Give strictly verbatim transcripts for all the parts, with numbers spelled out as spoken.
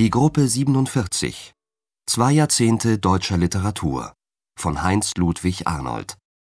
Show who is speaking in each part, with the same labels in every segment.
Speaker 1: Die Gruppe siebenundvierzig. Zwei Jahrzehnte deutscher Literatur von Heinz Ludwig Arnold.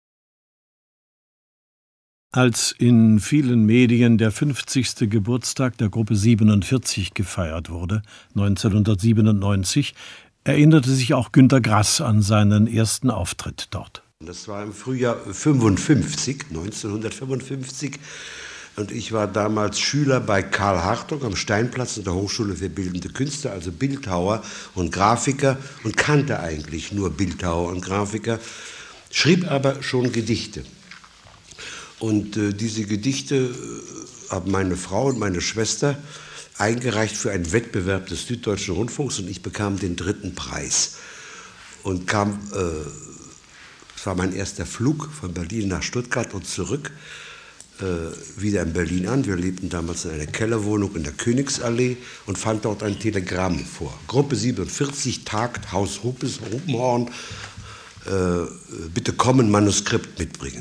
Speaker 2: Als in vielen Medien der fünfzigste Geburtstag der Gruppe siebenundvierzig gefeiert wurde, neunzehnhundertsiebenundneunzig, erinnerte sich auch Günter Grass an seinen ersten Auftritt dort.
Speaker 3: Das war im Frühjahr fünfundfünfzig, neunzehnhundertfünfundfünfzig. Und ich war damals Schüler bei Karl Hartung am Steinplatz in der Hochschule für Bildende Künste, also Bildhauer und Grafiker, und kannte eigentlich nur Bildhauer und Grafiker, schrieb aber schon Gedichte. Und äh, diese Gedichte äh, haben meine Frau und meine Schwester eingereicht für einen Wettbewerb des Süddeutschen Rundfunks, und ich bekam den dritten Preis. Und kam, äh, es war mein erster Flug von Berlin nach Stuttgart und zurück, äh, wieder in Berlin an. Wir lebten damals in einer Kellerwohnung in der Königsallee und fand dort ein Telegramm vor. Gruppe siebenundvierzig tagt, Haus Ruppes, Ruppenhorn, äh, bitte kommen, Manuskript mitbringen.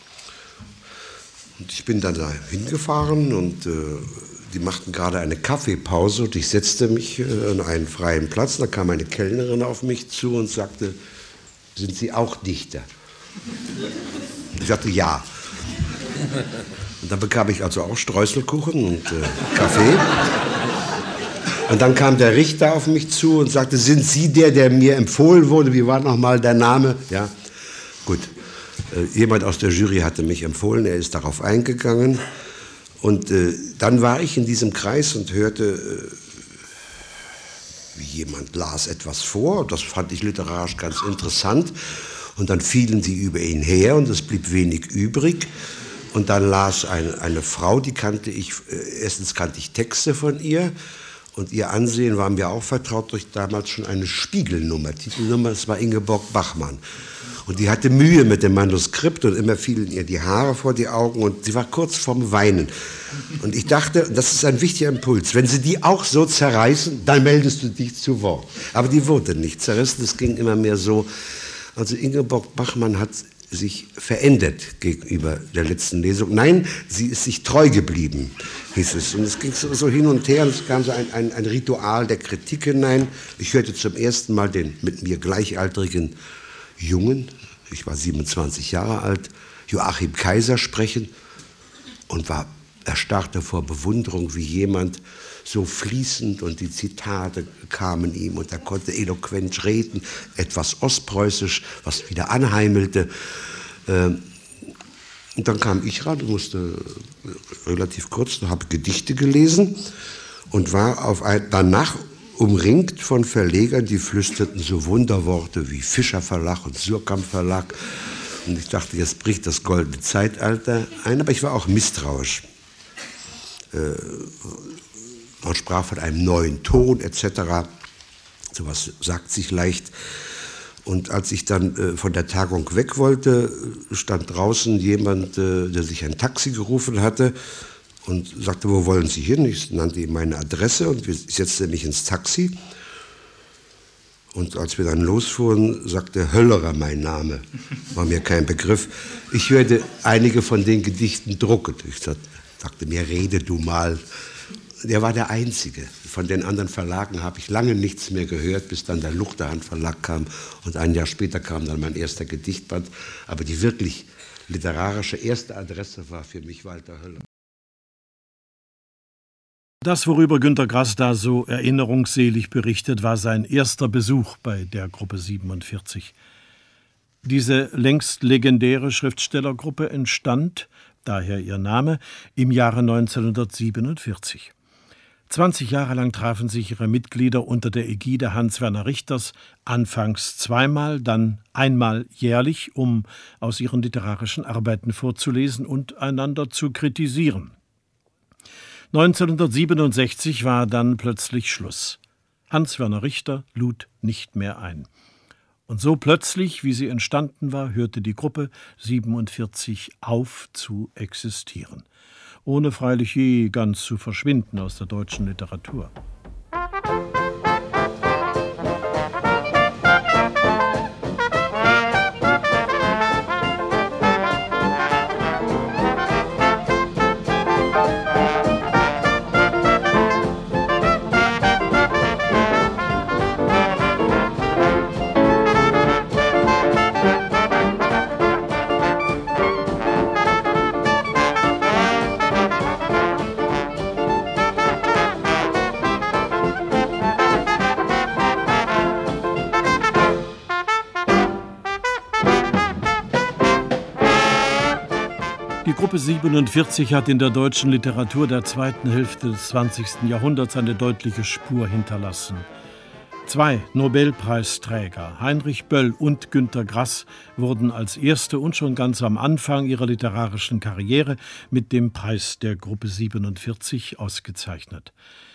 Speaker 3: Und ich bin dann da hingefahren und äh, die machten gerade eine Kaffeepause und ich setzte mich äh, an einen freien Platz. Da kam eine Kellnerin auf mich zu und sagte, sind Sie auch Dichter? Ich sagte, ja. Und dann bekam ich also auch Streuselkuchen und äh, Kaffee. Und dann kam der Richter auf mich zu und sagte, sind Sie der, der mir empfohlen wurde? Wie war nochmal der Name? Ja, gut. Jemand aus der Jury hatte mich empfohlen, er ist darauf eingegangen. Und äh, dann war ich in diesem Kreis und hörte, äh, wie jemand las etwas vor. Das fand ich literarisch ganz interessant. Und dann fielen die über ihn her und es blieb wenig übrig. Und dann las eine, eine Frau, die kannte ich, äh, erstens kannte ich Texte von ihr. Und ihr Ansehen war mir auch vertraut durch damals schon eine Spiegelnummer, Titelnummer, das war Ingeborg Bachmann. Und die hatte Mühe mit dem Manuskript und immer fielen ihr die Haare vor die Augen und sie war kurz vorm Weinen. Und ich dachte, das ist ein wichtiger Impuls, wenn sie die auch so zerreißen, dann meldest du dich zu Wort. Aber die wurde nicht zerrissen, es ging immer mehr so. Also Ingeborg Bachmann hat sich verändert gegenüber der letzten Lesung. Nein, sie ist sich treu geblieben, hieß es. Und es ging so, so hin und her und es kam so ein, ein, ein Ritual der Kritik hinein. Ich hörte zum ersten Mal den mit mir gleichaltrigen Jungen, ich war siebenundzwanzig Jahre alt, Joachim Kaiser sprechen und war erstarrte vor Bewunderung, wie jemand so fließend, und die Zitate kamen ihm und er konnte eloquent reden, etwas ostpreußisch, was wieder anheimelte. Und dann kam ich ran, musste relativ kurz, habe Gedichte gelesen und war auf ein, danach umringt von Verlegern, die flüsterten so Wunderworte wie Fischer Verlag und Surkamp Verlag. Und ich dachte, jetzt bricht das goldene Zeitalter ein, aber ich war auch misstrauisch. Äh, man sprach von einem neuen Ton et cetera. Sowas sagt sich leicht. Und als ich dann äh, von der Tagung weg wollte, stand draußen jemand, äh, der sich ein Taxi gerufen hatte, und sagte, wo wollen Sie hin? Ich nannte ihm meine Adresse und ich setzte mich ins Taxi. Und als wir dann losfuhren, sagte Höllerer mein Name. War mir kein Begriff. Ich hörte einige von den Gedichten drucken. Ich sagte mir, rede du mal. Der war der Einzige. Von den anderen Verlagen habe ich lange nichts mehr gehört, bis dann der Luchterhand Verlag kam. Und ein Jahr später kam dann mein erster Gedichtband. Aber die wirklich literarische erste Adresse war für mich Walter Höller.
Speaker 2: Das, worüber Günter Grass da so erinnerungsselig berichtet, war sein erster Besuch bei der Gruppe siebenundvierzig. Diese längst legendäre Schriftstellergruppe entstand, daher ihr Name, im Jahre neunzehnhundertsiebenundvierzig. zwanzig Jahre lang trafen sich ihre Mitglieder unter der Ägide Hans-Werner Richters anfangs zweimal, dann einmal jährlich, um aus ihren literarischen Arbeiten vorzulesen und einander zu kritisieren. neunzehnhundertsiebenundsechzig war dann plötzlich Schluss. Hans-Werner Richter lud nicht mehr ein. Und so plötzlich, wie sie entstanden war, hörte die Gruppe siebenundvierzig auf zu existieren. Ohne freilich je ganz zu verschwinden aus der deutschen Literatur. Die Gruppe siebenundvierzig hat in der deutschen Literatur der zweiten Hälfte des zwanzigsten Jahrhunderts eine deutliche Spur hinterlassen. Zwei Nobelpreisträger, Heinrich Böll und Günter Grass, wurden als erste und schon ganz am Anfang ihrer literarischen Karriere mit dem Preis der Gruppe siebenundvierzig ausgezeichnet.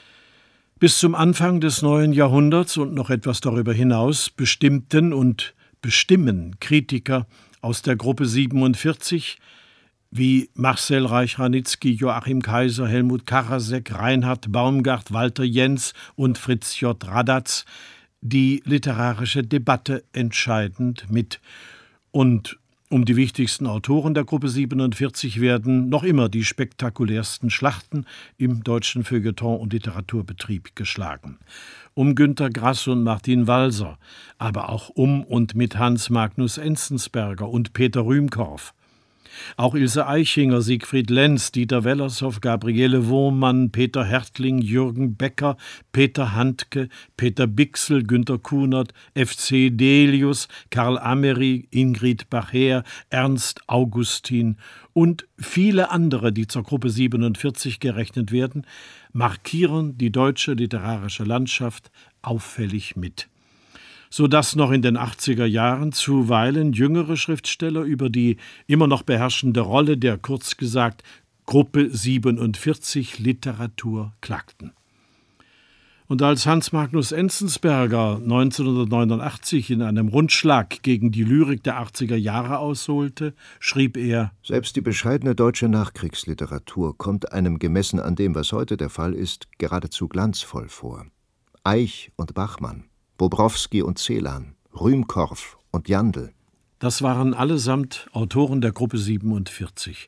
Speaker 2: Bis zum Anfang des neuen Jahrhunderts und noch etwas darüber hinaus bestimmten und bestimmen Kritiker aus der Gruppe siebenundvierzig wie Marcel Reich-Ranitzky, Joachim Kaiser, Helmut Karasek, Reinhard Baumgart, Walter Jens und Fritz J. Radatz die literarische Debatte entscheidend mit. Und um die wichtigsten Autoren der Gruppe siebenundvierzig werden noch immer die spektakulärsten Schlachten im deutschen Feuilleton- und Literaturbetrieb geschlagen. Um Günter Grass und Martin Walser, aber auch um und mit Hans Magnus Enzensberger und Peter Rühmkorff. Auch Ilse Aichinger, Siegfried Lenz, Dieter Wellershoff, Gabriele Wohrmann, Peter Hertling, Jürgen Becker, Peter Handke, Peter Bixel, Günter Kunert, F C Delius, Karl Amery, Ingrid Bacher, Ernst Augustin und viele andere, die zur Gruppe siebenundvierzig gerechnet werden, markieren die deutsche literarische Landschaft auffällig mit, sodass noch in den achtziger Jahren zuweilen jüngere Schriftsteller über die immer noch beherrschende Rolle der kurz gesagt Gruppe siebenundvierzig Literatur klagten. Und als Hans Magnus Enzensberger neunzehnhundertneunundachtzig in einem Rundschlag gegen die Lyrik der achtziger Jahre ausholte, schrieb er:
Speaker 4: Selbst die bescheidene deutsche Nachkriegsliteratur kommt einem gemessen an dem, was heute der Fall ist, geradezu glanzvoll vor. Eich und Bachmann, Bobrowski und Celan, Rühmkorff und Jandl.
Speaker 2: Das waren allesamt Autoren der Gruppe siebenundvierzig.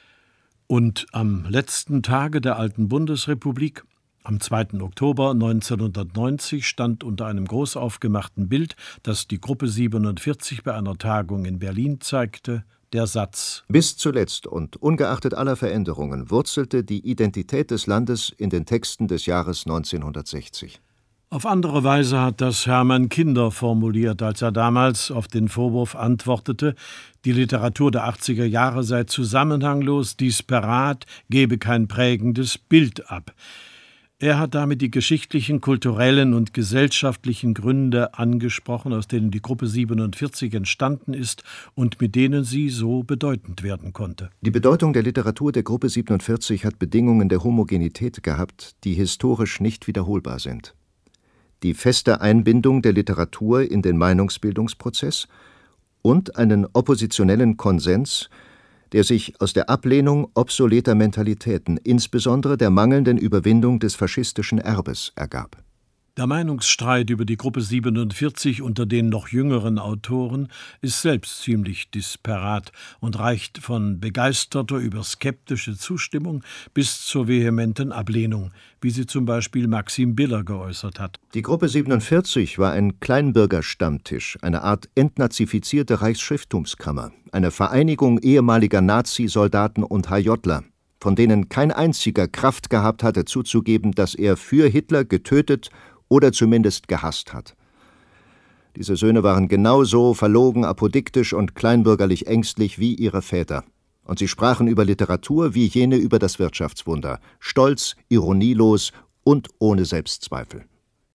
Speaker 2: Und am letzten Tage der alten Bundesrepublik, am zweiten Oktober neunzehnhundertneunzig, stand unter einem groß aufgemachten Bild, das die Gruppe siebenundvierzig bei einer Tagung in Berlin zeigte, der Satz:
Speaker 4: Bis zuletzt und ungeachtet aller Veränderungen wurzelte die Identität des Landes in den Texten des Jahres neunzehnhundertsechzig.
Speaker 2: Auf andere Weise hat das Hermann Kinder formuliert, als er damals auf den Vorwurf antwortete, die Literatur der achtziger Jahre sei zusammenhanglos, disparat, gebe kein prägendes Bild ab. Er hat damit die geschichtlichen, kulturellen und gesellschaftlichen Gründe angesprochen, aus denen die Gruppe siebenundvierzig entstanden ist und mit denen sie so bedeutend werden konnte.
Speaker 4: Die Bedeutung der Literatur der Gruppe siebenundvierzig hat Bedingungen der Homogenität gehabt, die historisch nicht wiederholbar sind. Die feste Einbindung der Literatur in den Meinungsbildungsprozess und einen oppositionellen Konsens, der sich aus der Ablehnung obsoleter Mentalitäten, insbesondere der mangelnden Überwindung des faschistischen Erbes, ergab.
Speaker 2: Der Meinungsstreit über die Gruppe siebenundvierzig unter den noch jüngeren Autoren ist selbst ziemlich disparat und reicht von begeisterter über skeptische Zustimmung bis zur vehementen Ablehnung, wie sie zum Beispiel Maxim Biller geäußert hat.
Speaker 4: Die Gruppe siebenundvierzig war ein Kleinbürgerstammtisch, eine Art entnazifizierte Reichsschrifttumskammer, eine Vereinigung ehemaliger Nazi-Soldaten und HJler, von denen kein einziger Kraft gehabt hatte zuzugeben, dass er für Hitler getötet oder zumindest gehasst hat. Diese Söhne waren genauso verlogen, apodiktisch und kleinbürgerlich ängstlich wie ihre Väter. Und sie sprachen über Literatur wie jene über das Wirtschaftswunder, stolz, ironielos und ohne Selbstzweifel.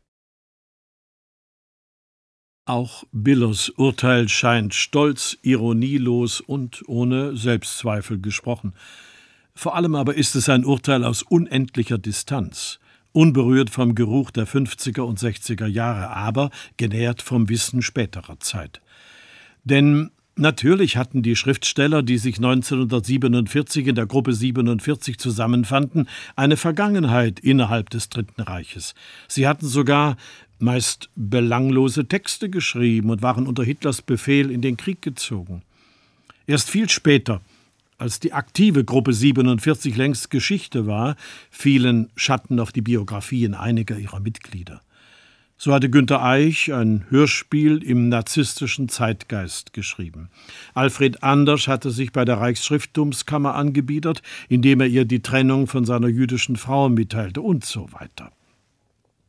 Speaker 2: Auch Billers Urteil scheint stolz, ironielos und ohne Selbstzweifel gesprochen. Vor allem aber ist es ein Urteil aus unendlicher Distanz, unberührt vom Geruch der fünfziger und sechziger Jahre, aber genährt vom Wissen späterer Zeit. Denn natürlich hatten die Schriftsteller, die sich neunzehnhundertsiebenundvierzig in der Gruppe siebenundvierzig zusammenfanden, eine Vergangenheit innerhalb des Dritten Reiches. Sie hatten sogar meist belanglose Texte geschrieben und waren unter Hitlers Befehl in den Krieg gezogen. Erst viel später, als die aktive Gruppe siebenundvierzig längst Geschichte war, fielen Schatten auf die Biografien einiger ihrer Mitglieder. So hatte Günter Eich ein Hörspiel im narzisstischen Zeitgeist geschrieben. Alfred Andersch hatte sich bei der Reichsschrifttumskammer angebiedert, indem er ihr die Trennung von seiner jüdischen Frau mitteilte und so weiter.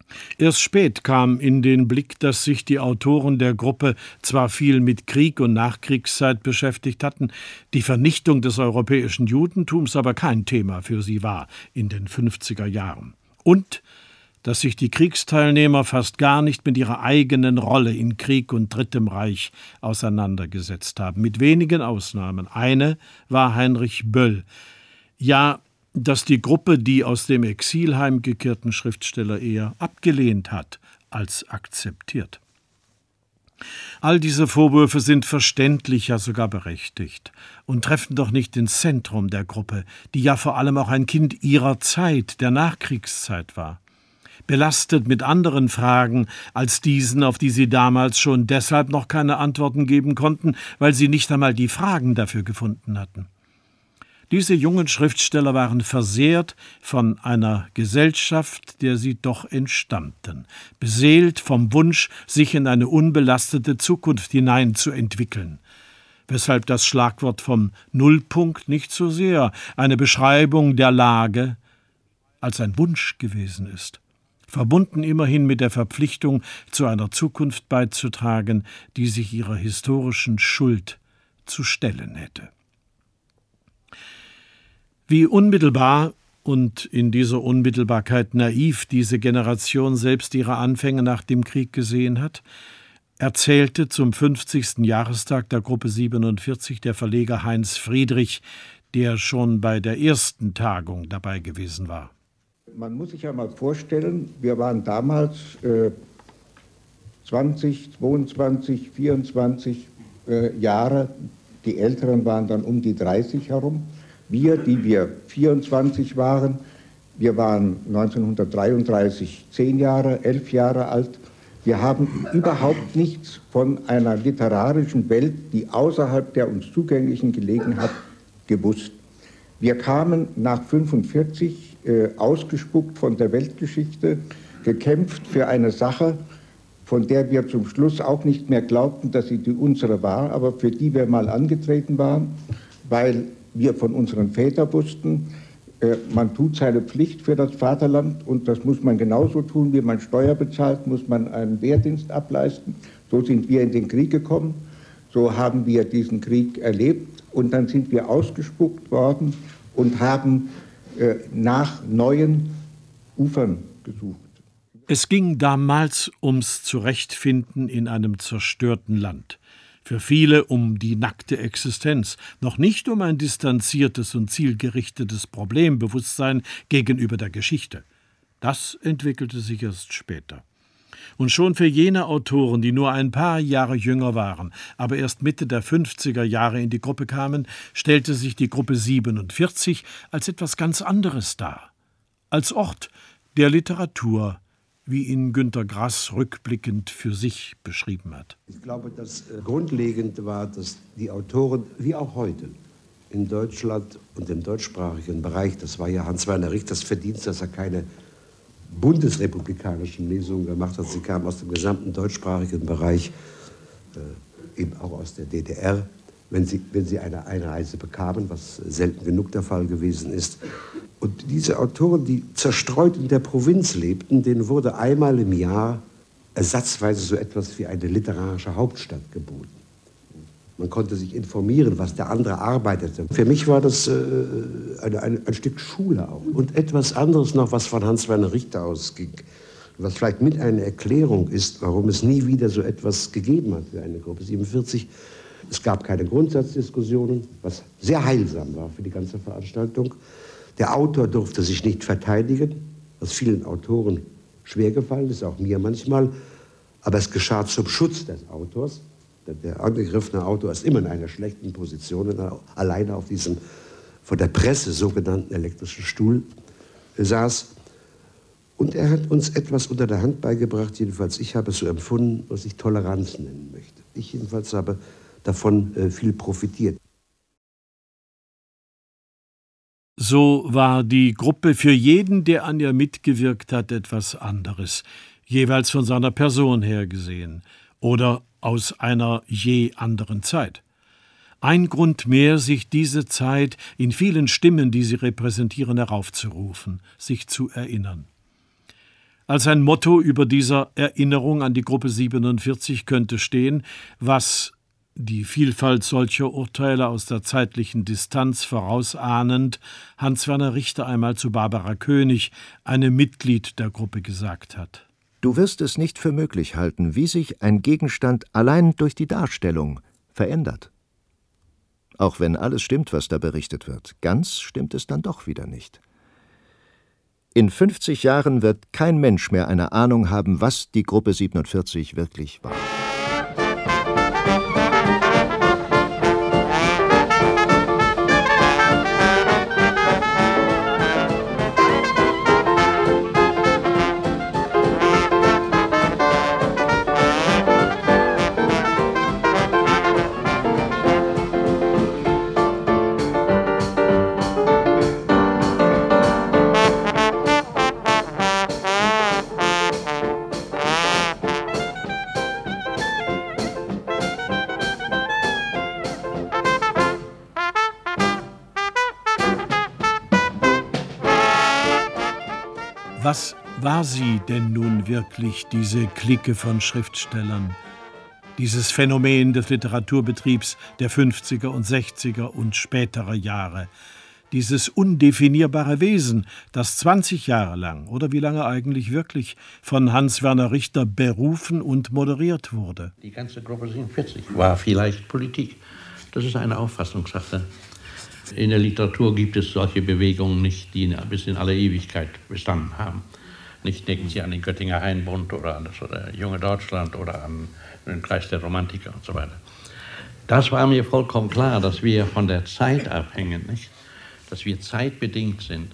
Speaker 2: Erst spät kam in den Blick, dass sich die Autoren der Gruppe zwar viel mit Krieg und Nachkriegszeit beschäftigt hatten, die Vernichtung des europäischen Judentums aber kein Thema für sie war in den fünfziger Jahren. Und dass sich die Kriegsteilnehmer fast gar nicht mit ihrer eigenen Rolle in Krieg und Drittem Reich auseinandergesetzt haben, mit wenigen Ausnahmen. Eine war Heinrich Böll. Ja, dass die Gruppe die aus dem Exil heimgekehrten Schriftsteller eher abgelehnt hat als akzeptiert. All diese Vorwürfe sind verständlich, ja sogar berechtigt und treffen doch nicht ins Zentrum der Gruppe, die ja vor allem auch ein Kind ihrer Zeit, der Nachkriegszeit war. Belastet mit anderen Fragen als diesen, auf die sie damals schon deshalb noch keine Antworten geben konnten, weil sie nicht einmal die Fragen dafür gefunden hatten. Diese jungen Schriftsteller waren versehrt von einer Gesellschaft, der sie doch entstammten, beseelt vom Wunsch, sich in eine unbelastete Zukunft hineinzuentwickeln, weshalb das Schlagwort vom Nullpunkt nicht so sehr eine Beschreibung der Lage als ein Wunsch gewesen ist, verbunden immerhin mit der Verpflichtung, zu einer Zukunft beizutragen, die sich ihrer historischen Schuld zu stellen hätte. Wie unmittelbar und in dieser Unmittelbarkeit naiv diese Generation selbst ihre Anfänge nach dem Krieg gesehen hat, erzählte zum fünfzigsten Jahrestag der Gruppe siebenundvierzig der Verleger Heinz Friedrich, der schon bei der ersten Tagung dabei gewesen war.
Speaker 5: Man muss sich ja mal vorstellen, wir waren damals äh, zwanzig, zweiundzwanzig, vierundzwanzig äh, Jahre, die Älteren waren dann um die dreißig herum. Wir, die wir vierundzwanzig waren, wir waren neunzehnhundertdreiunddreißig zehn Jahre, elf Jahre alt. Wir haben überhaupt nichts von einer literarischen Welt, die außerhalb der uns zugänglichen gelegen hat, gewusst. Wir kamen nach fünfundvierzig äh, ausgespuckt von der Weltgeschichte, gekämpft für eine Sache, von der wir zum Schluss auch nicht mehr glaubten, dass sie die unsere war, aber für die wir mal angetreten waren, weil wir von unseren Vätern wussten, äh, man tut seine Pflicht für das Vaterland und das muss man genauso tun, wie man Steuer bezahlt, muss man einen Wehrdienst ableisten. So sind wir in den Krieg gekommen, so haben wir diesen Krieg erlebt und dann sind wir ausgespuckt worden und haben äh, nach neuen Ufern gesucht.
Speaker 2: Es ging damals ums Zurechtfinden in einem zerstörten Land. Für viele um die nackte Existenz, noch nicht um ein distanziertes und zielgerichtetes Problembewusstsein gegenüber der Geschichte. Das entwickelte sich erst später. Und schon für jene Autoren, die nur ein paar Jahre jünger waren, aber erst Mitte der fünfziger Jahre in die Gruppe kamen, stellte sich die Gruppe siebenundvierzig als etwas ganz anderes dar. Als Ort der Literatur, wie ihn Günter Grass rückblickend für sich beschrieben hat.
Speaker 3: Ich glaube, das äh, grundlegend war, dass die Autoren, wie auch heute, in Deutschland und im deutschsprachigen Bereich, das war ja Hans-Werner Richters Verdienst, dass er keine bundesrepublikanischen Lesungen gemacht hat. Sie kamen aus dem gesamten deutschsprachigen Bereich, äh, eben auch aus der D D R, wenn sie, wenn sie eine Einreise bekamen, was selten genug der Fall gewesen ist. Und diese Autoren, die zerstreut in der Provinz lebten, denen wurde einmal im Jahr ersatzweise so etwas wie eine literarische Hauptstadt geboten. Man konnte sich informieren, was der andere arbeitete. Für mich war das äh, eine, eine, ein Stück Schule auch. Und etwas anderes noch, was von Hans-Werner Richter ausging, was vielleicht mit einer Erklärung ist, warum es nie wieder so etwas gegeben hat wie eine Gruppe siebenundvierzig. Es gab keine Grundsatzdiskussionen, was sehr heilsam war für die ganze Veranstaltung. Der Autor durfte sich nicht verteidigen, was vielen Autoren schwergefallen ist, auch mir manchmal. Aber es geschah zum Schutz des Autors. Der angegriffene Autor ist immer in einer schlechten Position, wenn er alleine auf diesem von der Presse sogenannten elektrischen Stuhl saß. Und er hat uns etwas unter der Hand beigebracht, jedenfalls ich habe es so empfunden, was ich Toleranz nennen möchte. Ich jedenfalls habe davon äh, viel profitiert.
Speaker 2: So war die Gruppe für jeden, der an ihr mitgewirkt hat, etwas anderes, jeweils von seiner Person her gesehen oder aus einer je anderen Zeit. Ein Grund mehr, sich diese Zeit in vielen Stimmen, die sie repräsentieren, heraufzurufen, sich zu erinnern. Als ein Motto über dieser Erinnerung an die Gruppe siebenundvierzig könnte stehen, was die Vielfalt solcher Urteile aus der zeitlichen Distanz vorausahnend Hans-Werner Richter einmal zu Barbara König, einem Mitglied der Gruppe, gesagt hat.
Speaker 4: Du wirst es nicht für möglich halten, wie sich ein Gegenstand allein durch die Darstellung verändert. Auch wenn alles stimmt, was da berichtet wird, ganz stimmt es dann doch wieder nicht. In fünfzig Jahren wird kein Mensch mehr eine Ahnung haben, was die Gruppe siebenundvierzig wirklich war.
Speaker 2: Was war sie denn nun wirklich, diese Clique von Schriftstellern? Dieses Phänomen des Literaturbetriebs der fünfziger und sechziger und späterer Jahre. Dieses undefinierbare Wesen, das zwanzig Jahre lang, oder wie lange eigentlich wirklich, von Hans-Werner Richter berufen und moderiert wurde.
Speaker 6: Die ganze Gruppe siebenundvierzig war vielleicht Politik. Das ist eine Auffassungssache. In der Literatur gibt es solche Bewegungen nicht, die bis in alle Ewigkeit bestanden haben. Nicht denken Sie an den Göttinger Hainbund oder an das oder Junge Deutschland oder an den Kreis der Romantiker und so weiter. Das war mir vollkommen klar, dass wir von der Zeit abhängen, nicht? Dass wir zeitbedingt sind.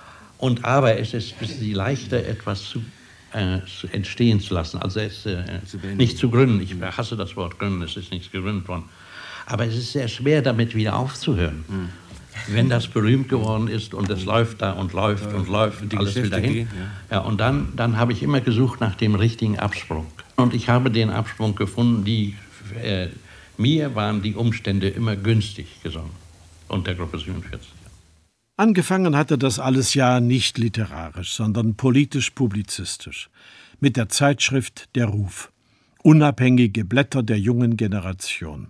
Speaker 6: Und aber es ist ein bisschen leichter, etwas zu, äh, zu entstehen zu lassen, also es, äh, nicht zu gründen. Ich hasse das Wort gründen, es ist nichts gegründet worden. Aber es ist sehr schwer, damit wieder aufzuhören. Mhm. Wenn das berühmt geworden ist und es läuft da und läuft und läuft und alles will dahin. Gehen, ja. Ja, und dann, dann habe ich immer gesucht nach dem richtigen Absprung. Und ich habe den Absprung gefunden, die, äh, mir waren die Umstände immer günstig gesungen. Und der Gruppe siebenundvierzig.
Speaker 2: Angefangen hatte das alles ja nicht literarisch, sondern politisch-publizistisch. Mit der Zeitschrift Der Ruf. Unabhängige Blätter der jungen Generation.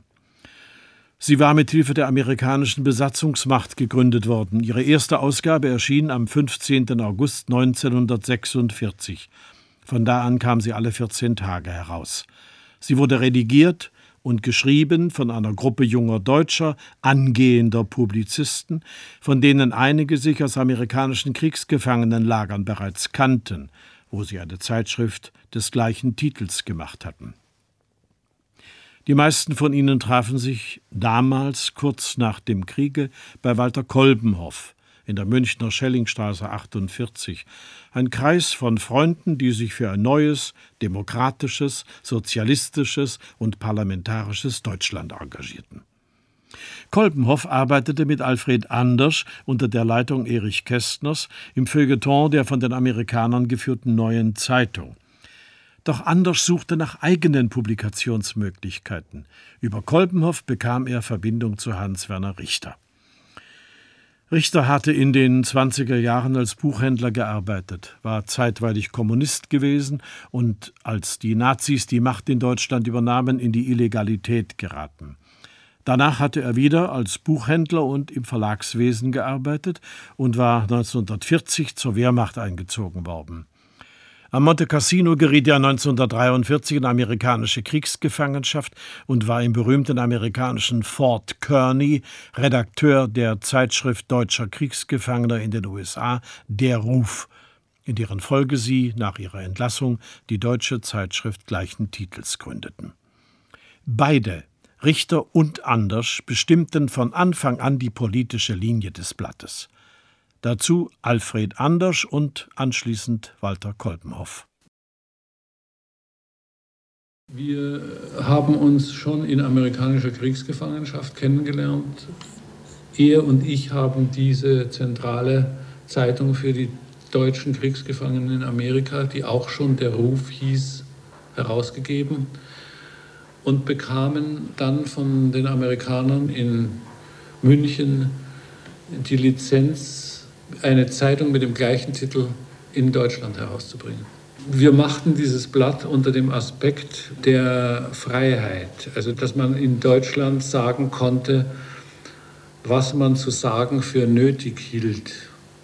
Speaker 2: Sie war mit Hilfe der amerikanischen Besatzungsmacht gegründet worden. Ihre erste Ausgabe erschien am fünfzehnten August neunzehnhundertsechsundvierzig. Von da an kam sie alle vierzehn Tage heraus. Sie wurde redigiert und geschrieben von einer Gruppe junger Deutscher, angehender Publizisten, von denen einige sich aus amerikanischen Kriegsgefangenenlagern bereits kannten, wo sie eine Zeitschrift des gleichen Titels gemacht hatten. Die meisten von ihnen trafen sich damals, kurz nach dem Kriege, bei Walter Kolbenhoff in der Münchner Schellingstraße achtundvierzig. Ein Kreis von Freunden, die sich für ein neues, demokratisches, sozialistisches und parlamentarisches Deutschland engagierten. Kolbenhoff arbeitete mit Alfred Andersch unter der Leitung Erich Kästners im Feuilleton der von den Amerikanern geführten Neuen Zeitung. Doch Andersch suchte nach eigenen Publikationsmöglichkeiten. Über Kolbenhoff bekam er Verbindung zu Hans-Werner Richter. Richter hatte in den zwanziger Jahren als Buchhändler gearbeitet, war zeitweilig Kommunist gewesen und als die Nazis die Macht in Deutschland übernahmen, in die Illegalität geraten. Danach hatte er wieder als Buchhändler und im Verlagswesen gearbeitet und war neunzehnhundertvierzig zur Wehrmacht eingezogen worden. Am Monte Cassino geriet er neunzehnhundertdreiundvierzig in amerikanische Kriegsgefangenschaft und war im berühmten amerikanischen Fort Kearny Redakteur der Zeitschrift deutscher Kriegsgefangener in den U S A, Der Ruf, in deren Folge sie nach ihrer Entlassung die deutsche Zeitschrift gleichen Titels gründeten. Beide, Richter und Andersch, bestimmten von Anfang an die politische Linie des Blattes. Dazu Alfred Andersch und anschließend Walter Kolbenhoff.
Speaker 7: Wir haben uns schon in amerikanischer Kriegsgefangenschaft kennengelernt. Er und ich haben diese zentrale Zeitung für die deutschen Kriegsgefangenen in Amerika, die auch schon Der Ruf hieß, herausgegeben und bekamen dann von den Amerikanern in München die Lizenz, eine Zeitung mit dem gleichen Titel in Deutschland herauszubringen. Wir machten dieses Blatt unter dem Aspekt der Freiheit, also dass man in Deutschland sagen konnte, was man zu sagen für nötig hielt.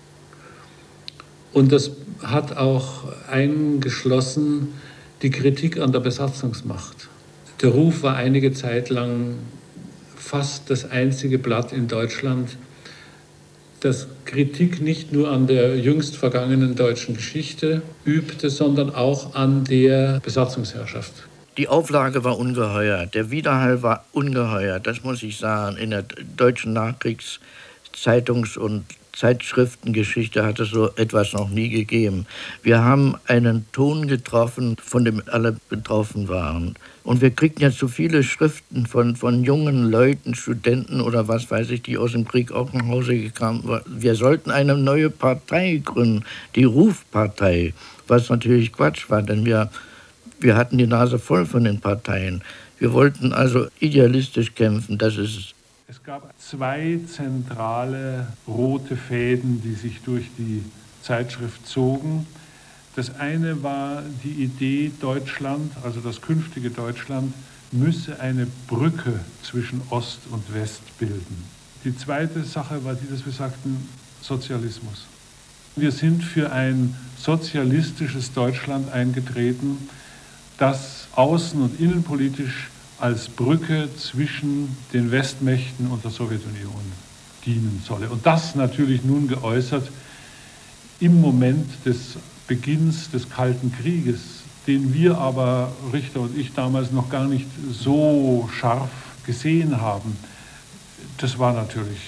Speaker 7: Und das hat auch eingeschlossen die Kritik an der Besatzungsmacht. Der Ruf war einige Zeit lang fast das einzige Blatt in Deutschland, das Kritik nicht nur an der jüngst vergangenen deutschen Geschichte übte, sondern auch an der Besatzungsherrschaft.
Speaker 8: Die Auflage war ungeheuer, der Widerhall war ungeheuer, das muss ich sagen. In der deutschen Nachkriegszeitungs- und Zeitschriftengeschichte hat es so etwas noch nie gegeben. Wir haben einen Ton getroffen, von dem alle betroffen waren. Und wir kriegten jetzt so viele Schriften von, von jungen Leuten, Studenten oder was weiß ich, die aus dem Krieg auch nach Hause gekommen waren. Wir sollten eine neue Partei gründen, die Rufpartei, was natürlich Quatsch war, denn wir, wir hatten die Nase voll von den Parteien. Wir wollten also idealistisch kämpfen, das ist es.
Speaker 7: Es gab zwei zentrale rote Fäden, die sich durch die Zeitschrift zogen. Das eine war die Idee, Deutschland, also das künftige Deutschland, müsse eine Brücke zwischen Ost und West bilden. Die zweite Sache war die, dass wir sagten, Sozialismus. Wir sind für ein sozialistisches Deutschland eingetreten, das außen- und innenpolitisch als Brücke zwischen den Westmächten und der Sowjetunion dienen solle. Und das natürlich nun geäußert im Moment des Beginns des Kalten Krieges, den wir aber, Richter und ich, damals noch gar nicht so scharf gesehen haben. Das war natürlich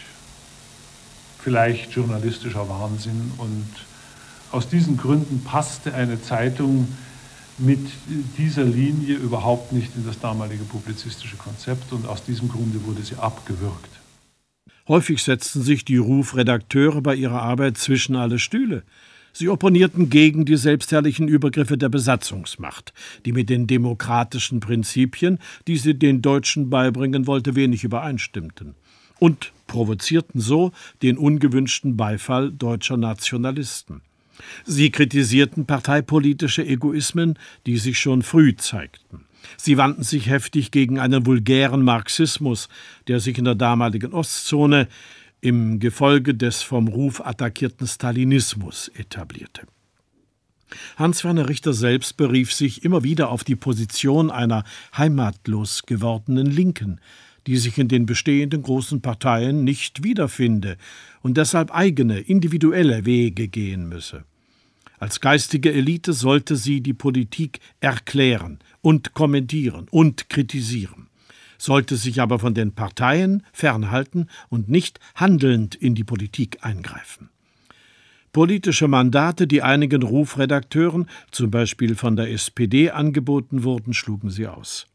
Speaker 7: vielleicht journalistischer Wahnsinn und aus diesen Gründen passte eine Zeitung mit dieser Linie überhaupt nicht in das damalige publizistische Konzept und aus diesem Grunde wurde sie abgewürgt.
Speaker 2: Häufig setzten sich die Rufredakteure bei ihrer Arbeit zwischen alle Stühle. Sie opponierten gegen die selbstherrlichen Übergriffe der Besatzungsmacht, die mit den demokratischen Prinzipien, die sie den Deutschen beibringen wollte, wenig übereinstimmten, und provozierten so den ungewünschten Beifall deutscher Nationalisten. Sie kritisierten parteipolitische Egoismen, die sich schon früh zeigten. Sie wandten sich heftig gegen einen vulgären Marxismus, der sich in der damaligen Ostzone im Gefolge des vom Ruf attackierten Stalinismus etablierte. Hans-Werner Richter selbst berief sich immer wieder auf die Position einer heimatlos gewordenen Linken, die sich in den bestehenden großen Parteien nicht wiederfinde und deshalb eigene, individuelle Wege gehen müsse. Als geistige Elite sollte sie die Politik erklären und kommentieren und kritisieren, sollte sich aber von den Parteien fernhalten und nicht handelnd in die Politik eingreifen. Politische Mandate, die einigen Rufredakteuren, zum Beispiel von der S P D, angeboten wurden, schlugen sie aus.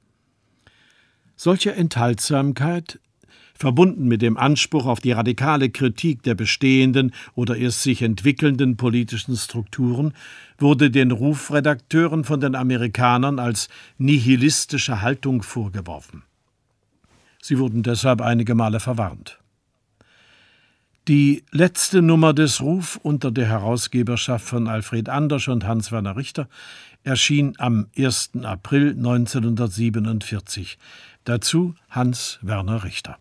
Speaker 2: Solche Enthaltsamkeit, verbunden mit dem Anspruch auf die radikale Kritik der bestehenden oder erst sich entwickelnden politischen Strukturen, wurde den Rufredakteuren von den Amerikanern als nihilistische Haltung vorgeworfen. Sie wurden deshalb einige Male verwarnt. Die letzte Nummer des Ruf unter der Herausgeberschaft von Alfred Andersch und Hans-Werner Richter erschien am ersten April neunzehnhundertsiebenundvierzig. Dazu Hans-Werner Richter.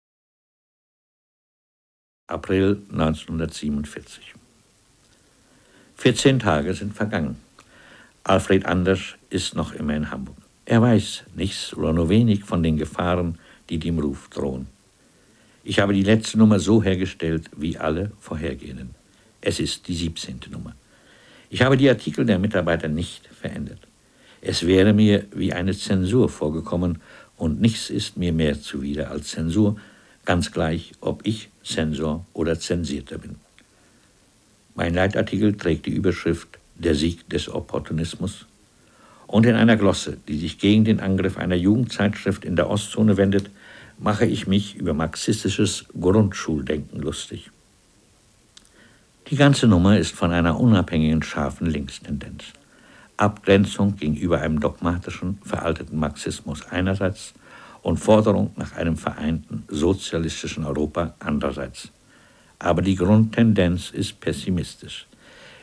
Speaker 6: April neunzehnhundertsiebenundvierzig. vierzehn Tage sind vergangen. Alfred Andersch ist noch immer in Hamburg. Er weiß nichts oder nur wenig von den Gefahren, die dem Ruf drohen. Ich habe die letzte Nummer so hergestellt wie alle vorhergehenden. Es ist die siebzehnte Nummer. Ich habe die Artikel der Mitarbeiter nicht verändert. Es wäre mir wie eine Zensur vorgekommen und nichts ist mir mehr zuwider als Zensur, ganz gleich, ob ich Zensor oder Zensierter bin. Mein Leitartikel trägt die Überschrift »Der Sieg des Opportunismus« und in einer Glosse, die sich gegen den Angriff einer Jugendzeitschrift in der Ostzone wendet, mache ich mich über marxistisches Grundschuldenken lustig. Die ganze Nummer ist von einer unabhängigen, scharfen Linkstendenz. Abgrenzung gegenüber einem dogmatischen, veralteten Marxismus einerseits und Forderung nach einem vereinten sozialistischen Europa andererseits. Aber die Grundtendenz ist pessimistisch.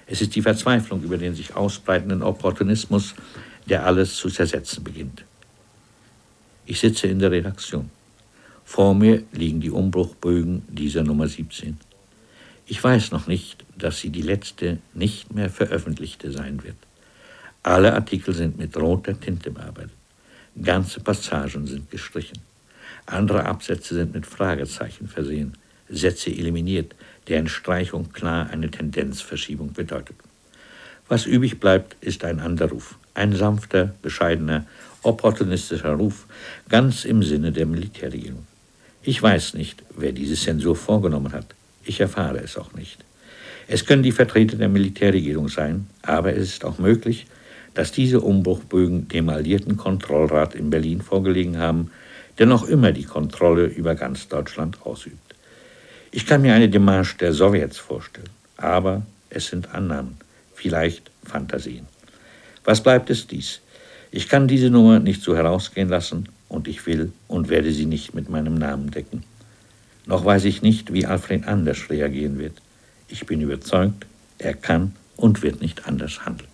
Speaker 6: Es ist die Verzweiflung über den sich ausbreitenden Opportunismus, der alles zu zersetzen beginnt. Ich sitze in der Redaktion. Vor mir liegen die Umbruchbögen dieser Nummer siebzehn. Ich weiß noch nicht, dass sie die letzte, nicht mehr veröffentlichte sein wird. Alle Artikel sind mit roter Tinte bearbeitet. Ganze Passagen sind gestrichen. Andere Absätze sind mit Fragezeichen versehen, Sätze eliminiert, deren Streichung klar eine Tendenzverschiebung bedeutet. Was übrig bleibt, ist ein anderer Ruf. Ein sanfter, bescheidener, opportunistischer Ruf, ganz im Sinne der Militärregierung. Ich weiß nicht, wer diese Zensur vorgenommen hat. Ich erfahre es auch nicht. Es können die Vertreter der Militärregierung sein, aber es ist auch möglich, dass diese Umbruchbögen dem Alliierten Kontrollrat in Berlin vorgelegen haben, der noch immer die Kontrolle über ganz Deutschland ausübt. Ich kann mir eine Demarche der Sowjets vorstellen, aber es sind Annahmen, vielleicht Fantasien. Was bleibt es dies? Ich kann diese Nummer nicht so herausgehen lassen und ich will und werde sie nicht mit meinem Namen decken. Noch weiß ich nicht, wie Alfred Anders reagieren wird. Ich bin überzeugt, er kann und wird nicht anders handeln.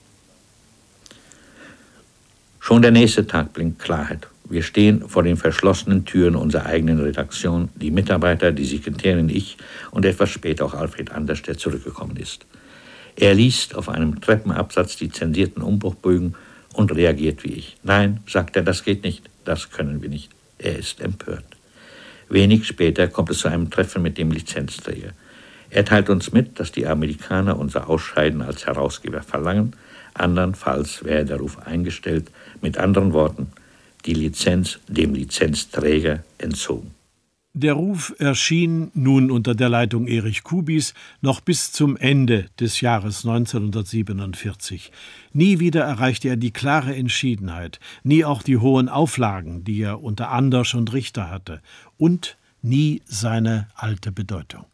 Speaker 6: Schon der nächste Tag bringt Klarheit. Wir stehen vor den verschlossenen Türen unserer eigenen Redaktion, die Mitarbeiter, die Sekretärin, ich und etwas später auch Alfred Anders, der zurückgekommen ist. Er liest auf einem Treppenabsatz die zensierten Umbruchbögen und reagiert wie ich. Nein, sagt er, das geht nicht, das können wir nicht. Er ist empört. Wenig später kommt es zu einem Treffen mit dem Lizenzträger. Er teilt uns mit, dass die Amerikaner unser Ausscheiden als Herausgeber verlangen, andernfalls wäre der Ruf eingestellt, mit anderen Worten, die Lizenz dem Lizenzträger entzogen.
Speaker 2: Der Ruf erschien nun unter der Leitung Erich Kubies noch bis zum Ende des Jahres neunzehnhundertsiebenundvierzig. Nie wieder erreichte er die klare Entschiedenheit, nie auch die hohen Auflagen, die er unter Anders und Richter hatte, und nie seine alte Bedeutung.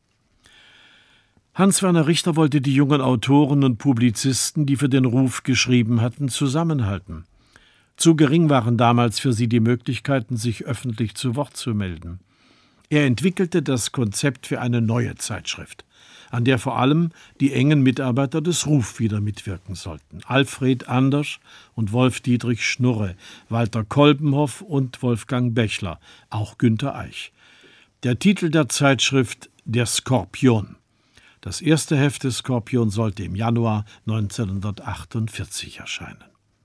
Speaker 2: Hans-Werner Richter wollte die jungen Autoren und Publizisten, die für den Ruf geschrieben hatten, zusammenhalten. Zu gering waren damals für sie die Möglichkeiten, sich öffentlich zu Wort zu melden. Er entwickelte das Konzept für eine neue Zeitschrift, an der vor allem die engen Mitarbeiter des Ruf wieder mitwirken sollten. Alfred Anders und Wolf-Dietrich Schnurre, Walter Kolbenhoff und Wolfgang Bechler, auch Günter Eich. Der Titel der Zeitschrift »Der Skorpion«. Das erste Heft des Skorpion sollte im Januar neunzehnhundertachtundvierzig erscheinen.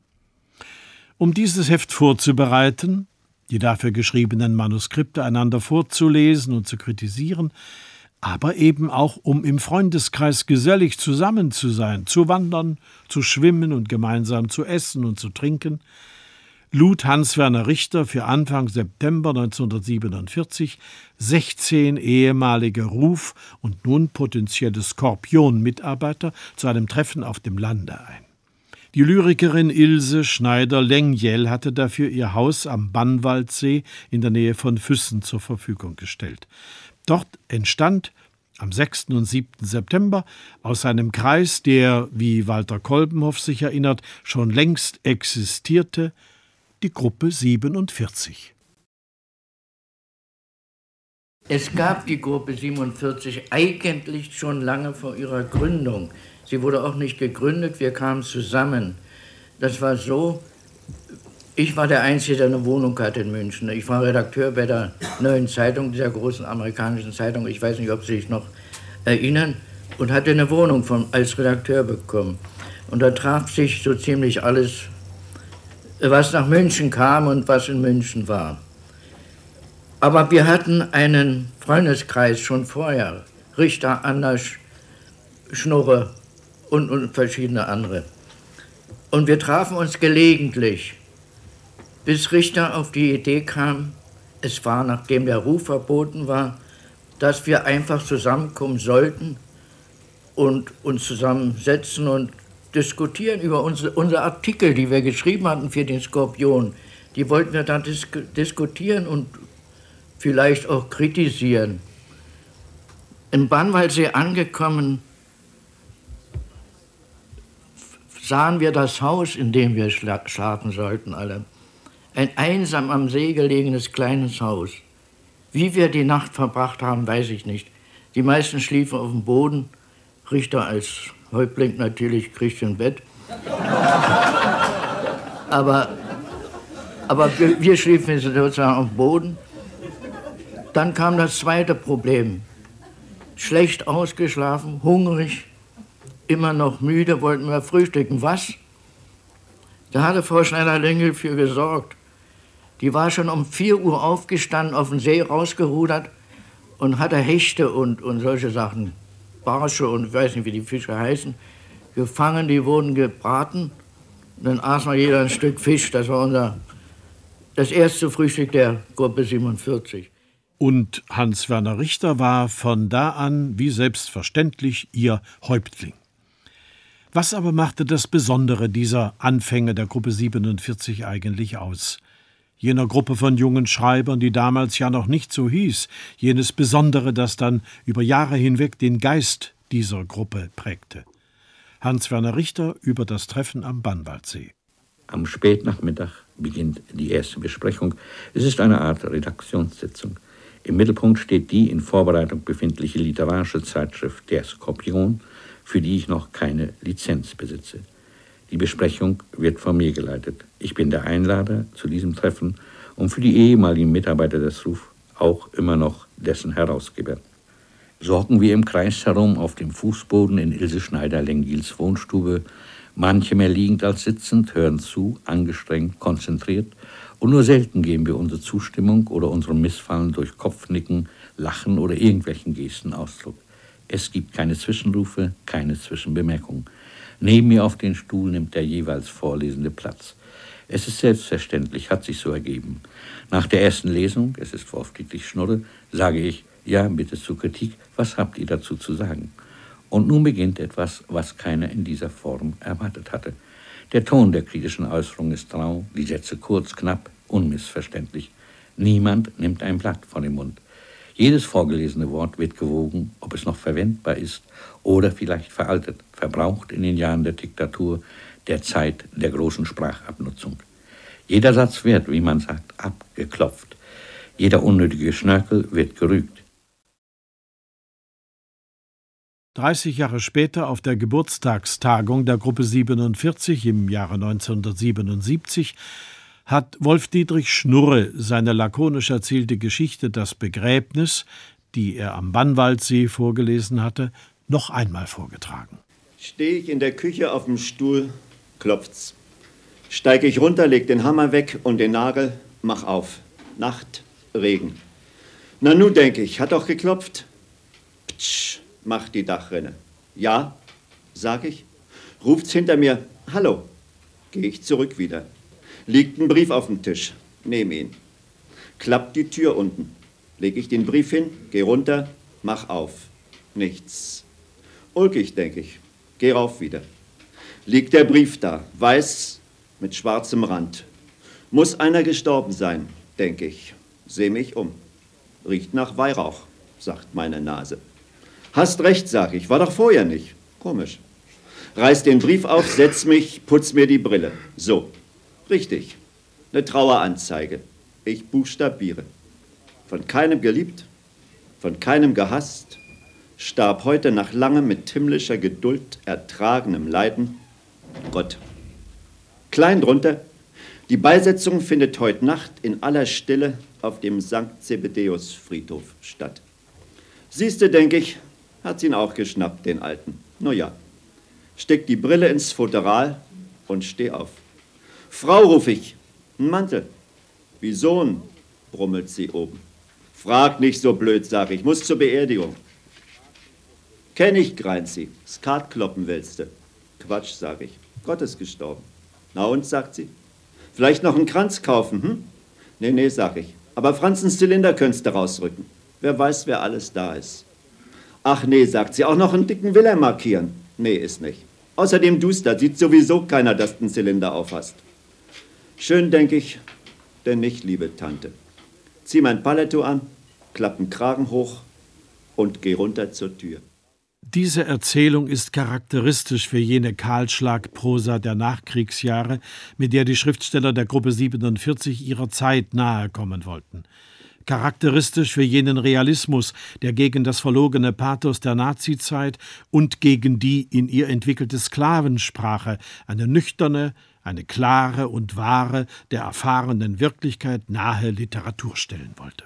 Speaker 2: Um dieses Heft vorzubereiten, die dafür geschriebenen Manuskripte einander vorzulesen und zu kritisieren, aber eben auch um im Freundeskreis gesellig zusammen zu sein, zu wandern, zu schwimmen und gemeinsam zu essen und zu trinken, lud Hans-Werner Richter für Anfang September neunzehnhundertsiebenundvierzig sechzehn ehemalige Ruf- und nun potenzielle Skorpion-Mitarbeiter zu einem Treffen auf dem Lande ein. Die Lyrikerin Ilse Schneider-Lengjel hatte dafür ihr Haus am Bannwaldsee in der Nähe von Füssen zur Verfügung gestellt. Dort entstand am sechsten und siebten September aus einem Kreis, der, wie Walter Kolbenhoff sich erinnert, schon längst existierte, die Gruppe siebenundvierzig.
Speaker 8: Es gab die Gruppe siebenundvierzig eigentlich schon lange vor ihrer Gründung. Sie wurde auch nicht gegründet, wir kamen zusammen. Das war so, ich war der Einzige, der eine Wohnung hatte in München. Ich war Redakteur bei der Neuen Zeitung, dieser großen amerikanischen Zeitung, ich weiß nicht, ob Sie sich noch erinnern, und hatte eine Wohnung von, als Redakteur bekommen. Und da traf sich so ziemlich alles, was nach München kam und was in München war. Aber wir hatten einen Freundeskreis schon vorher, Richter, Anders, Schnurre und, und verschiedene andere. Und wir trafen uns gelegentlich, bis Richter auf die Idee kam, es war, nachdem der Ruf verboten war, dass wir einfach zusammenkommen sollten und uns zusammensetzen und diskutieren über unsere, unsere Artikel, die wir geschrieben hatten für den Skorpion. Die wollten wir dann dis diskutieren und vielleicht auch kritisieren. Im Bannwaldsee angekommen, sahen wir das Haus, in dem wir schla schlafen sollten alle. Ein einsam am See gelegenes kleines Haus. Wie wir die Nacht verbracht haben, weiß ich nicht. Die meisten schliefen auf dem Boden, Richter als Häuptling natürlich Christian Bett. aber, aber wir, wir schliefen sozusagen auf dem Boden. Dann kam das zweite Problem. Schlecht ausgeschlafen, hungrig, immer noch müde, wollten wir frühstücken. Was? Da hatte Frau Schneider-Lengel für gesorgt. Die war schon um vier Uhr aufgestanden, auf den See rausgerudert und hatte Hechte und, und solche Sachen, Barsche und ich weiß nicht, wie die Fische heißen, gefangen, die wurden gebraten. Und dann aßen wir jeder ein Stück Fisch. Das war unser, das erste Frühstück der Gruppe siebenundvierzig.
Speaker 2: Und Hans-Werner Richter war von da an, wie selbstverständlich, ihr Häuptling. Was aber machte das Besondere dieser Anfänge der Gruppe siebenundvierzig eigentlich aus? Jener Gruppe von jungen Schreibern, die damals ja noch nicht so hieß, jenes Besondere, das dann über Jahre hinweg den Geist dieser Gruppe prägte. Hans-Werner Richter über das Treffen am Bannwaldsee.
Speaker 6: Am Spätnachmittag beginnt die erste Besprechung. Es ist eine Art Redaktionssitzung. Im Mittelpunkt steht die in Vorbereitung befindliche literarische Zeitschrift Der Skorpion, für die ich noch keine Lizenz besitze. Die Besprechung wird von mir geleitet. Ich bin der Einlader zu diesem Treffen und für die ehemaligen Mitarbeiter des Ruf auch immer noch dessen Herausgeber. So hocken wir im Kreis herum auf dem Fußboden in Ilse Schneider-Lengils Wohnstube, manche mehr liegend als sitzend, hören zu, angestrengt, konzentriert, und nur selten geben wir unsere Zustimmung oder unserem Missfallen durch Kopfnicken, Lachen oder irgendwelchen Gesten Ausdruck. Es gibt keine Zwischenrufe, keine Zwischenbemerkungen. Neben mir auf den Stuhl nimmt der jeweils Vorlesende Platz. Es ist selbstverständlich, hat sich so ergeben. Nach der ersten Lesung, es ist Wolf Dietrich Schnurre, sage ich, ja, bitte zur Kritik, was habt ihr dazu zu sagen? Und nun beginnt etwas, was keiner in dieser Form erwartet hatte. Der Ton der kritischen Äußerung ist rau, die Sätze kurz, knapp, unmissverständlich. Niemand nimmt ein Blatt vor den Mund. Jedes vorgelesene Wort wird gewogen, ob es noch verwendbar ist oder vielleicht veraltet, verbraucht in den Jahren der Diktatur, der Zeit der großen Sprachabnutzung. Jeder Satz wird, wie man sagt, abgeklopft. Jeder unnötige Schnörkel wird gerügt.
Speaker 2: dreißig Jahre später, auf der Geburtstagstagung der Gruppe siebenundvierzig im Jahre neunzehnhundertsiebenundsiebzig, hat Wolf Dietrich Schnurre seine lakonisch erzählte Geschichte »Das Begräbnis«, die er am Bannwaldsee vorgelesen hatte, noch einmal vorgetragen.
Speaker 9: Stehe ich in der Küche auf dem Stuhl, klopft's. Steige ich runter, leg den Hammer weg und den Nagel, mach auf. Nacht, Regen. Na nu, denke ich, hat doch geklopft. Ptsch, macht die Dachrinne. Ja, sag ich. Ruft's hinter mir, hallo. Gehe ich zurück wieder. Liegt ein Brief auf dem Tisch, nehm ihn. Klappt die Tür unten. Leg ich den Brief hin, geh runter, mach auf. Nichts. Ulkig, denke ich. Geh rauf wieder. Liegt der Brief da, weiß mit schwarzem Rand. Muss einer gestorben sein, denke ich. Seh mich um. Riecht nach Weihrauch, sagt meine Nase. Hast recht, sag ich, war doch vorher nicht. Komisch. Reiß den Brief auf, setz mich, putz mir die Brille. So, richtig. Eine Traueranzeige. Ich buchstabiere. Von keinem geliebt, von keinem gehasst, starb heute nach langem mit himmlischer Geduld ertragenem Leiden Gott. Klein drunter, die Beisetzung findet heute Nacht in aller Stille auf dem Sankt Zebedeus Friedhof statt. Siehste, denke ich, hat's ihn auch geschnappt, den Alten. No ja, steck die Brille ins Futteral und steh auf. Frau, ruf ich, ein Mantel. Wie Sohn, brummelt sie oben. Frag nicht so blöd, sag ich, muss zur Beerdigung. Kenn ich, greint sie, Skat kloppen willste. Quatsch, sag ich, Gott ist gestorben. Na und, sagt sie, vielleicht noch einen Kranz kaufen, hm? Nee, nee, sag ich, aber Franzens Zylinder könntest du rausrücken. Wer weiß, wer alles da ist. Ach nee, sagt sie, auch noch einen dicken Willer markieren. Nee, ist nicht. Außerdem duster, sieht sowieso keiner, dass du einen Zylinder aufhast. Schön, denk ich, denn nicht, liebe Tante. Zieh mein Paletto an, klapp den Kragen hoch und geh runter zur Tür.
Speaker 2: Diese Erzählung ist charakteristisch für jene Kahlschlagprosa der Nachkriegsjahre, mit der die Schriftsteller der Gruppe siebenundvierzig ihrer Zeit nahe kommen wollten. charakteristisch für jenen Realismus, der gegen das verlogene Pathos der Nazizeit und gegen die in ihr entwickelte Sklavensprache eine nüchterne, eine klare und wahre, der erfahrenen Wirklichkeit nahe Literatur stellen wollte.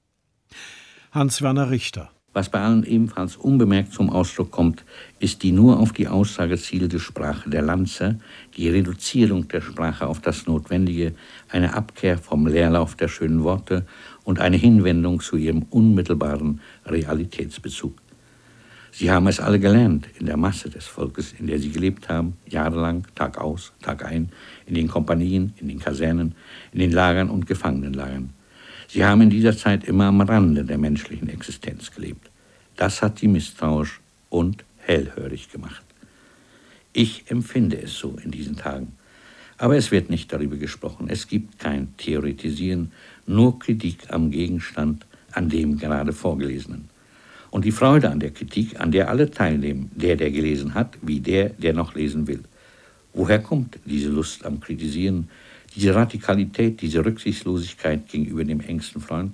Speaker 2: Hans Werner Richter.
Speaker 6: Was bei allen ebenfalls unbemerkt zum Ausdruck kommt, ist die nur auf die Aussage zielende Sprache der Lanzer, die Reduzierung der Sprache auf das Notwendige, eine Abkehr vom Leerlauf der schönen Worte und eine Hinwendung zu ihrem unmittelbaren Realitätsbezug. Sie haben es alle gelernt in der Masse des Volkes, in der sie gelebt haben, jahrelang, Tag aus, Tag ein, in den Kompanien, in den Kasernen, in den Lagern und Gefangenenlagern. Sie haben in dieser Zeit immer am Rande der menschlichen Existenz gelebt. Das hat sie misstrauisch und hellhörig gemacht. Ich empfinde es so in diesen Tagen. Aber es wird nicht darüber gesprochen. Es gibt kein Theoretisieren, nur Kritik am Gegenstand, an dem gerade Vorgelesenen. Und die Freude an der Kritik, an der alle teilnehmen, der, der gelesen hat, wie der, der noch lesen will. Woher kommt diese Lust am Kritisieren, diese Radikalität, diese Rücksichtslosigkeit gegenüber dem engsten Freund?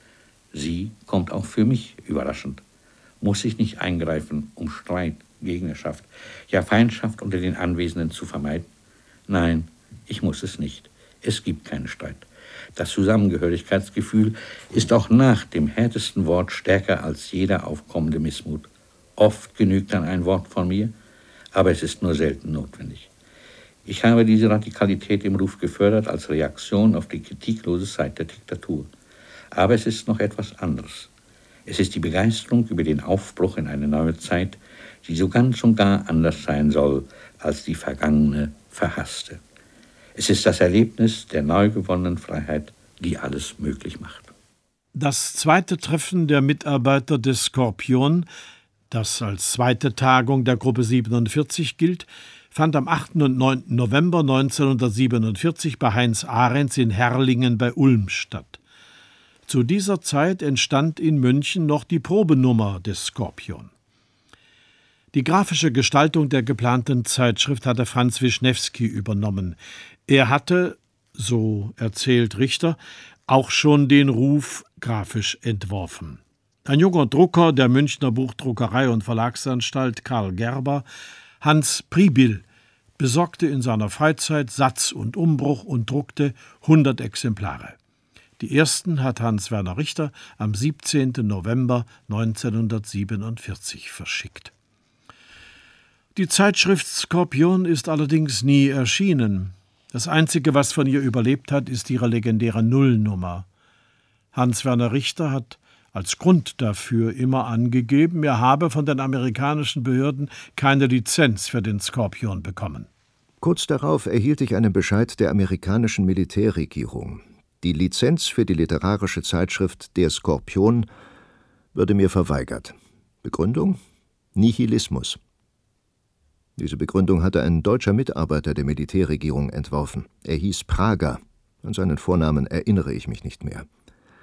Speaker 6: Sie kommt auch für mich überraschend. Muss ich nicht eingreifen, um Streit, Gegnerschaft, ja Feindschaft unter den Anwesenden zu vermeiden? Nein, ich muss es nicht. Es gibt keinen Streit. Das Zusammengehörigkeitsgefühl ist auch nach dem härtesten Wort stärker als jeder aufkommende Missmut. Oft genügt dann ein Wort von mir, aber es ist nur selten notwendig. Ich habe diese Radikalität im Ruf gefördert als Reaktion auf die kritiklose Zeit der Diktatur. Aber es ist noch etwas anderes. Es ist die Begeisterung über den Aufbruch in eine neue Zeit, die so ganz und gar anders sein soll als die vergangene, verhasste. Es ist das Erlebnis der neu gewonnenen Freiheit, die alles möglich macht.
Speaker 2: Das zweite Treffen der Mitarbeiter des Skorpion, das als zweite Tagung der Gruppe siebenundvierzig gilt, fand am achten und neunten November neunzehnhundertsiebenundvierzig bei Heinz Ahrens in Herrlingen bei Ulm statt. Zu dieser Zeit entstand in München noch die Probenummer des Skorpion. Die grafische Gestaltung der geplanten Zeitschrift hatte Franz Wischnewski übernommen. Er hatte, so erzählt Richter, auch schon den Ruf grafisch entworfen. Ein junger Drucker der Münchner Buchdruckerei und Verlagsanstalt, Karl Gerber, Hans Pribil, besorgte in seiner Freizeit Satz und Umbruch und druckte hundert Exemplare. Die ersten hat Hans Werner Richter am siebzehnten November neunzehnhundertsiebenundvierzig verschickt. Die Zeitschrift Skorpion ist allerdings nie erschienen. Das Einzige, was von ihr überlebt hat, ist ihre legendäre Nullnummer. Hans Werner Richter hat als Grund dafür immer angegeben, er habe von den amerikanischen Behörden keine Lizenz für den Skorpion bekommen.
Speaker 4: Kurz darauf erhielt ich einen Bescheid der amerikanischen Militärregierung. Die Lizenz für die literarische Zeitschrift Der Skorpion würde mir verweigert. Begründung? Nihilismus. Diese Begründung hatte ein deutscher Mitarbeiter der Militärregierung entworfen. Er hieß Prager. An seinen Vornamen erinnere ich mich nicht mehr.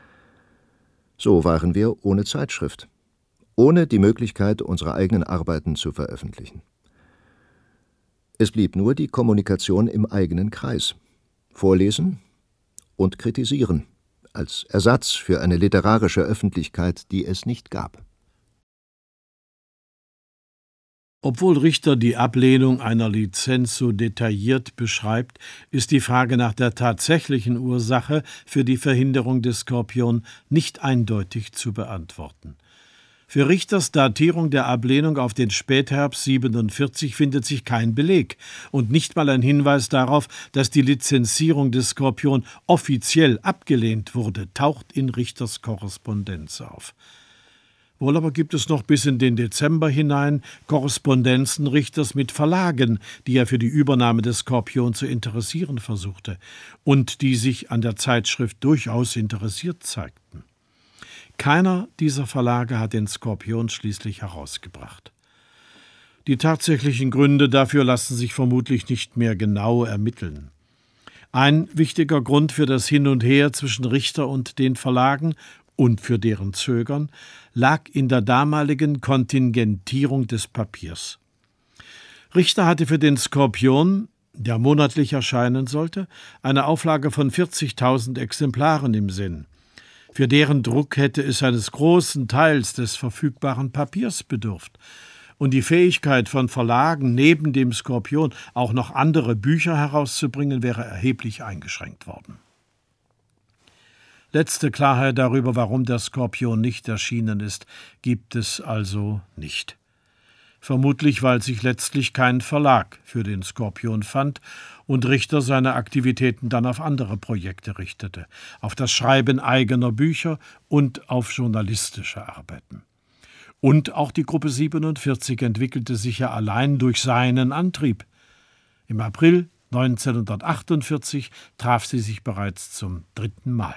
Speaker 4: So waren wir ohne Zeitschrift, ohne die Möglichkeit, unsere eigenen Arbeiten zu veröffentlichen. Es blieb nur die Kommunikation im eigenen Kreis. Vorlesen und kritisieren, als Ersatz für eine literarische Öffentlichkeit, die es nicht gab.
Speaker 2: Obwohl Richter die Ablehnung einer Lizenz so detailliert beschreibt, ist die Frage nach der tatsächlichen Ursache für die Verhinderung des Skorpion nicht eindeutig zu beantworten. Für Richters Datierung der Ablehnung auf den Spätherbst siebenundvierzig findet sich kein Beleg und nicht mal ein Hinweis darauf, dass die Lizenzierung des Skorpion offiziell abgelehnt wurde, taucht in Richters Korrespondenz auf. Wohl aber gibt es noch bis in den Dezember hinein Korrespondenzen Richters mit Verlagen, die er für die Übernahme des Skorpion zu interessieren versuchte und die sich an der Zeitschrift durchaus interessiert zeigten. Keiner dieser Verlage hat den Skorpion schließlich herausgebracht. Die tatsächlichen Gründe dafür lassen sich vermutlich nicht mehr genau ermitteln. Ein wichtiger Grund für das Hin und Her zwischen Richter und den Verlagen und für deren Zögern lag in der damaligen Kontingentierung des Papiers. Richter hatte für den Skorpion, der monatlich erscheinen sollte, eine Auflage von vierzigtausend Exemplaren im Sinn. Für deren Druck hätte es eines großen Teils des verfügbaren Papiers bedurft. Und die Fähigkeit von Verlagen, neben dem Skorpion auch noch andere Bücher herauszubringen, wäre erheblich eingeschränkt worden. Letzte Klarheit darüber, warum der Skorpion nicht erschienen ist, gibt es also nicht. Vermutlich, weil sich letztlich kein Verlag für den Skorpion fand und Richter seine Aktivitäten dann auf andere Projekte richtete, auf das Schreiben eigener Bücher und auf journalistische Arbeiten. Und auch die Gruppe siebenundvierzig entwickelte sich ja allein durch seinen Antrieb. Im April neunzehnhundertachtundvierzig traf sie sich bereits zum dritten Mal.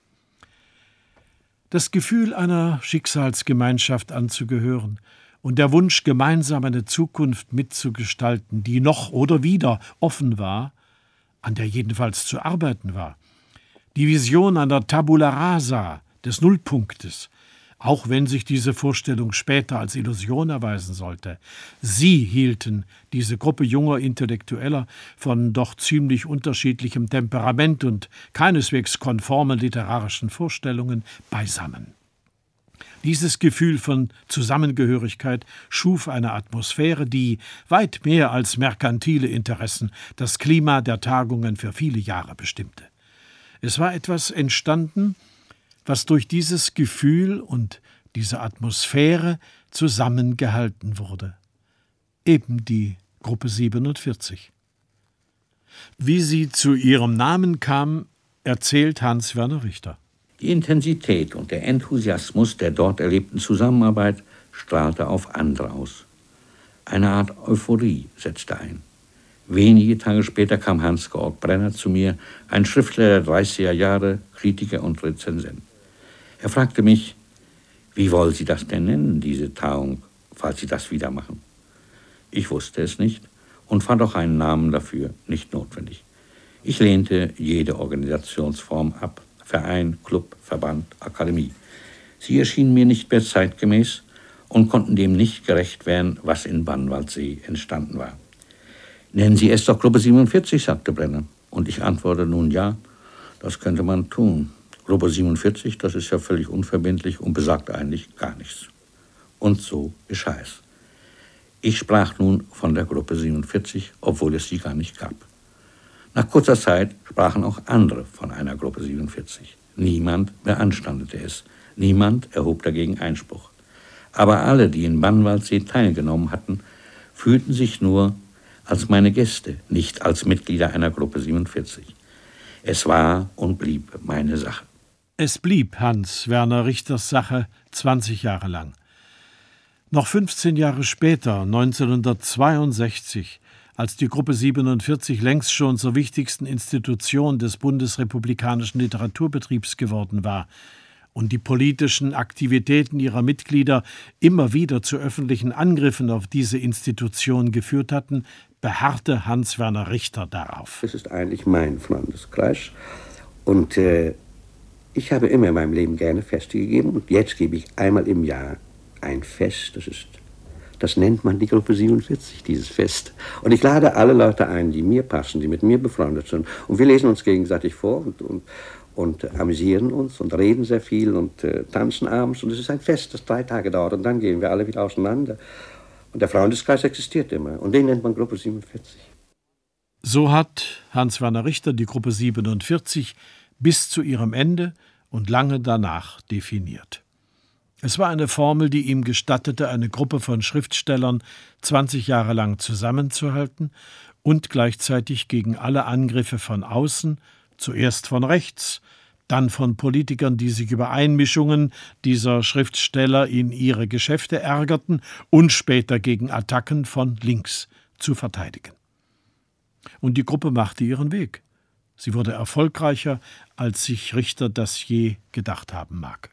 Speaker 2: Das Gefühl, einer Schicksalsgemeinschaft anzugehören und der Wunsch, gemeinsam eine Zukunft mitzugestalten, die noch oder wieder offen war, an der jedenfalls zu arbeiten war. Die Vision einer Tabula rasa, des Nullpunktes, auch wenn sich diese Vorstellung später als Illusion erweisen sollte. Sie hielten, diese Gruppe junger Intellektueller, von doch ziemlich unterschiedlichem Temperament und keineswegs konformen literarischen Vorstellungen beisammen. Dieses Gefühl von Zusammengehörigkeit schuf eine Atmosphäre, die weit mehr als merkantile Interessen das Klima der Tagungen für viele Jahre bestimmte. Es war etwas entstanden, was durch dieses Gefühl und diese Atmosphäre zusammengehalten wurde. Eben die Gruppe siebenundvierzig. Wie sie zu ihrem Namen kam, erzählt Hans-Werner Richter.
Speaker 10: Die Intensität und der Enthusiasmus der dort erlebten Zusammenarbeit strahlte auf andere aus. Eine Art Euphorie setzte ein. Wenige Tage später kam Hans-Georg Brenner zu mir, ein Schriftsteller der dreißiger Jahre, Kritiker und Rezensent. Er fragte mich, wie wollen Sie das denn nennen, diese Tagung, falls Sie das wieder machen? Ich wusste es nicht und fand auch einen Namen dafür nicht notwendig. Ich lehnte jede Organisationsform ab, Verein, Club, Verband, Akademie. Sie erschienen mir nicht mehr zeitgemäß und konnten dem nicht gerecht werden, was in Bannwaldsee entstanden war. Nennen Sie es doch Gruppe siebenundvierzig, sagte Brenner. Und ich antwortete nun ja, das könnte man tun. Gruppe siebenundvierzig, das ist ja völlig unverbindlich und besagt eigentlich gar nichts. Und so geschah es. Ich sprach nun von der Gruppe siebenundvierzig, obwohl es sie gar nicht gab. Nach kurzer Zeit sprachen auch andere von einer Gruppe siebenundvierzig. Niemand beanstandete es. Niemand erhob dagegen Einspruch. Aber alle, die in Bannwaldsee teilgenommen hatten, fühlten sich nur als meine Gäste, nicht als Mitglieder einer Gruppe siebenundvierzig. Es war und blieb meine Sache.
Speaker 2: Es blieb Hans-Werner Richters Sache zwanzig Jahre lang. Noch fünfzehn Jahre später, neunzehnhundertzweiundsechzig, als die Gruppe siebenundvierzig längst schon zur wichtigsten Institution des bundesrepublikanischen Literaturbetriebs geworden war und die politischen Aktivitäten ihrer Mitglieder immer wieder zu öffentlichen Angriffen auf diese Institution geführt hatten, beharrte Hans-Werner Richter darauf.
Speaker 11: Es ist eigentlich mein Freundeskreis und äh, ich habe immer in meinem Leben gerne Feste gegeben und jetzt gebe ich einmal im Jahr ein Fest, das ist Das nennt man die Gruppe siebenundvierzig, dieses Fest. Und ich lade alle Leute ein, die mir passen, die mit mir befreundet sind. Und wir lesen uns gegenseitig vor und, und, und amüsieren uns und reden sehr viel und äh, tanzen abends. Und es ist ein Fest, das drei Tage dauert. Und dann gehen wir alle wieder auseinander. Und der Freundeskreis existiert immer. Und den nennt man Gruppe siebenundvierzig.
Speaker 2: So hat Hans-Werner Richter die Gruppe siebenundvierzig bis zu ihrem Ende und lange danach definiert. Es war eine Formel, die ihm gestattete, eine Gruppe von Schriftstellern zwanzig Jahre lang zusammenzuhalten und gleichzeitig gegen alle Angriffe von außen, zuerst von rechts, dann von Politikern, die sich über Einmischungen dieser Schriftsteller in ihre Geschäfte ärgerten, und später gegen Attacken von links zu verteidigen. Und die Gruppe machte ihren Weg. Sie wurde erfolgreicher, als sich Richter das je gedacht haben mag.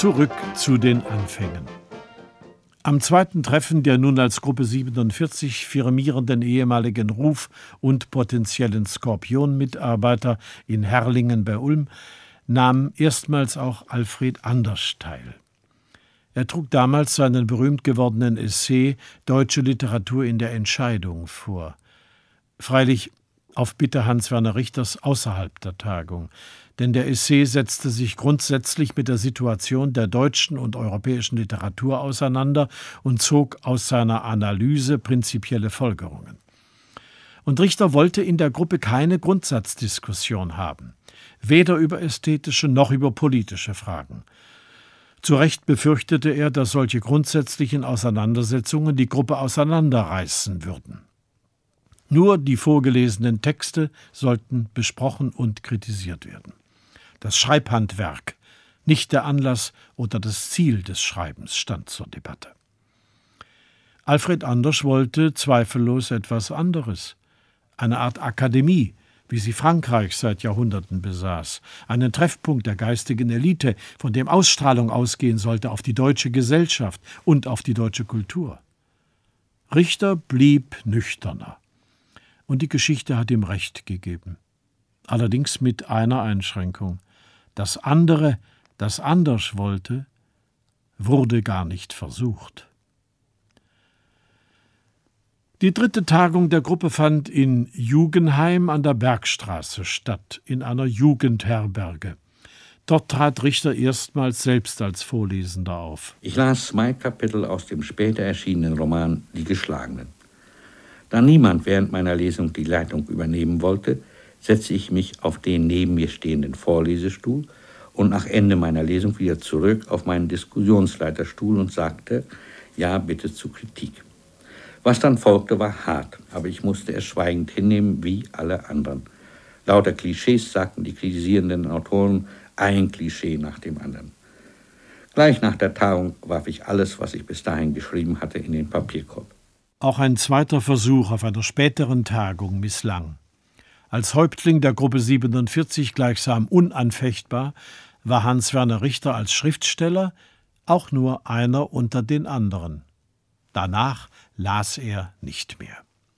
Speaker 2: Zurück zu den Anfängen. Am zweiten Treffen der nun als Gruppe siebenundvierzig firmierenden ehemaligen Ruf- und potenziellen Skorpion-Mitarbeiter in Herrlingen bei Ulm nahm erstmals auch Alfred Andersch teil. Er trug damals seinen berühmt gewordenen Essay »Deutsche Literatur in der Entscheidung« vor. Freilich auf Bitte Hans-Werner Richters außerhalb der Tagung, denn der Essay setzte sich grundsätzlich mit der Situation der deutschen und europäischen Literatur auseinander und zog aus seiner Analyse prinzipielle Folgerungen. Und Richter wollte in der Gruppe keine Grundsatzdiskussion haben, weder über ästhetische noch über politische Fragen. Zu Recht befürchtete er, dass solche grundsätzlichen Auseinandersetzungen die Gruppe auseinanderreißen würden. Nur die vorgelesenen Texte sollten besprochen und kritisiert werden. Das Schreibhandwerk, nicht der Anlass oder das Ziel des Schreibens, stand zur Debatte. Alfred Andersch wollte zweifellos etwas anderes, eine Art Akademie, wie sie Frankreich seit Jahrhunderten besaß, einen Treffpunkt der geistigen Elite, von dem Ausstrahlung ausgehen sollte auf die deutsche Gesellschaft und auf die deutsche Kultur. Richter blieb nüchterner. Und die Geschichte hat ihm Recht gegeben. Allerdings mit einer Einschränkung. Das andere, das Andersch wollte, wurde gar nicht versucht. Die dritte Tagung der Gruppe fand in Jugenheim an der Bergstraße statt, in einer Jugendherberge. Dort trat Richter erstmals selbst als Vorlesender auf.
Speaker 10: Ich las zwei Kapitel aus dem später erschienenen Roman »Die Geschlagenen«. Da niemand während meiner Lesung die Leitung übernehmen wollte, setzte ich mich auf den neben mir stehenden Vorlesestuhl und nach Ende meiner Lesung wieder zurück auf meinen Diskussionsleiterstuhl und sagte, ja, bitte zur Kritik. Was dann folgte, war hart, aber ich musste es schweigend hinnehmen, wie alle anderen. Lauter Klischees sagten die kritisierenden Autoren, ein Klischee nach dem anderen. Gleich nach der Tagung warf ich alles, was ich bis dahin geschrieben hatte, in den Papierkorb.
Speaker 2: Auch ein zweiter Versuch auf einer späteren Tagung misslang. Als Häuptling der Gruppe siebenundvierzig gleichsam unanfechtbar war Hans-Werner Richter als Schriftsteller auch nur einer unter den anderen. Danach las er nicht mehr.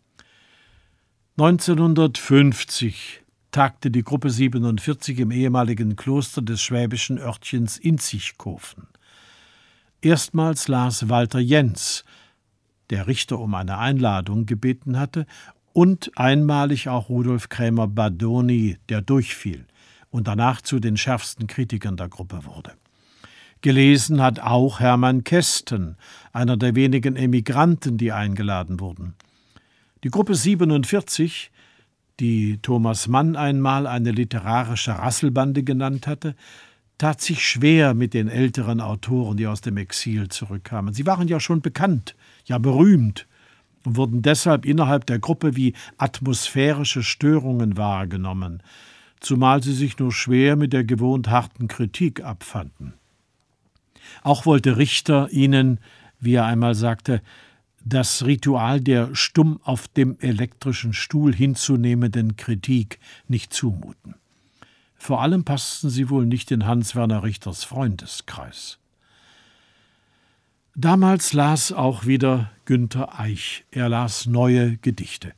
Speaker 2: neunzehnhundertfünfzig tagte die Gruppe siebenundvierzig im ehemaligen Kloster des schwäbischen Örtchens Inzigkofen. Erstmals las Walter Jens, der Richter um eine Einladung gebeten hatte, und einmalig auch Rudolf Krämer-Badoni, der durchfiel und danach zu den schärfsten Kritikern der Gruppe wurde. Gelesen hat auch Hermann Kästen, einer der wenigen Emigranten, die eingeladen wurden. Die Gruppe siebenundvierzig, die Thomas Mann einmal eine literarische Rasselbande genannt hatte, tat sich schwer mit den älteren Autoren, die aus dem Exil zurückkamen. Sie waren ja schon bekannt, ja berühmt und wurden deshalb innerhalb der Gruppe wie atmosphärische Störungen wahrgenommen, zumal sie sich nur schwer mit der gewohnt harten Kritik abfanden. Auch wollte Richter ihnen, wie er einmal sagte, das Ritual der stumm auf dem elektrischen Stuhl hinzunehmenden Kritik nicht zumuten. Vor allem passten sie wohl nicht in Hans-Werner Richters Freundeskreis. Damals las auch wieder Günter Eich. Er las neue Gedichte.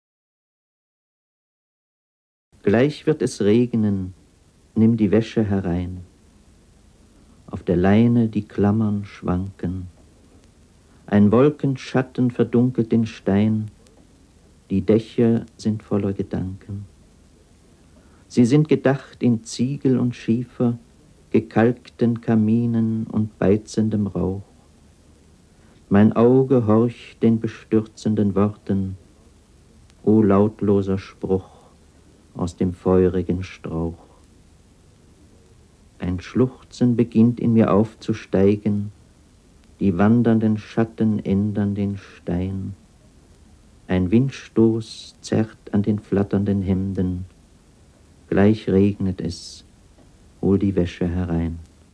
Speaker 12: Gleich wird es regnen, nimm die Wäsche herein. Auf der Leine die Klammern schwanken. Ein Wolkenschatten verdunkelt den Stein. Die Dächer sind voller Gedanken. Sie sind gedacht in Ziegel und Schiefer, gekalkten Kaminen und beizendem Rauch. Mein Auge horcht den bestürzenden Worten, o lautloser Spruch aus dem feurigen Strauch. Ein Schluchzen beginnt in mir aufzusteigen, die wandernden Schatten ändern den Stein. Ein Windstoß zerrt an den flatternden Hemden, gleich regnet es, hol die Wäsche herein.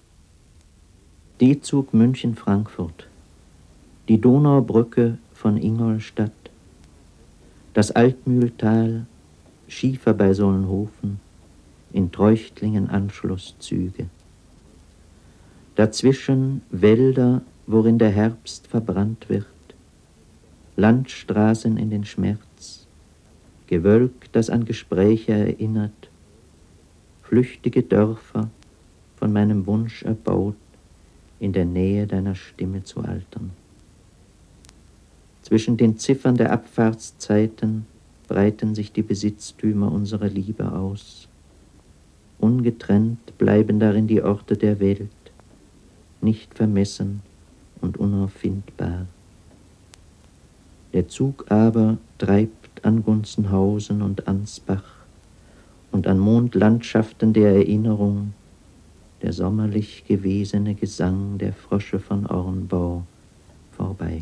Speaker 12: D-Zug München-Frankfurt, die Donaubrücke von Ingolstadt, das Altmühltal, Schiefer bei Solnhofen, in Treuchtlingen Anschlusszüge. Dazwischen Wälder, worin der Herbst verbrannt wird, Landstraßen in den Schmerz, Gewölk, das an Gespräche erinnert, flüchtige Dörfer, von meinem Wunsch erbaut, in der Nähe deiner Stimme zu altern. Zwischen den Ziffern der Abfahrtszeiten breiten sich die Besitztümer unserer Liebe aus. Ungetrennt bleiben darin die Orte der Welt, nicht vermessen und unauffindbar. Der Zug aber treibt an Gunzenhausen und Ansbach und an Mondlandschaften der Erinnerung, der sommerlich gewesene Gesang der Frösche von Ornbau vorbei.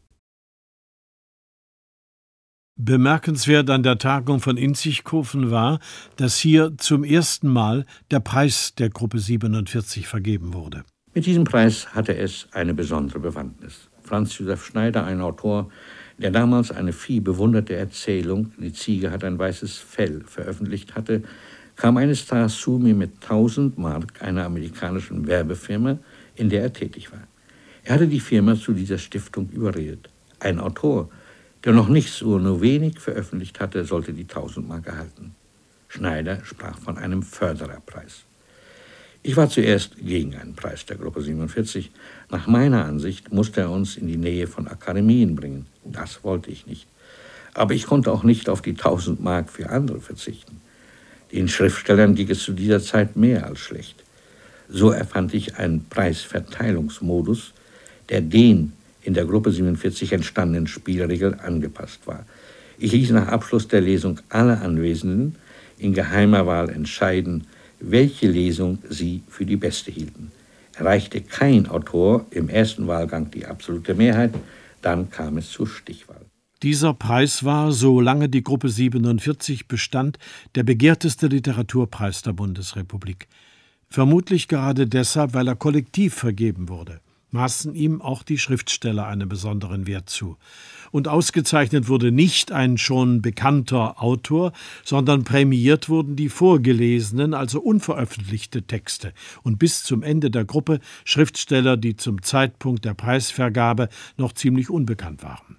Speaker 2: Bemerkenswert an der Tagung von Inzigkofen war, dass hier zum ersten Mal der Preis der Gruppe siebenundvierzig vergeben wurde.
Speaker 10: Mit diesem Preis hatte es eine besondere Bewandtnis. Franz Josef Schneider, ein Autor, der damals eine viel bewunderte Erzählung, Die Ziege hat ein weißes Fell, veröffentlicht hatte, kam eines Tages zu mir mit tausend Mark einer amerikanischen Werbefirma, in der er tätig war. Er hatte die Firma zu dieser Stiftung überredet. Ein Autor, der noch nichts oder nur wenig veröffentlicht hatte, sollte die tausend Mark erhalten. Schneider sprach von einem Fördererpreis. Ich war zuerst gegen einen Preis der Gruppe siebenundvierzig. Nach meiner Ansicht musste er uns in die Nähe von Akademien bringen. Das wollte ich nicht. Aber ich konnte auch nicht auf die tausend Mark für andere verzichten. Den Schriftstellern ging es zu dieser Zeit mehr als schlecht. So erfand ich einen Preisverteilungsmodus, der den in der Gruppe siebenundvierzig entstandenen Spielregeln angepasst war. Ich ließ nach Abschluss der Lesung alle Anwesenden in geheimer Wahl entscheiden, welche Lesung sie für die beste hielten. Erreichte kein Autor im ersten Wahlgang die absolute Mehrheit, dann kam es zur Stichwahl.
Speaker 2: Dieser Preis war, solange die Gruppe siebenundvierzig bestand, der begehrteste Literaturpreis der Bundesrepublik. Vermutlich gerade deshalb, weil er kollektiv vergeben wurde, maßen ihm auch die Schriftsteller einen besonderen Wert zu. Und ausgezeichnet wurde nicht ein schon bekannter Autor, sondern prämiert wurden die vorgelesenen, also unveröffentlichte Texte und bis zum Ende der Gruppe Schriftsteller, die zum Zeitpunkt der Preisvergabe noch ziemlich unbekannt waren.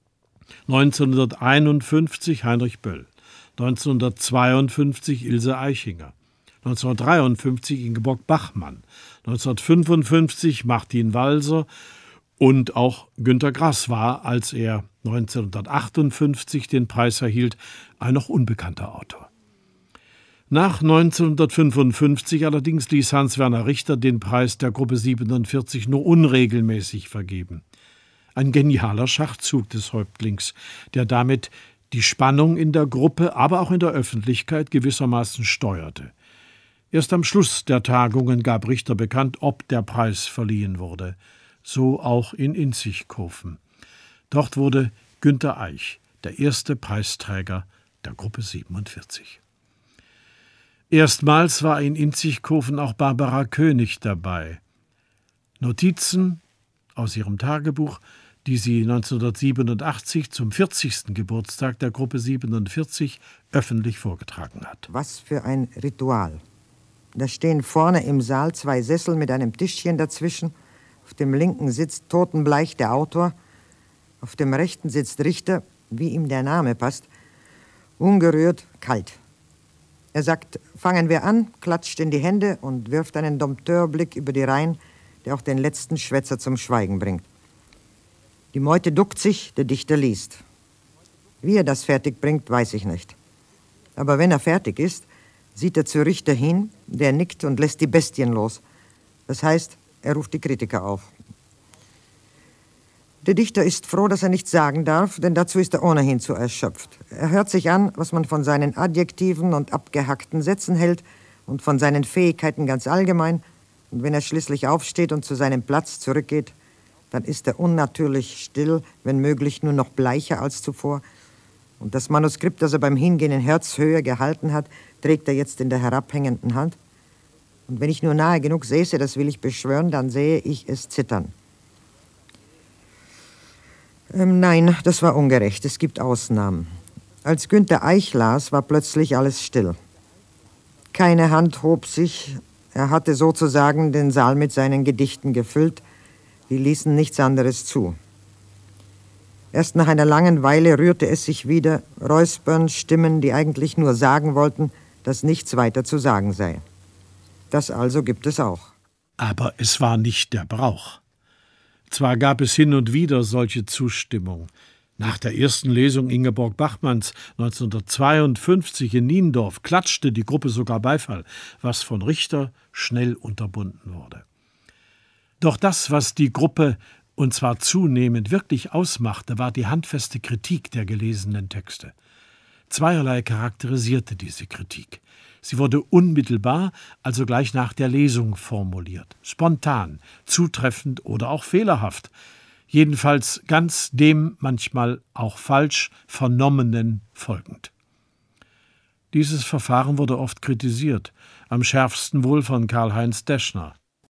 Speaker 2: neunzehnhunderteinundfünfzig Heinrich Böll, neunzehnhundertzweiundfünfzig Ilse Aichinger, neunzehnhundertdreiundfünfzig Ingeborg Bachmann, neunzehnhundertfünfundfünfzig Martin Walser und auch Günter Grass war, als er neunzehnhundertachtundfünfzig den Preis erhielt, ein noch unbekannter Autor. Nach neunzehnhundertfünfundfünfzig allerdings ließ Hans-Werner Richter den Preis der Gruppe siebenundvierzig nur unregelmäßig vergeben. Ein genialer Schachzug des Häuptlings, der damit die Spannung in der Gruppe, aber auch in der Öffentlichkeit gewissermaßen steuerte. Erst am Schluss der Tagungen gab Richter bekannt, ob der Preis verliehen wurde. So auch in Inzigkofen. Dort wurde Günter Eich der erste Preisträger der Gruppe siebenundvierzig. Erstmals war in Inzigkofen auch Barbara König dabei. Notizen aus ihrem Tagebuch, die sie neunzehnhundertsiebenundachtzig zum vierzigsten Geburtstag der Gruppe siebenundvierzig öffentlich vorgetragen hat.
Speaker 13: Was für ein Ritual. Da stehen vorne im Saal zwei Sessel mit einem Tischchen dazwischen. Auf dem linken sitzt totenbleich der Autor. Auf dem rechten sitzt Richter, wie ihm der Name passt, ungerührt, kalt. Er sagt, fangen wir an, klatscht in die Hände und wirft einen Dompteurblick über die Reihen, der auch den letzten Schwätzer zum Schweigen bringt. Die Meute duckt sich, der Dichter liest. Wie er das fertig bringt, weiß ich nicht. Aber wenn er fertig ist, sieht er zu Richter hin, der nickt und lässt die Bestien los. Das heißt, er ruft die Kritiker auf. Der Dichter ist froh, dass er nichts sagen darf, denn dazu ist er ohnehin zu erschöpft. Er hört sich an, was man von seinen adjektiven und abgehackten Sätzen hält und von seinen Fähigkeiten ganz allgemein. Und wenn er schließlich aufsteht und zu seinem Platz zurückgeht, dann ist er unnatürlich still, wenn möglich nur noch bleicher als zuvor. Und das Manuskript, das er beim Hingehen in Herzhöhe gehalten hat, trägt er jetzt in der herabhängenden Hand. Und wenn ich nur nahe genug säße, das will ich beschwören, dann sehe ich es zittern. Ähm, nein, das war ungerecht. Es gibt Ausnahmen. Als Günter Eich las, war plötzlich alles still. Keine Hand hob sich, Er hatte sozusagen den Saal mit seinen Gedichten gefüllt, die ließen nichts anderes zu. Erst nach einer langen Weile rührte es sich wieder, Räuspern, Stimmen, die eigentlich nur sagen wollten, dass nichts weiter zu sagen sei. Das also gibt es auch.
Speaker 2: Aber es war nicht der Brauch. Zwar gab es hin und wieder solche Zustimmung. Nach der ersten Lesung Ingeborg Bachmanns neunzehnhundertzweiundfünfzig in Niendorf klatschte die Gruppe sogar Beifall, was von Richter schnell unterbunden wurde. Doch das, was die Gruppe, und zwar zunehmend, wirklich ausmachte, war die handfeste Kritik der gelesenen Texte. Zweierlei charakterisierte diese Kritik. Sie wurde unmittelbar, also gleich nach der Lesung formuliert, spontan, zutreffend oder auch fehlerhaft, jedenfalls ganz dem manchmal auch falsch Vernommenen folgend. Dieses Verfahren wurde oft kritisiert, am schärfsten wohl von Karl-Heinz Deschner.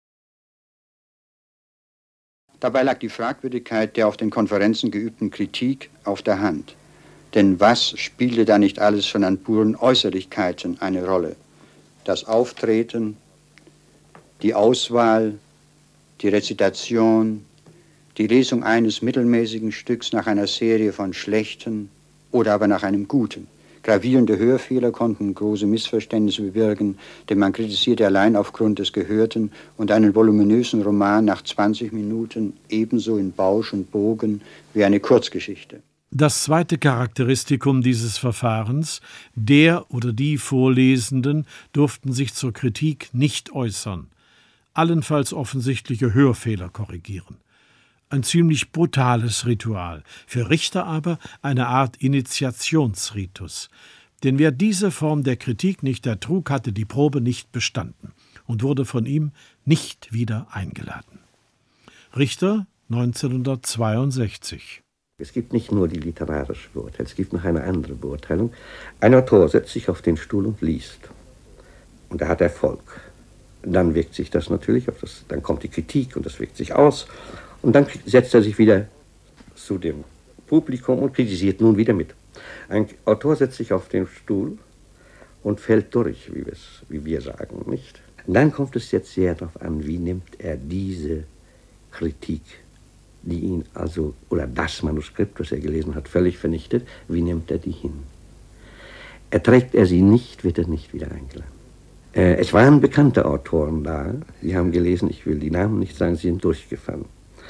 Speaker 14: Dabei lag die Fragwürdigkeit der auf den Konferenzen geübten Kritik auf der Hand. Denn was spielte da nicht alles schon an puren Äußerlichkeiten eine Rolle? Das Auftreten, die Auswahl, die Rezitation, die Lesung eines mittelmäßigen Stücks nach einer Serie von schlechten oder aber nach einem guten. Gravierende Hörfehler konnten große Missverständnisse bewirken, denn man kritisierte allein aufgrund des Gehörten und einen voluminösen Roman nach zwanzig Minuten ebenso in Bausch und Bogen wie eine Kurzgeschichte.
Speaker 2: Das zweite Charakteristikum dieses Verfahrens: der oder die Vorlesenden durften sich zur Kritik nicht äußern, allenfalls offensichtliche Hörfehler korrigieren. Ein ziemlich brutales Ritual, für Richter aber eine Art Initiationsritus. Denn wer diese Form der Kritik nicht ertrug, hatte die Probe nicht bestanden und wurde von ihm nicht wieder eingeladen. Richter neunzehnhundertzweiundsechzig.
Speaker 11: Es gibt nicht nur die literarische Beurteilung, es gibt noch eine andere Beurteilung. Ein Autor setzt sich auf den Stuhl und liest. Und er hat Erfolg. Dann wirkt sich das natürlich auf das, dann kommt die Kritik und das wirkt sich aus. Und dann setzt er sich wieder zu dem Publikum und kritisiert nun wieder mit. Ein Autor setzt sich auf den Stuhl und fällt durch, wie, wie wir sagen, nicht? Und dann kommt es jetzt sehr darauf an, wie nimmt er diese Kritik, die ihn also, oder das Manuskript, das er gelesen hat, völlig vernichtet, wie nimmt er die hin? Erträgt er sie nicht, wird er nicht wieder eingeladen. Äh, es waren bekannte Autoren da, sie haben gelesen, ich will die Namen nicht sagen, sie sind durchgefallen.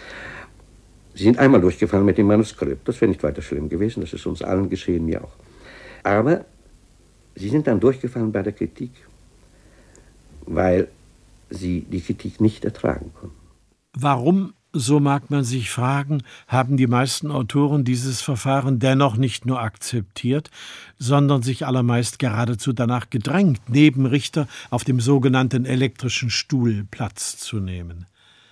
Speaker 11: Sie sind einmal durchgefallen mit dem Manuskript, das wäre nicht weiter schlimm gewesen, das ist uns allen geschehen, mir auch. Aber sie sind dann durchgefallen bei der Kritik, weil sie die Kritik nicht ertragen konnten.
Speaker 2: Warum, so mag man sich fragen, haben die meisten Autoren dieses Verfahren dennoch nicht nur akzeptiert, sondern sich allermeist geradezu danach gedrängt, neben Richter auf dem sogenannten elektrischen Stuhl Platz zu nehmen?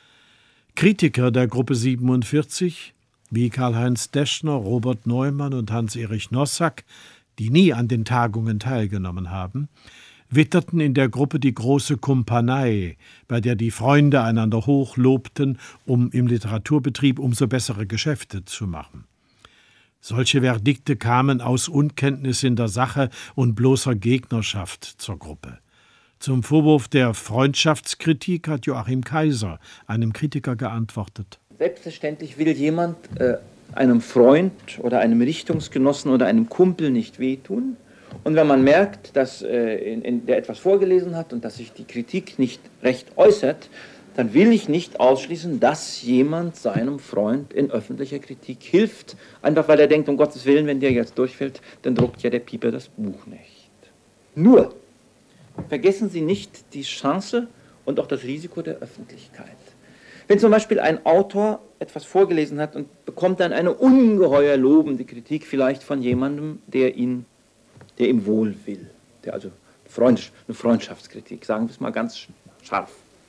Speaker 2: Kritiker der Gruppe siebenundvierzig, wie Karl-Heinz Deschner, Robert Neumann und Hans-Erich Nossack, die nie an den Tagungen teilgenommen haben, witterten in der Gruppe die große Kumpanei, bei der die Freunde einander hochlobten, um im Literaturbetrieb umso bessere Geschäfte zu machen. Solche Verdikte kamen aus Unkenntnis in der Sache und bloßer Gegnerschaft zur Gruppe. Zum Vorwurf der Freundschaftskritik hat Joachim Kaiser, einem Kritiker, geantwortet.
Speaker 15: Selbstverständlich will jemand äh, einem Freund oder einem Richtungsgenossen oder einem Kumpel nicht wehtun. Und wenn man merkt, dass äh, in, in der etwas vorgelesen hat und dass sich die Kritik nicht recht äußert, dann will ich nicht ausschließen, dass jemand seinem Freund in öffentlicher Kritik hilft. Einfach weil er denkt, um Gottes Willen, wenn der jetzt durchfällt, dann druckt ja der Pieper das Buch nicht. Nur vergessen Sie nicht die Chance und auch das Risiko der Öffentlichkeit. Wenn zum Beispiel ein Autor etwas vorgelesen hat und bekommt dann eine ungeheuer lobende Kritik, vielleicht von jemandem, der, ihn, der ihm wohl will, der also Freund, eine Freundschaftskritik, sagen wir es mal ganz scharf.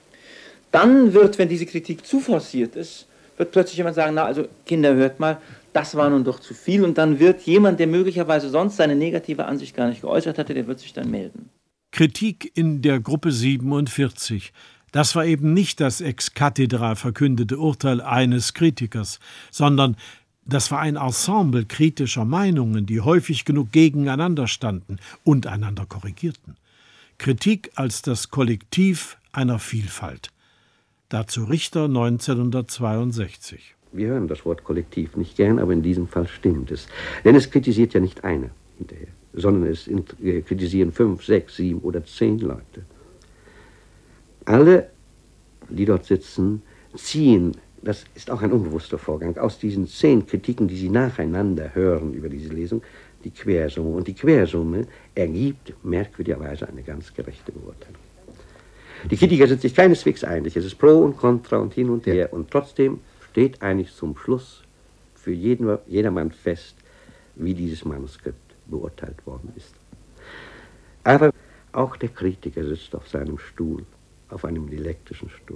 Speaker 15: Dann wird, wenn diese Kritik zu forciert ist, wird plötzlich jemand sagen, na also Kinder, hört mal, das war nun doch zu viel. Und dann wird jemand, der möglicherweise sonst seine negative Ansicht gar nicht geäußert hatte, der wird sich dann melden.
Speaker 2: Kritik in der Gruppe siebenundvierzig. Das war eben nicht das ex cathedra verkündete Urteil eines Kritikers, sondern das war ein Ensemble kritischer Meinungen, die häufig genug gegeneinander standen und einander korrigierten. Kritik als das Kollektiv einer Vielfalt. Dazu Richter neunzehnhundertzweiundsechzig.
Speaker 11: Wir hören das Wort Kollektiv nicht gern, aber in diesem Fall stimmt es. Denn es kritisiert ja nicht einer hinterher, sondern es kritisieren fünf, sechs, sieben oder zehn Leute. Alle, die dort sitzen, ziehen, das ist auch ein unbewusster Vorgang, aus diesen zehn Kritiken, die sie nacheinander hören über diese Lesung, die Quersumme. Und die Quersumme ergibt merkwürdigerweise eine ganz gerechte Beurteilung. Die Kritiker sind sich keineswegs einig. Es ist Pro und Contra und hin und her. Und trotzdem steht eigentlich zum Schluss für jeden, jedermann fest, wie dieses Manuskript beurteilt worden ist. Aber auch der Kritiker sitzt auf seinem Stuhl, auf einem dialektischen Stuhl.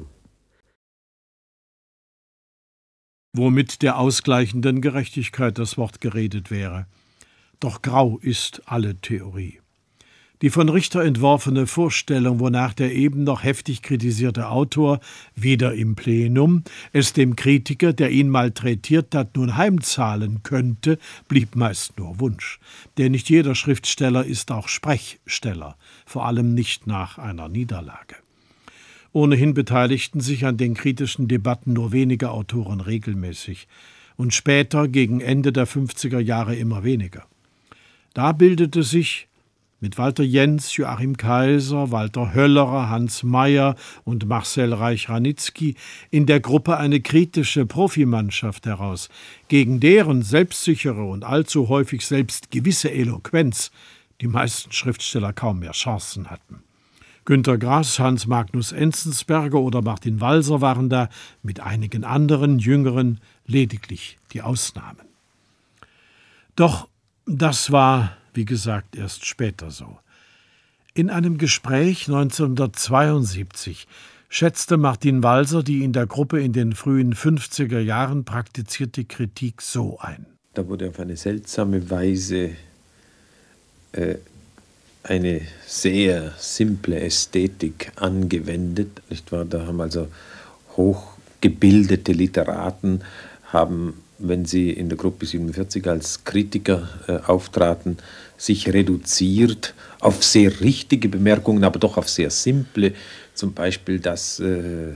Speaker 2: Womit der ausgleichenden Gerechtigkeit das Wort geredet wäre. Doch grau ist alle Theorie. Die von Richter entworfene Vorstellung, wonach der eben noch heftig kritisierte Autor, weder im Plenum, es dem Kritiker, der ihn malträtiert hat, nun heimzahlen könnte, blieb meist nur Wunsch. Denn nicht jeder Schriftsteller ist auch Sprechsteller, vor allem nicht nach einer Niederlage. Ohnehin beteiligten sich an den kritischen Debatten nur wenige Autoren regelmäßig und später, gegen Ende der fünfziger Jahre, immer weniger. Da bildete sich mit Walter Jens, Joachim Kaiser, Walter Höllerer, Hans Meyer und Marcel Reich-Ranitzky in der Gruppe eine kritische Profimannschaft heraus, gegen deren selbstsichere und allzu häufig selbstgewisse Eloquenz die meisten Schriftsteller kaum mehr Chancen hatten. Günter Grass, Hans Magnus Enzensberger oder Martin Walser waren da mit einigen anderen Jüngeren lediglich die Ausnahmen. Doch das war, wie gesagt, erst später so. In einem Gespräch neunzehnhundertzweiundsiebzig schätzte Martin Walser die in der Gruppe in den frühen fünfziger Jahren praktizierte Kritik so ein.
Speaker 16: Da wurde auf eine seltsame Weise äh, eine sehr simple Ästhetik angewendet, nicht wahr? Da haben also hochgebildete Literaten, haben, wenn sie in der Gruppe siebenundvierzig als Kritiker äh, auftraten, sich reduziert auf sehr richtige Bemerkungen, aber doch auf sehr simple. Zum Beispiel, das äh,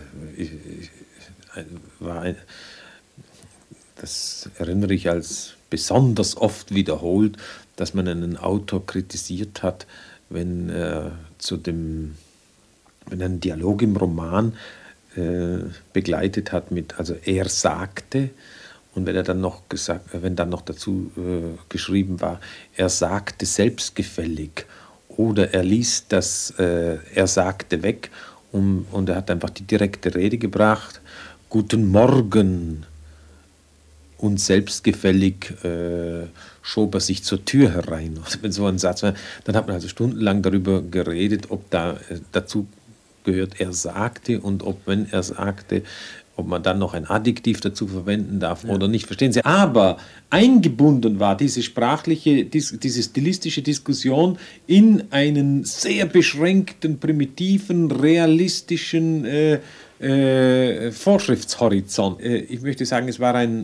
Speaker 16: war ein, das erinnere ich als besonders oft wiederholt, dass man einen Autor kritisiert hat, wenn er zu dem, wenn er einen Dialog im Roman äh, begleitet hat mit, also er sagte, und wenn er dann noch gesagt, wenn dann noch dazu äh, geschrieben war, er sagte selbstgefällig oder er ließ das äh, er sagte weg um, und er hat einfach die direkte Rede gebracht, guten Morgen, und selbstgefällig äh, schob er sich zur Tür herein. Und wenn so ein Satz war, dann hat man also stundenlang darüber geredet, ob da äh, dazu gehört, er sagte, und ob, wenn er sagte, ob man dann noch ein Adjektiv dazu verwenden darf, ja, oder nicht. Verstehen Sie? Aber eingebunden war diese sprachliche, diese stilistische Diskussion in einen sehr beschränkten, primitiven, realistischen äh, äh, Vorschriftshorizont. Äh, ich möchte sagen, es war ein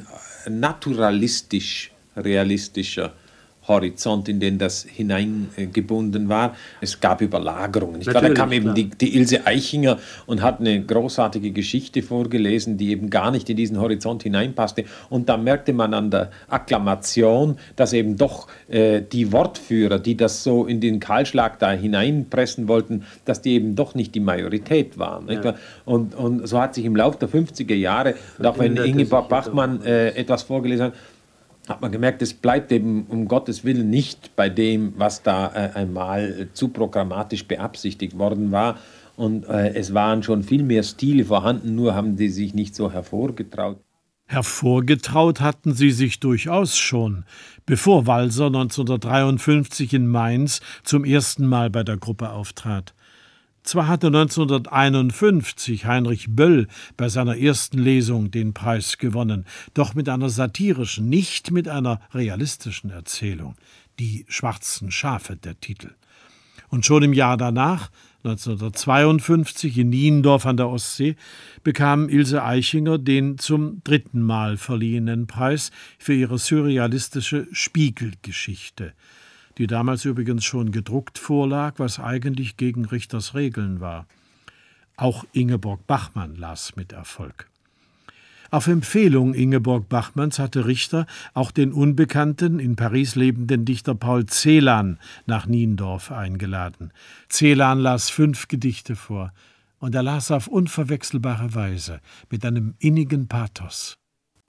Speaker 16: naturalistisch-realistischer Horizont, in den das hineingebunden war. Es gab Überlagerungen. Ich glaube, da kam eben die, die Ilse Aichinger und hat eine großartige Geschichte vorgelesen, die eben gar nicht in diesen Horizont hineinpasste. Und da merkte man an der Akklamation, dass eben doch äh, die Wortführer, die das so in den Kahlschlag da hineinpressen wollten, dass die eben doch nicht die Majorität waren. Ja. Und, und so hat sich im Laufe der fünfziger Jahre, und auch wenn Ingeborg Bachmann äh, etwas vorgelesen hat, hat man gemerkt, es bleibt eben um Gottes Willen nicht bei dem, was da äh, einmal äh, zu programmatisch beabsichtigt worden war. Und äh, es waren schon viel mehr Stile vorhanden, nur haben die sich nicht so hervorgetraut.
Speaker 2: Hervorgetraut hatten sie sich durchaus schon, bevor Walser neunzehnhundertdreiundfünfzig in Mainz zum ersten Mal bei der Gruppe auftrat. Zwar hatte neunzehnhunderteinundfünfzig Heinrich Böll bei seiner ersten Lesung den Preis gewonnen, doch mit einer satirischen, nicht mit einer realistischen Erzählung. Die schwarzen Schafe, der Titel. Und schon im Jahr danach, neunzehnhundertzweiundfünfzig in Niendorf an der Ostsee, bekam Ilse Aichinger den zum dritten Mal verliehenen Preis für ihre surrealistische Spiegelgeschichte. die damals übrigens schon gedruckt vorlag, was eigentlich gegen Richters Regeln war. Auch Ingeborg Bachmann las mit Erfolg. Auf Empfehlung Ingeborg Bachmanns hatte Richter auch den unbekannten, in Paris lebenden Dichter Paul Celan nach Niendorf eingeladen. Celan las fünf Gedichte vor, und er las auf unverwechselbare Weise, mit einem innigen Pathos.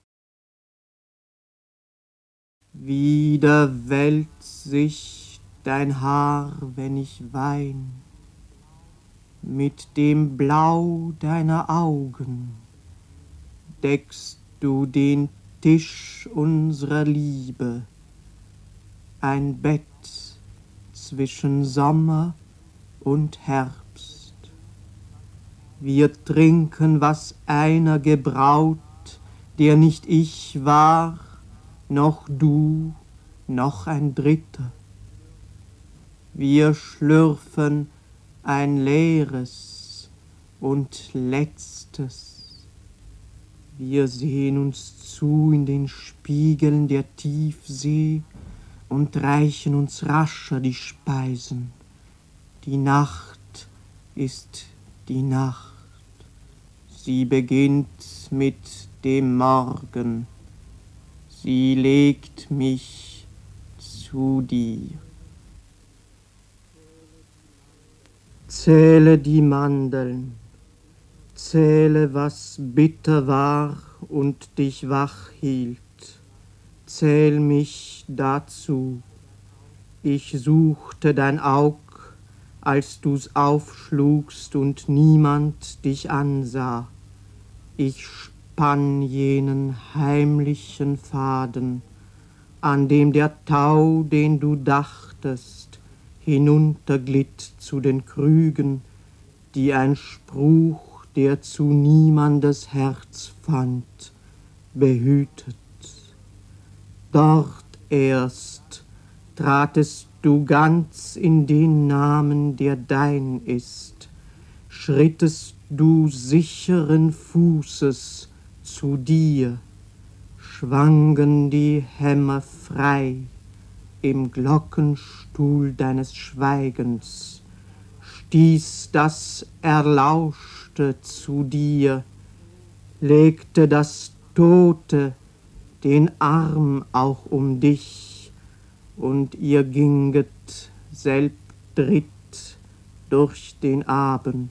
Speaker 17: Wieder wälzt sich dein Haar, wenn ich wein, mit dem Blau deiner Augen deckst du den Tisch unserer Liebe, ein Bett zwischen Sommer und Herbst. Wir trinken, was einer gebraut, der nicht ich war, noch du, noch ein Dritter. Wir schlürfen ein leeres und letztes. Wir sehen uns zu in den Spiegeln der Tiefsee und reichen uns rascher die Speisen. Die Nacht ist die Nacht. Sie beginnt mit dem Morgen. Sie legt mich zu dir. Zähle die Mandeln, zähle, was bitter war und dich wach hielt. Zähl mich dazu. Ich suchte dein Aug, als du's aufschlugst und niemand dich ansah. Ich spann jenen heimlichen Faden, an dem der Tau, den du dachtest, hinunterglitt zu den Krügen, die ein Spruch, der zu niemandes Herz fand, behütet. Dort erst tratest du ganz in den Namen, der dein ist, schrittest du sicheren Fußes zu dir, schwangen die Hämmer frei im Glockenstuhl deines Schweigens, stieß das Erlauschte zu dir, legte das Tote den Arm auch um dich, und ihr ginget selbdritt durch den Abend.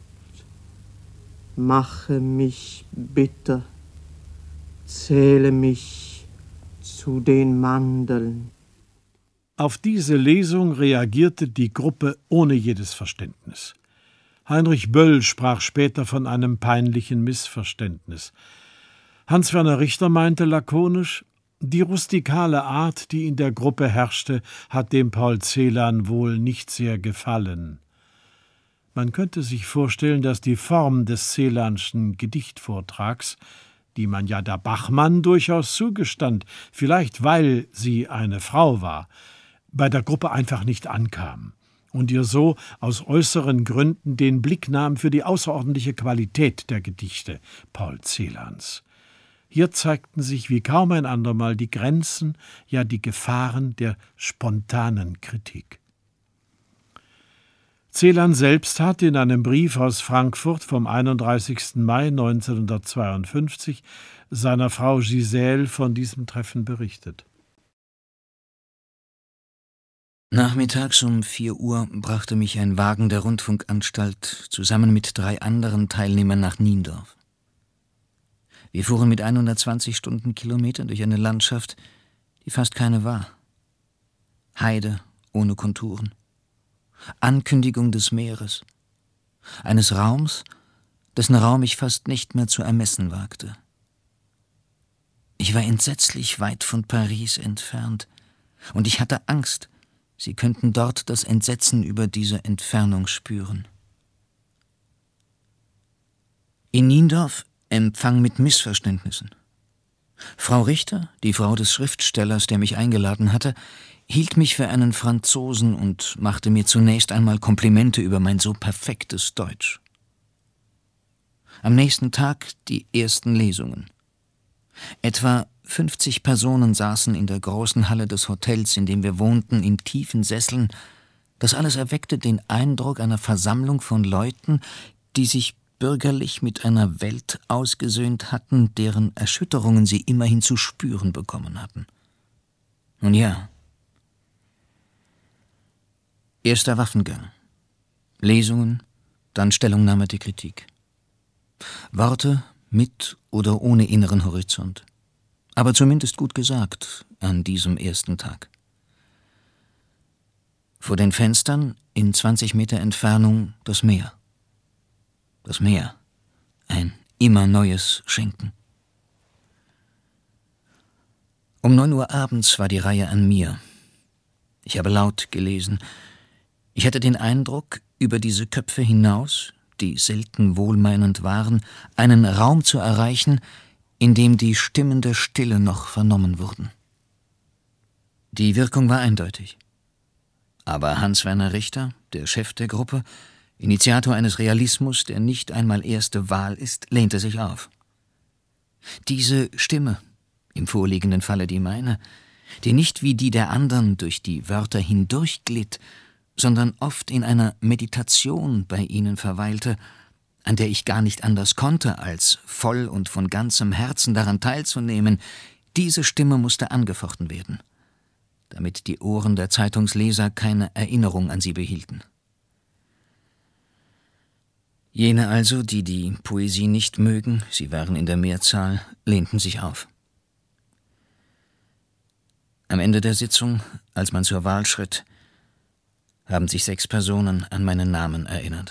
Speaker 17: Mache mich bitter, zähle mich zu den Mandeln.
Speaker 2: Auf diese Lesung reagierte die Gruppe ohne jedes Verständnis. Heinrich Böll sprach später von einem peinlichen Missverständnis. Hans-Werner Richter meinte lakonisch, die rustikale Art, die in der Gruppe herrschte, hat dem Paul Celan wohl nicht sehr gefallen. Man könnte sich vorstellen, dass die Form des Celanschen Gedichtvortrags, die man ja der Bachmann durchaus zugestand, vielleicht weil sie eine Frau war, bei der Gruppe einfach nicht ankam und ihr so aus äußeren Gründen den Blick nahm für die außerordentliche Qualität der Gedichte Paul Celans. Hier zeigten sich wie kaum ein andermal die Grenzen, ja die Gefahren der spontanen Kritik. Celan selbst hat in einem Brief aus Frankfurt vom einunddreißigsten Mai neunzehnhundertzweiundfünfzig seiner Frau Gisèle von diesem Treffen berichtet.
Speaker 18: Nachmittags um vier Uhr brachte mich ein Wagen der Rundfunkanstalt zusammen mit drei anderen Teilnehmern nach Niendorf. Wir fuhren mit hundertzwanzig Stundenkilometern durch eine Landschaft, die fast keine war. Heide ohne Konturen. Ankündigung des Meeres. Eines Raums, dessen Raum ich fast nicht mehr zu ermessen wagte. Ich war entsetzlich weit von Paris entfernt, und ich hatte Angst, sie könnten dort das Entsetzen über diese Entfernung spüren. In Niendorf Empfang mit Missverständnissen. Frau Richter, die Frau des Schriftstellers, der mich eingeladen hatte, hielt mich für einen Franzosen und machte mir zunächst einmal Komplimente über mein so perfektes Deutsch. Am nächsten Tag die ersten Lesungen. Etwa Fünfzig Personen saßen in der großen Halle des Hotels, in dem wir wohnten, in tiefen Sesseln. Das alles erweckte den Eindruck einer Versammlung von Leuten, die sich bürgerlich mit einer Welt ausgesöhnt hatten, deren Erschütterungen sie immerhin zu spüren bekommen hatten. Nun ja. Erster Waffengang. Lesungen, dann Stellungnahme der Kritik. Worte mit oder ohne inneren Horizont. Aber zumindest gut gesagt an diesem ersten Tag. Vor den Fenstern, in zwanzig Meter Entfernung, das Meer. Das Meer. Ein immer neues Schenken. Um neun Uhr abends war die Reihe an mir. Ich habe laut gelesen. Ich hatte den Eindruck, über diese Köpfe hinaus, die selten wohlmeinend waren, einen Raum zu erreichen, in dem die Stimmen der Stille noch vernommen wurden. Die Wirkung war eindeutig. Aber Hans-Werner Richter, der Chef der Gruppe, Initiator eines Realismus, der nicht einmal erste Wahl ist, lehnte sich auf. Diese Stimme, im vorliegenden Falle die meine, die nicht wie die der anderen durch die Wörter hindurchglitt, sondern oft in einer Meditation bei ihnen verweilte, an der ich gar nicht anders konnte, als voll und von ganzem Herzen daran teilzunehmen, diese Stimme musste angefochten werden, damit die Ohren der Zeitungsleser keine Erinnerung an sie behielten. Jene also, die die Poesie nicht mögen, sie waren in der Mehrzahl, lehnten sich auf. Am Ende der Sitzung, als man zur Wahl schritt, haben sich sechs Personen an meinen Namen erinnert.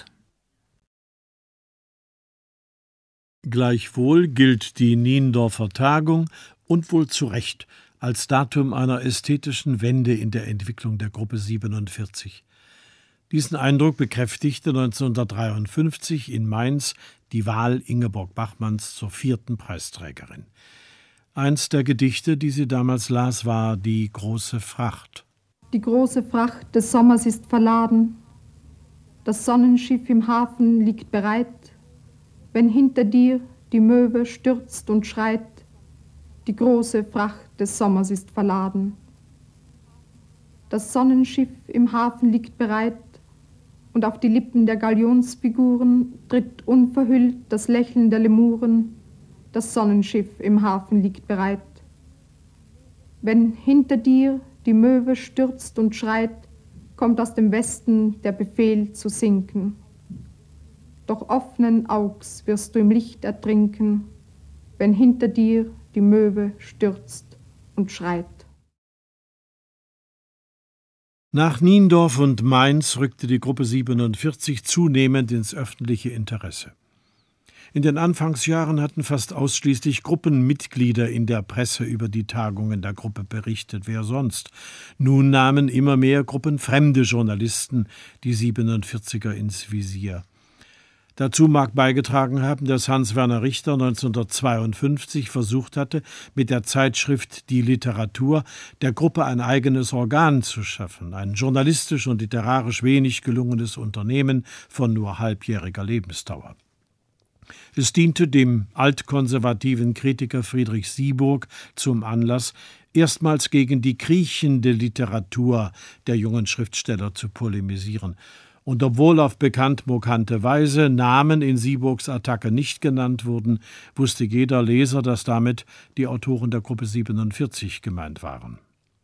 Speaker 2: Gleichwohl gilt die Niendorfer Tagung, und wohl zu Recht, als Datum einer ästhetischen Wende in der Entwicklung der Gruppe siebenundvierzig. Diesen Eindruck bekräftigte neunzehnhundertdreiundfünfzig in Mainz die Wahl Ingeborg Bachmanns zur vierten Preisträgerin. Eins der Gedichte, die sie damals las, war Die große Fracht.
Speaker 19: Die große Fracht des Sommers ist verladen, das Sonnenschiff im Hafen liegt bereit, wenn hinter dir die Möwe stürzt und schreit, die große Fracht des Sommers ist verladen. Das Sonnenschiff im Hafen liegt bereit, und auf die Lippen der Galionsfiguren tritt unverhüllt das Lächeln der Lemuren, das Sonnenschiff im Hafen liegt bereit. Wenn hinter dir die Möwe stürzt und schreit, kommt aus dem Westen der Befehl zu sinken. Doch offenen Augs wirst du im Licht ertrinken, wenn hinter dir die Möwe stürzt und schreit.
Speaker 2: Nach Niendorf und Mainz rückte die Gruppe siebenundvierzig zunehmend ins öffentliche Interesse. In den Anfangsjahren hatten fast ausschließlich Gruppenmitglieder in der Presse über die Tagungen der Gruppe berichtet, wer sonst. Nun nahmen immer mehr gruppenfremde Journalisten die siebenundvierziger ins Visier. Dazu mag beigetragen haben, dass Hans-Werner Richter neunzehnhundertzweiundfünfzig versucht hatte, mit der Zeitschrift Die Literatur der Gruppe ein eigenes Organ zu schaffen, ein journalistisch und literarisch wenig gelungenes Unternehmen von nur halbjähriger Lebensdauer. Es diente dem altkonservativen Kritiker Friedrich Sieburg zum Anlass, erstmals gegen die kriechende Literatur der jungen Schriftsteller zu polemisieren. Und obwohl auf bekannt mokante Weise Namen in Sieburgs Attacke nicht genannt wurden, wusste jeder Leser, dass damit die Autoren der Gruppe siebenundvierzig gemeint waren.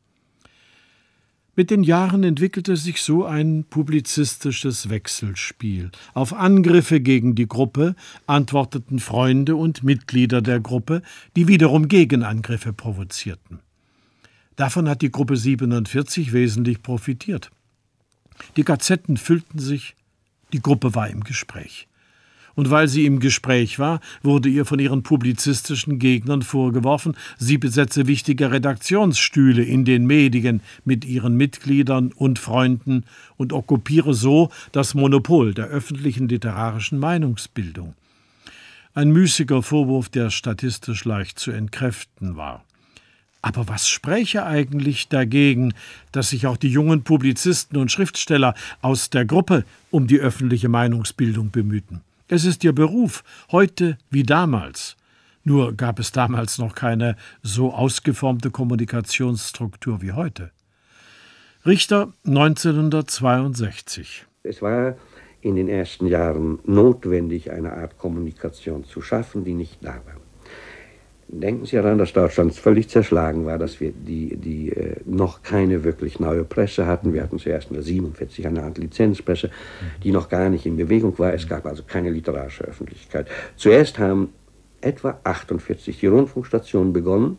Speaker 2: Mit den Jahren entwickelte sich so ein publizistisches Wechselspiel. Auf Angriffe gegen die Gruppe antworteten Freunde und Mitglieder der Gruppe, die wiederum Gegenangriffe provozierten. Davon hat die Gruppe siebenundvierzig wesentlich profitiert. Die Gazetten füllten sich, die Gruppe war im Gespräch. Und weil sie im Gespräch war, wurde ihr von ihren publizistischen Gegnern vorgeworfen, sie besetze wichtige Redaktionsstühle in den Medien mit ihren Mitgliedern und Freunden und okkupiere so das Monopol der öffentlichen literarischen Meinungsbildung. Ein müßiger Vorwurf, der statistisch leicht zu entkräften war. Aber was spräche eigentlich dagegen, dass sich auch die jungen Publizisten und Schriftsteller aus der Gruppe um die öffentliche Meinungsbildung bemühten? Es ist ihr Beruf, heute wie damals. Nur gab es damals noch keine so ausgeformte Kommunikationsstruktur wie heute. Richter neunzehnhundertzweiundsechzig.
Speaker 11: Es war in den ersten Jahren notwendig, eine Art Kommunikation zu schaffen, die nicht da war. Denken Sie daran, dass Deutschland völlig zerschlagen war, dass wir die, die äh, noch keine wirklich neue Presse hatten. Wir hatten zuerst in der siebenundvierzig eine Art Lizenzpresse, die noch gar nicht in Bewegung war. Es gab also keine literarische Öffentlichkeit. Zuerst haben etwa achtundvierzig die Rundfunkstationen begonnen,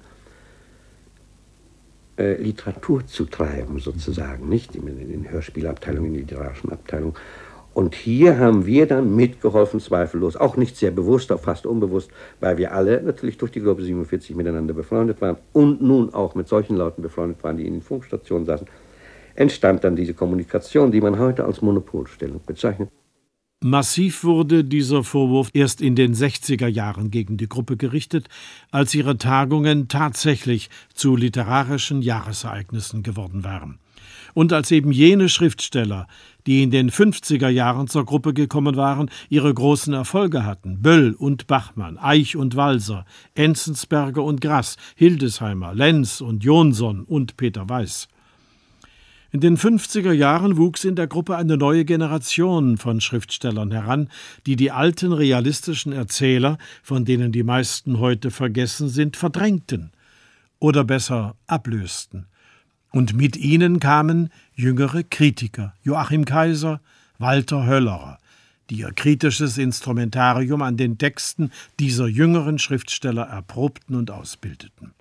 Speaker 11: äh, Literatur zu treiben, sozusagen, nicht in den Hörspielabteilungen, in den literarischen Abteilungen. Und hier haben wir dann mitgeholfen, zweifellos, auch nicht sehr bewusst, auch fast unbewusst, weil wir alle natürlich durch die Gruppe siebenundvierzig miteinander befreundet waren und nun auch mit solchen Leuten befreundet waren, die in den Funkstationen saßen, entstand dann diese Kommunikation, die man heute als Monopolstellung bezeichnet.
Speaker 2: Massiv wurde dieser Vorwurf erst in den sechziger Jahren gegen die Gruppe gerichtet, als ihre Tagungen tatsächlich zu literarischen Jahresereignissen geworden waren. Und als eben jene Schriftsteller, die in den fünfziger Jahren zur Gruppe gekommen waren, ihre großen Erfolge hatten, Böll und Bachmann, Eich und Walser, Enzensberger und Grass, Hildesheimer, Lenz und Jonsson und Peter Weiß. In den fünfziger Jahren wuchs in der Gruppe eine neue Generation von Schriftstellern heran, die die alten realistischen Erzähler, von denen die meisten heute vergessen sind, verdrängten oder besser ablösten. Und mit ihnen kamen jüngere Kritiker, Joachim Kaiser, Walter Höllerer, die ihr kritisches Instrumentarium an den Texten dieser jüngeren Schriftsteller erprobten und ausbildeten.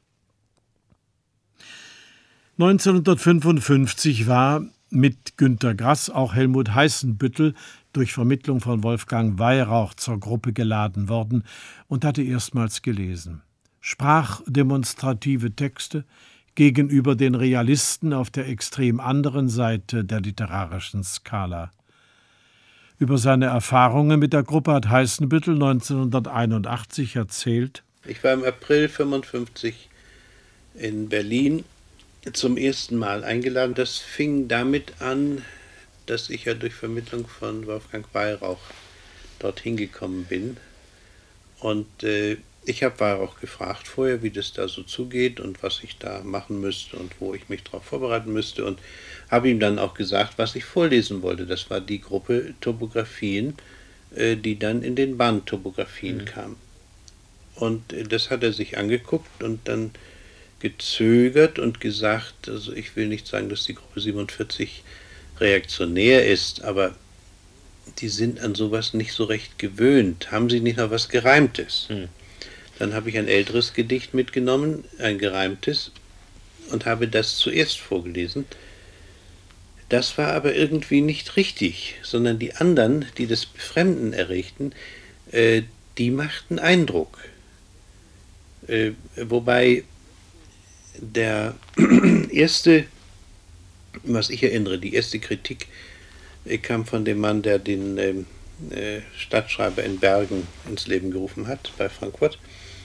Speaker 2: neunzehnhundertfünfundfünfzig war mit Günter Grass auch Helmut Heißenbüttel durch Vermittlung von Wolfgang Weyrauch zur Gruppe geladen worden und hatte erstmals gelesen. Sprachdemonstrative Texte gegenüber den Realisten auf der extrem anderen Seite der literarischen Skala. Über seine Erfahrungen mit der Gruppe hat Heißenbüttel neunzehnhunderteinundachtzig erzählt:
Speaker 6: Ich war im April fünfundfünfzig in Berlin zum ersten Mal eingeladen. Das fing damit an, dass ich ja durch Vermittlung von Wolfgang Weyrauch dorthin gekommen bin. Und äh, ich habe Weyrauch gefragt vorher, wie das da so zugeht und was ich da machen müsste und wo ich mich darauf vorbereiten müsste, und habe ihm dann auch gesagt, was ich vorlesen wollte. Das war die Gruppe Topographien, äh, die dann in den Band Topographien mhm. kam. Und äh, das hat er sich angeguckt und dann gezögert und gesagt, also ich will nicht sagen, dass die Gruppe siebenundvierzig reaktionär ist, aber die sind an sowas nicht so recht gewöhnt. Haben sie nicht noch was Gereimtes? Hm. Dann habe ich ein älteres Gedicht mitgenommen, ein gereimtes, und habe das zuerst vorgelesen. Das war aber irgendwie nicht richtig, sondern die anderen, die das Befremden erregten, äh, die machten Eindruck. Äh, wobei der erste, was ich erinnere, die erste Kritik kam von dem Mann, der den äh, Stadtschreiber in Bergen ins Leben gerufen hat, bei Frankfurt.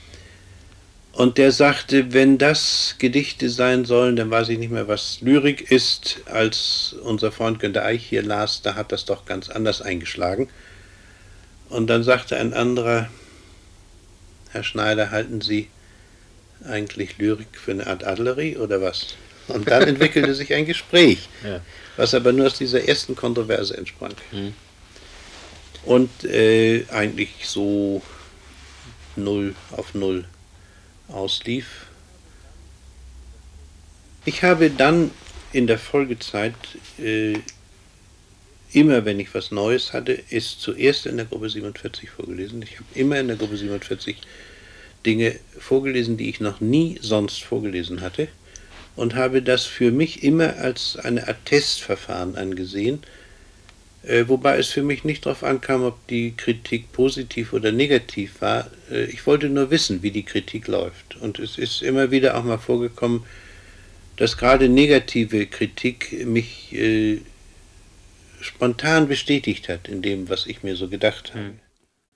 Speaker 6: Und der sagte, wenn das Gedichte sein sollen, dann weiß ich nicht mehr, was Lyrik ist. Als unser Freund Günter Eich hier las, da hat das doch ganz anders eingeschlagen. Und dann sagte ein anderer, Herr Schneider, halten Sie eigentlich Lyrik für eine Art Adlerie oder was? Und dann entwickelte sich ein Gespräch, ja. was aber nur aus dieser ersten Kontroverse entsprang. Mhm. Und äh, eigentlich so null auf null auslief. Ich habe dann in der Folgezeit äh, immer, wenn ich was Neues hatte, ist zuerst in der Gruppe siebenundvierzig vorgelesen. Ich habe immer in der Gruppe siebenundvierzig Dinge vorgelesen, die ich noch nie sonst vorgelesen hatte, und habe das für mich immer als eine Art Testverfahren angesehen, äh, wobei es für mich nicht darauf ankam, ob die Kritik positiv oder negativ war. Äh, ich wollte nur wissen, wie die Kritik läuft. Und es ist immer wieder auch mal vorgekommen, dass gerade negative Kritik mich äh, spontan bestätigt hat in dem, was ich mir so gedacht habe. Hm.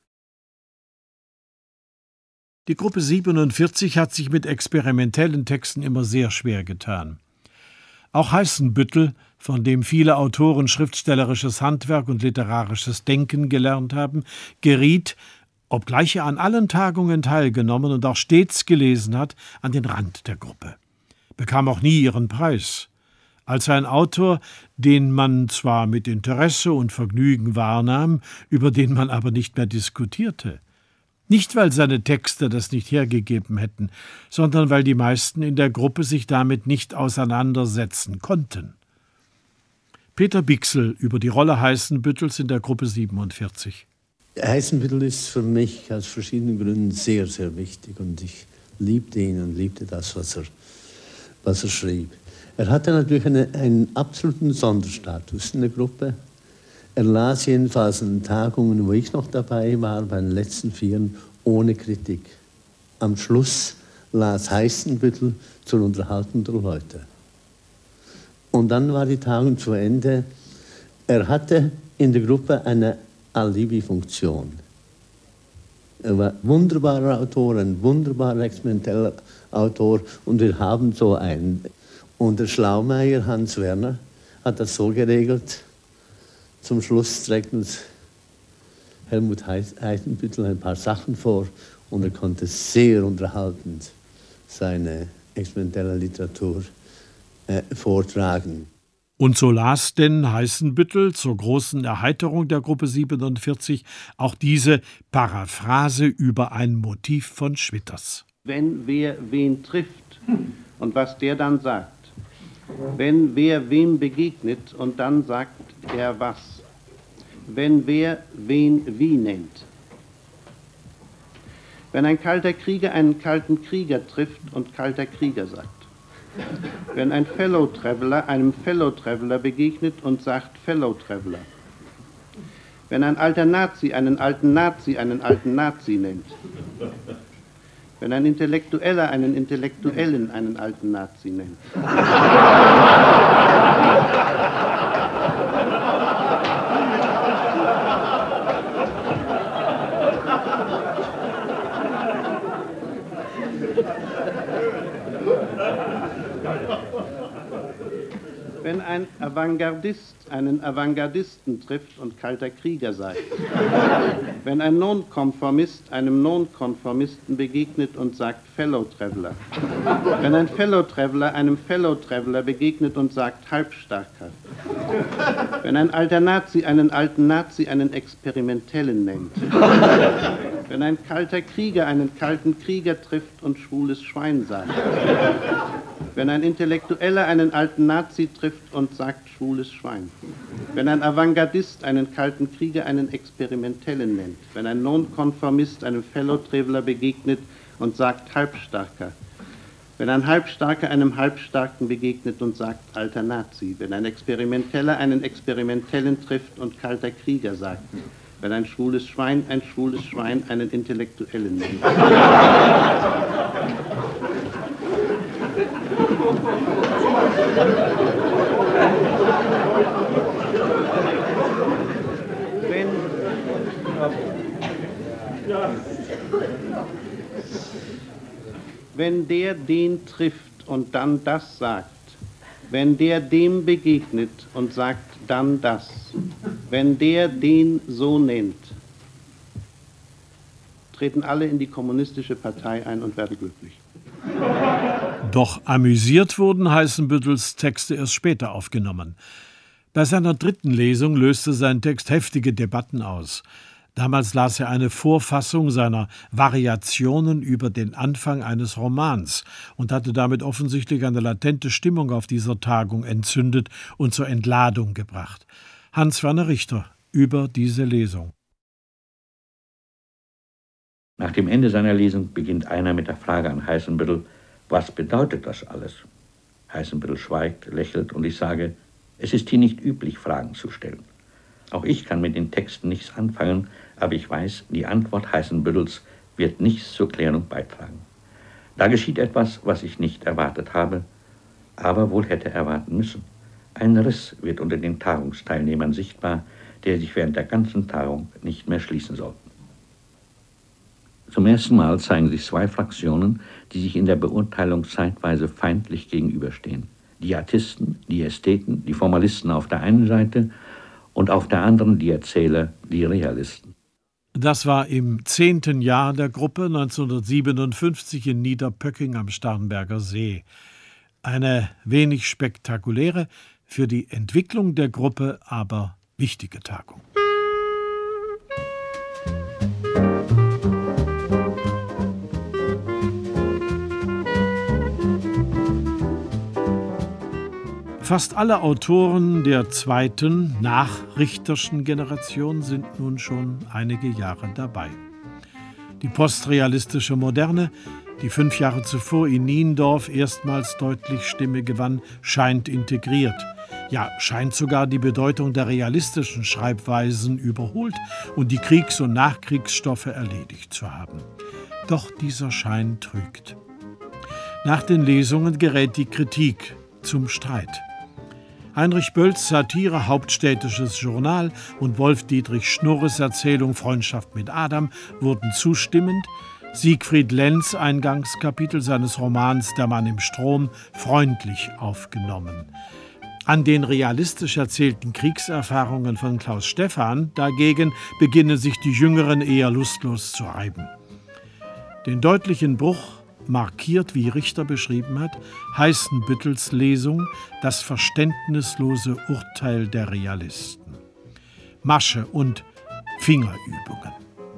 Speaker 2: Die Gruppe siebenundvierzig hat sich mit experimentellen Texten immer sehr schwer getan. Auch Heißenbüttel, von dem viele Autoren schriftstellerisches Handwerk und literarisches Denken gelernt haben, geriet, obgleich er an allen Tagungen teilgenommen und auch stets gelesen hat, an den Rand der Gruppe. Bekam auch nie ihren Preis. Als ein Autor, den man zwar mit Interesse und Vergnügen wahrnahm, über den man aber nicht mehr diskutierte. Nicht, weil seine Texte das nicht hergegeben hätten, sondern weil die meisten in der Gruppe sich damit nicht auseinandersetzen konnten. Peter Bichsel über die Rolle Heißenbüttels in der Gruppe siebenundvierzig.
Speaker 20: Heißenbüttel ist für mich aus verschiedenen Gründen sehr, sehr wichtig und ich liebte ihn und liebte das, was er, was er schrieb. Er hatte natürlich eine, einen absoluten Sonderstatus in der Gruppe. Er las jedenfalls an Tagungen, wo ich noch dabei war, bei den letzten Vieren, ohne Kritik. Am Schluss las Heißenbüttel zur Unterhaltung der Leute. Und dann war die Tagung zu Ende. Er hatte in der Gruppe eine Alibi-Funktion. Er war ein wunderbarer Autor, ein wunderbarer experimenteller Autor und wir haben so einen. Und der Schlaumeier Hans Werner hat das so geregelt, zum Schluss trägt uns Helmut Heißenbüttel ein paar Sachen vor und er konnte sehr unterhaltend seine experimentelle Literatur äh, vortragen.
Speaker 2: Und so las denn Heißenbüttel zur großen Erheiterung der Gruppe siebenundvierzig auch diese Paraphrase über ein Motiv von Schwitters.
Speaker 21: Wenn wer wen trifft und was der dann sagt, wenn wer wem begegnet und dann sagt er was, wenn wer wen wie nennt. Wenn ein kalter Krieger einen kalten Krieger trifft und kalter Krieger sagt. Wenn ein Fellow Traveler einem Fellow Traveler begegnet und sagt Fellow Traveler. Wenn ein alter Nazi einen alten Nazi einen alten Nazi nennt. Wenn ein Intellektueller einen Intellektuellen einen alten Nazi nennt. Wenn ein Avantgardist einen Avantgardisten trifft und kalter Krieger sei. Wenn ein Nonkonformist einem Nonkonformisten begegnet und sagt Fellow Traveler. Wenn ein Fellow Traveler einem Fellow Traveler begegnet und sagt Halbstarker. Wenn ein alter Nazi einen alten Nazi einen Experimentellen nennt. Wenn ein kalter Krieger einen kalten Krieger trifft und schwules Schwein sagt. Wenn ein Intellektueller einen alten Nazi trifft und sagt schwules Schwein. Wenn ein Avantgardist einen kalten Krieger einen Experimentellen nennt. Wenn ein Nonkonformist einem Fellow Traveler begegnet und sagt Halbstarker. Wenn ein Halbstarker einem Halbstarken begegnet und sagt alter Nazi. Wenn ein Experimenteller einen Experimentellen trifft und kalter Krieger sagt. Wenn ein schwules Schwein ein schwules Schwein einen Intellektuellen nennt. Wenn, wenn der den trifft und dann das sagt, wenn der dem begegnet und sagt dann das, wenn der den so nennt, treten alle in die kommunistische Partei ein und werden glücklich.
Speaker 2: Doch amüsiert wurden Heißenbüttels Texte erst später aufgenommen. Bei seiner dritten Lesung löste sein Text heftige Debatten aus. Damals las er eine Vorfassung seiner Variationen über den Anfang eines Romans und hatte damit offensichtlich eine latente Stimmung auf dieser Tagung entzündet und zur Entladung gebracht. Hans-Werner Richter über diese Lesung.
Speaker 10: Nach dem Ende seiner Lesung beginnt einer mit der Frage an Heißenbüttel, was bedeutet das alles? Heißenbüttel schweigt, lächelt und ich sage, es ist hier nicht üblich, Fragen zu stellen. Auch ich kann mit den Texten nichts anfangen, aber ich weiß, die Antwort Heißenbüttels wird nichts zur Klärung beitragen. Da geschieht etwas, was ich nicht erwartet habe, aber wohl hätte erwarten müssen. Ein Riss wird unter den Tagungsteilnehmern sichtbar, der sich während der ganzen Tagung nicht mehr schließen sollte. Zum ersten Mal zeigen sich zwei Fraktionen, die sich in der Beurteilung zeitweise feindlich gegenüberstehen. Die Artisten, die Ästheten, die Formalisten auf der einen Seite und auf der anderen die Erzähler, die Realisten.
Speaker 2: Das war im zehnten Jahr der Gruppe neunzehnhundertsiebenundfünfzig in Niederpöcking am Starnberger See. Eine wenig spektakuläre, für die Entwicklung der Gruppe aber wichtige Tagung. Fast alle Autoren der zweiten, nachrichterschen Generation sind nun schon einige Jahre dabei. Die postrealistische Moderne, die fünf Jahre zuvor in Niendorf erstmals deutlich Stimme gewann, scheint integriert. Ja, scheint sogar die Bedeutung der realistischen Schreibweisen überholt und die Kriegs- und Nachkriegsstoffe erledigt zu haben. Doch dieser Schein trügt. Nach den Lesungen gerät die Kritik zum Streit. Heinrich Bölls Satire Hauptstädtisches Journal und Wolf-Dietrich Schnurres Erzählung Freundschaft mit Adam wurden zustimmend, Siegfried Lenz Eingangskapitel seines Romans Der Mann im Strom freundlich aufgenommen. An den realistisch erzählten Kriegserfahrungen von Klaus Stephan dagegen beginnen sich die Jüngeren eher lustlos zu reiben. Den deutlichen Bruch markiert, wie Richter beschrieben hat, Heißenbüttels Lesung Das verständnislose Urteil der Realisten. Masche und Fingerübungen.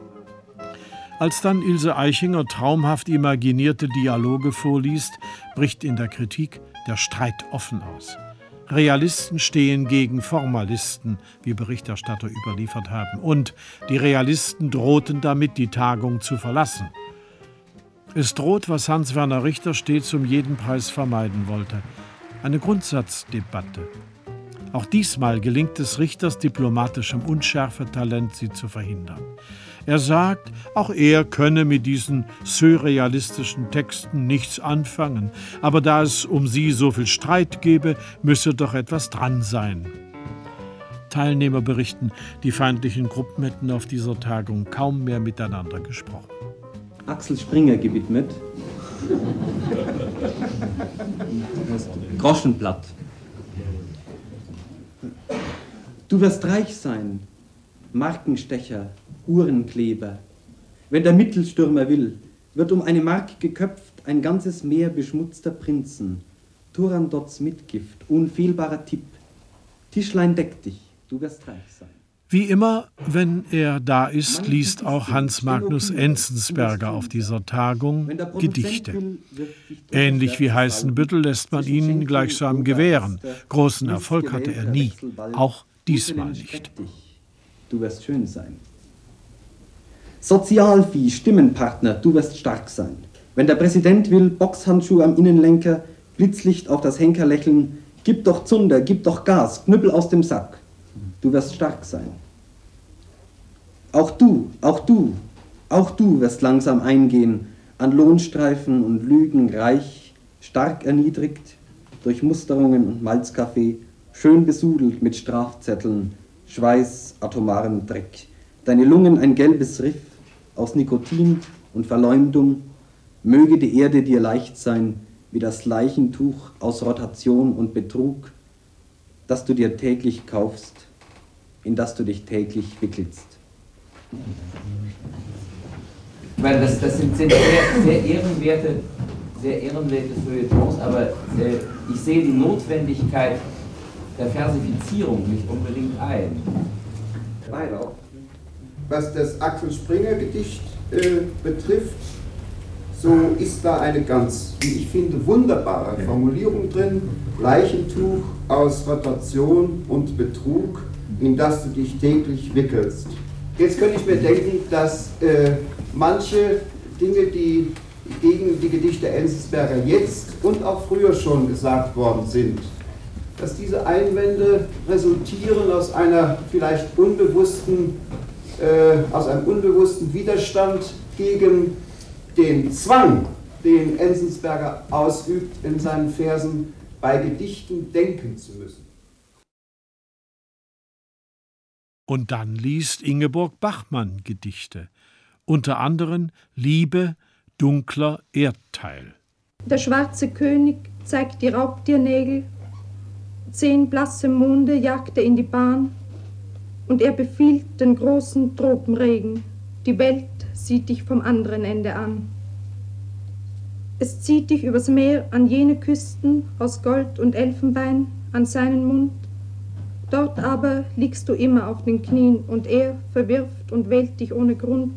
Speaker 2: Als dann Ilse Eichinger traumhaft imaginierte Dialoge vorliest, bricht in der Kritik der Streit offen aus. Realisten stehen gegen Formalisten, wie Berichterstatter überliefert haben, und die Realisten drohten damit, die Tagung zu verlassen. Es droht, was Hans-Werner Richter stets um jeden Preis vermeiden wollte: eine Grundsatzdebatte. Auch diesmal gelingt es Richters diplomatischem Unschärfetalent, sie zu verhindern. Er sagt, auch er könne mit diesen surrealistischen Texten nichts anfangen, aber da es um sie so viel Streit gebe, müsse doch etwas dran sein. Teilnehmer berichten, die feindlichen Gruppen hätten auf dieser Tagung kaum mehr miteinander gesprochen.
Speaker 15: Axel Springer gewidmet. Groschenblatt. Du wirst reich sein, Markenstecher, Uhrenkleber. Wenn der Mittelstürmer will, wird um eine Mark geköpft ein ganzes Meer beschmutzter Prinzen. Turandots Mitgift, unfehlbarer Tipp. Tischlein deck dich, du wirst reich sein.
Speaker 2: Wie immer, wenn er da ist, liest auch Hans Magnus Enzensberger auf dieser Tagung Gedichte. Ähnlich wie Heißenbüttel lässt man ihn gleichsam gewähren. Großen Erfolg hatte er nie, auch diesmal nicht.
Speaker 15: Du wirst schön sein. Sozialvieh, Stimmenpartner, du wirst stark sein. Wenn der Präsident will, Boxhandschuh am Innenlenker, Blitzlicht auf das Henkerlächeln, gib doch Zunder, gib doch Gas, Knüppel aus dem Sack. Du wirst stark sein. Auch du, auch du, auch du wirst langsam eingehen, an Lohnstreifen und Lügen reich, stark erniedrigt, durch Musterungen und Malzkaffee, schön besudelt mit Strafzetteln, Schweiß, atomaren Dreck. Deine Lungen ein gelbes Riff aus Nikotin und Verleumdung, möge die Erde dir leicht sein, wie das Leichentuch aus Rotation und Betrug, das du dir täglich kaufst, in das du dich täglich wickelst.
Speaker 1: Ich meine, das, das sind, sind sehr, sehr ehrenwerte, sehr ehrenwerte Feuilletons, aber äh, ich sehe die Notwendigkeit der Versifizierung nicht unbedingt ein.
Speaker 22: Weilau. Was das Axel Springer Gedicht äh, betrifft, so ist da eine ganz, wie ich finde, wunderbare Formulierung drin: Leichentuch aus Rotation und Betrug, in das du dich täglich wickelst. Jetzt könnte ich mir denken, dass äh, manche Dinge, die gegen die Gedichte Enzensberger jetzt und auch früher schon gesagt worden sind, dass diese Einwände resultieren aus einer vielleicht unbewussten, äh, aus einem unbewussten Widerstand gegen den Zwang, den Enzensberger ausübt, in seinen Versen bei Gedichten denken zu müssen.
Speaker 2: Und dann liest Ingeborg Bachmann Gedichte, unter anderem Liebe, dunkler Erdteil.
Speaker 19: Der schwarze König zeigt die Raubtiernägel, zehn blasse Monde jagt er in die Bahn und er befiehlt den großen Tropenregen. Die Welt sieht dich vom anderen Ende an. Es zieht dich übers Meer an jene Küsten aus Gold und Elfenbein an seinen Mund. Dort aber liegst du immer auf den Knien und er verwirft und wählt dich ohne Grund.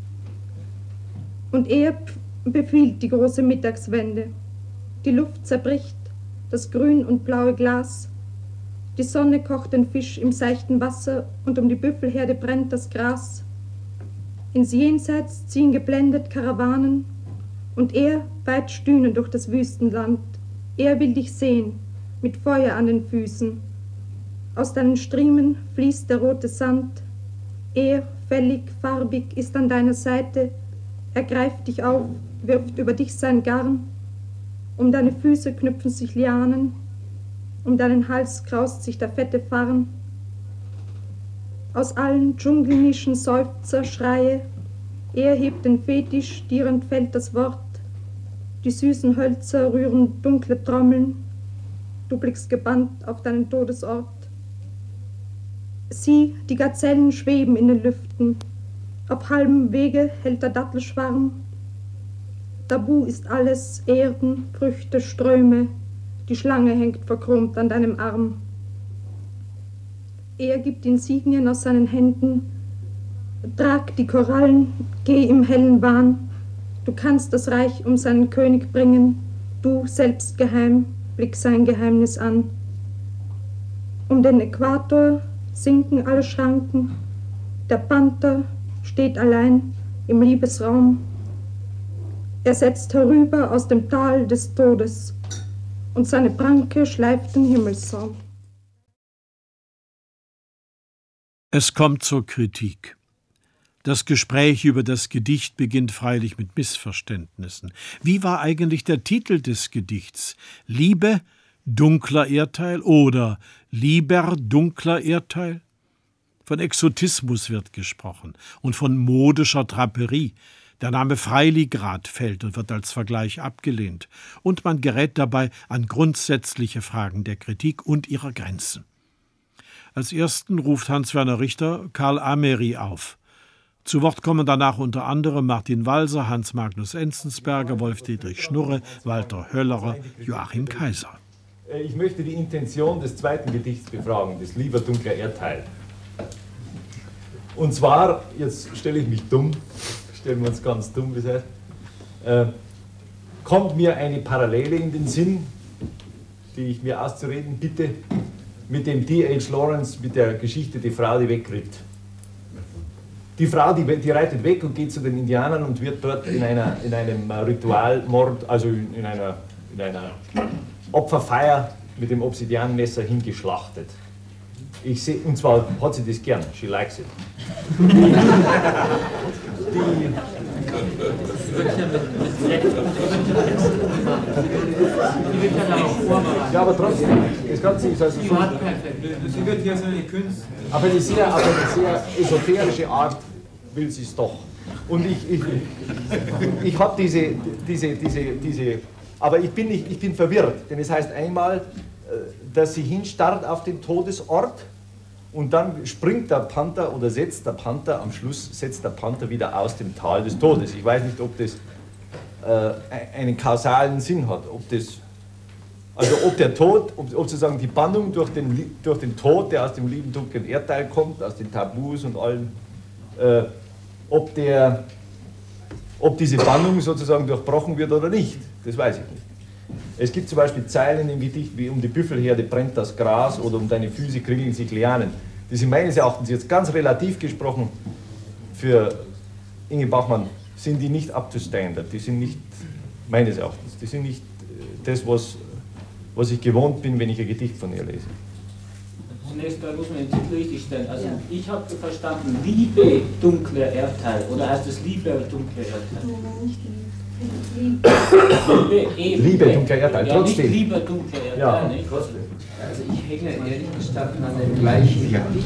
Speaker 19: Und er befiehlt die große Mittagswende. Die Luft zerbricht, das grün und blaue Glas. Die Sonne kocht den Fisch im seichten Wasser und um die Büffelherde brennt das Gras. Ins Jenseits ziehen geblendet Karawanen und er weit stühnen durch das Wüstenland. Er will dich sehen, mit Feuer an den Füßen. Aus deinen Striemen fließt der rote Sand. Er, fällig, farbig, ist an deiner Seite. Er greift dich auf, wirft über dich sein Garn. Um deine Füße knüpfen sich Lianen. Um deinen Hals kraust sich der fette Farn. Aus allen Dschungelnischen Seufzer, Schreie. Er hebt den Fetisch, dirend fällt das Wort. Die süßen Hölzer rühren dunkle Trommeln. Du blickst gebannt auf deinen Todesort. Sieh, die Gazellen schweben in den Lüften. Auf halbem Wege hält der Dattelschwarm. Tabu ist alles, Erden, Früchte, Ströme. Die Schlange hängt verchromt an deinem Arm. Er gibt Insignien aus seinen Händen. Trag die Korallen, geh im hellen Wahn. Du kannst das Reich um seinen König bringen. Du, selbst geheim, blick sein Geheimnis an. Um den Äquator sinken alle Schranken. Der Panther steht allein im Liebesraum. Er setzt herüber aus dem Tal des Todes und seine Pranke schleift den Himmelsraum.
Speaker 2: Es kommt zur Kritik. Das Gespräch über das Gedicht beginnt freilich mit Missverständnissen. Wie war eigentlich der Titel des Gedichts? Liebe, dunkler Erdteil oder lieber dunkler Erdteil? Von Exotismus wird gesprochen und von modischer Draperie. Der Name Freiligrad fällt und wird als Vergleich abgelehnt. Und man gerät dabei an grundsätzliche Fragen der Kritik und ihrer Grenzen. Als ersten ruft Hans-Werner Richter Karl Ameri auf. Zu Wort kommen danach unter anderem Martin Walser, Hans-Magnus Enzensberger, Wolf-Dietrich Schnurre, Walter Höllerer, Joachim Kaiser.
Speaker 3: Ich möchte die Intention des zweiten Gedichts befragen, des Lieber dunkler Erdteil. Und zwar, jetzt stelle ich mich dumm, stellen wir uns ganz dumm, wie heißt, äh, kommt mir eine Parallele in den Sinn, die ich mir auszureden bitte, mit dem D H Lawrence, mit der Geschichte Die Frau, die wegritt. Die Frau, die, die reitet weg und geht zu den Indianern und wird dort in, einer, in einem Ritualmord, also in, in, einer, in einer Opferfeier mit dem Obsidianmesser hingeschlachtet. Ich seh, und zwar hat sie das gern, she likes it. Die, die, ja, aber trotzdem, das Ganze ist also so, aber eine sehr, aber eine sehr esoterische Art will sie es doch. Und ich, ich, ich habe diese, diese, diese, diese, aber ich bin, nicht, ich bin verwirrt, denn es heißt einmal, dass sie hinstarrt auf den Todesort und dann springt der Panther oder setzt der Panther, am Schluss setzt der Panther wieder aus dem Tal des Todes. Ich weiß nicht, ob das äh, einen kausalen Sinn hat, ob das, also ob der Tod, ob, ob sozusagen die Bannung durch den, durch den Tod, der aus dem lieben dunklen Erdteil kommt, aus den Tabus und allem, äh, ob, der, ob diese Bannung sozusagen durchbrochen wird oder nicht, das weiß ich nicht. Es gibt zum Beispiel Zeilen im Gedicht wie um die Büffelherde brennt das Gras oder um deine Füße kringeln sich Lianen. Die sind meines Erachtens jetzt ganz relativ gesprochen für Inge Bachmann, sind die nicht up to standard, die sind nicht, meines Erachtens, die sind nicht das, was, was ich gewohnt bin, wenn ich ein Gedicht von ihr lese.
Speaker 1: Zunächst mal muss man den Titel richtig stellen. Also ja. Ich habe verstanden, Liebe dunkler Erdteil, oder heißt es Liebe dunkler Erdteil? Liebe, eben, Liebe dunkler Erdteil, ja, trotzdem. Nicht lieber dunkler Erdteil, ja, nicht? Trotzdem. Also ich hänge ehrlich gestanden an dem gleichen Gedicht.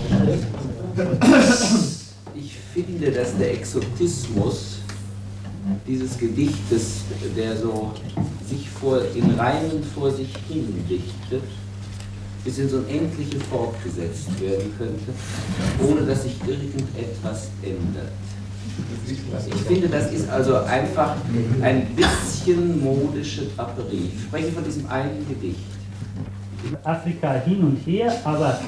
Speaker 1: Ich finde, dass der Exotismus dieses Gedichtes, der so sich vor, in Reimen vor sich hin dichtet, bis ins Unendliche fortgesetzt werden könnte, ohne dass sich irgendetwas ändert. Ich finde, das ist also einfach ein bisschen modische Draperie. Ich spreche von diesem einen Gedicht.
Speaker 5: Afrika hin und her, aber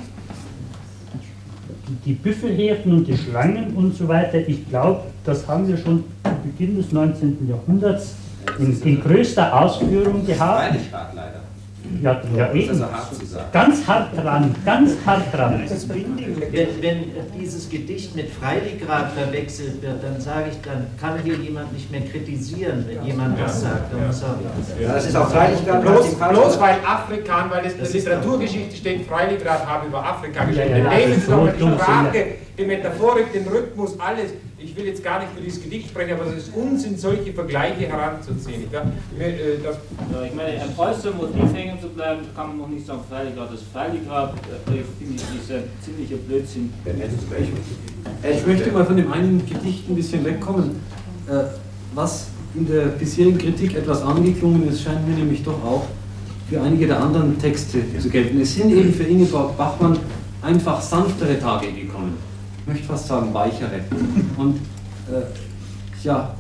Speaker 5: die Büffelherden und die Schlangen und so weiter, ich glaube, das haben wir schon zu Beginn des neunzehnten Jahrhunderts in, in größter Ausführung gehabt.
Speaker 1: Leider.
Speaker 5: Ja, ja eben.
Speaker 1: Das ist hart zu sagen.
Speaker 5: Ganz hart dran, ganz hart dran.
Speaker 12: Wenn, wenn dieses Gedicht mit Freiligrad verwechselt wird, dann sage ich, dann kann hier jemand nicht mehr kritisieren, wenn jemand was sagt. Dann muss er
Speaker 7: ja, das ist auch Freiligrad. Bloß, bloß weil Afrikan, weil es in der Literaturgeschichte steht, Freiligrad habe über Afrika geschrieben. Ja, ja, ja, nehmen Sie doch die Sprache, die Metaphorik, den Rhythmus, alles. Ich will jetzt gar nicht für dieses Gedicht sprechen, aber es ist Unsinn, solche Vergleiche heranzuziehen. Ich, das
Speaker 23: ja, ich meine, ein Preußer-Motiv hängen zu bleiben, kann man noch nicht sagen, Freiligrad ist Freiligrad, äh, finde ich, ist ein ziemlicher Blödsinn.
Speaker 24: Ich möchte mal von dem einen Gedicht ein bisschen wegkommen. Was in der bisherigen Kritik etwas angeklungen ist, scheint mir nämlich doch auch für einige der anderen Texte zu gelten. Es sind eben für Ingeborg Bachmann einfach sanftere Tage gekommen. Ich möchte fast sagen weichere. Und äh, ja,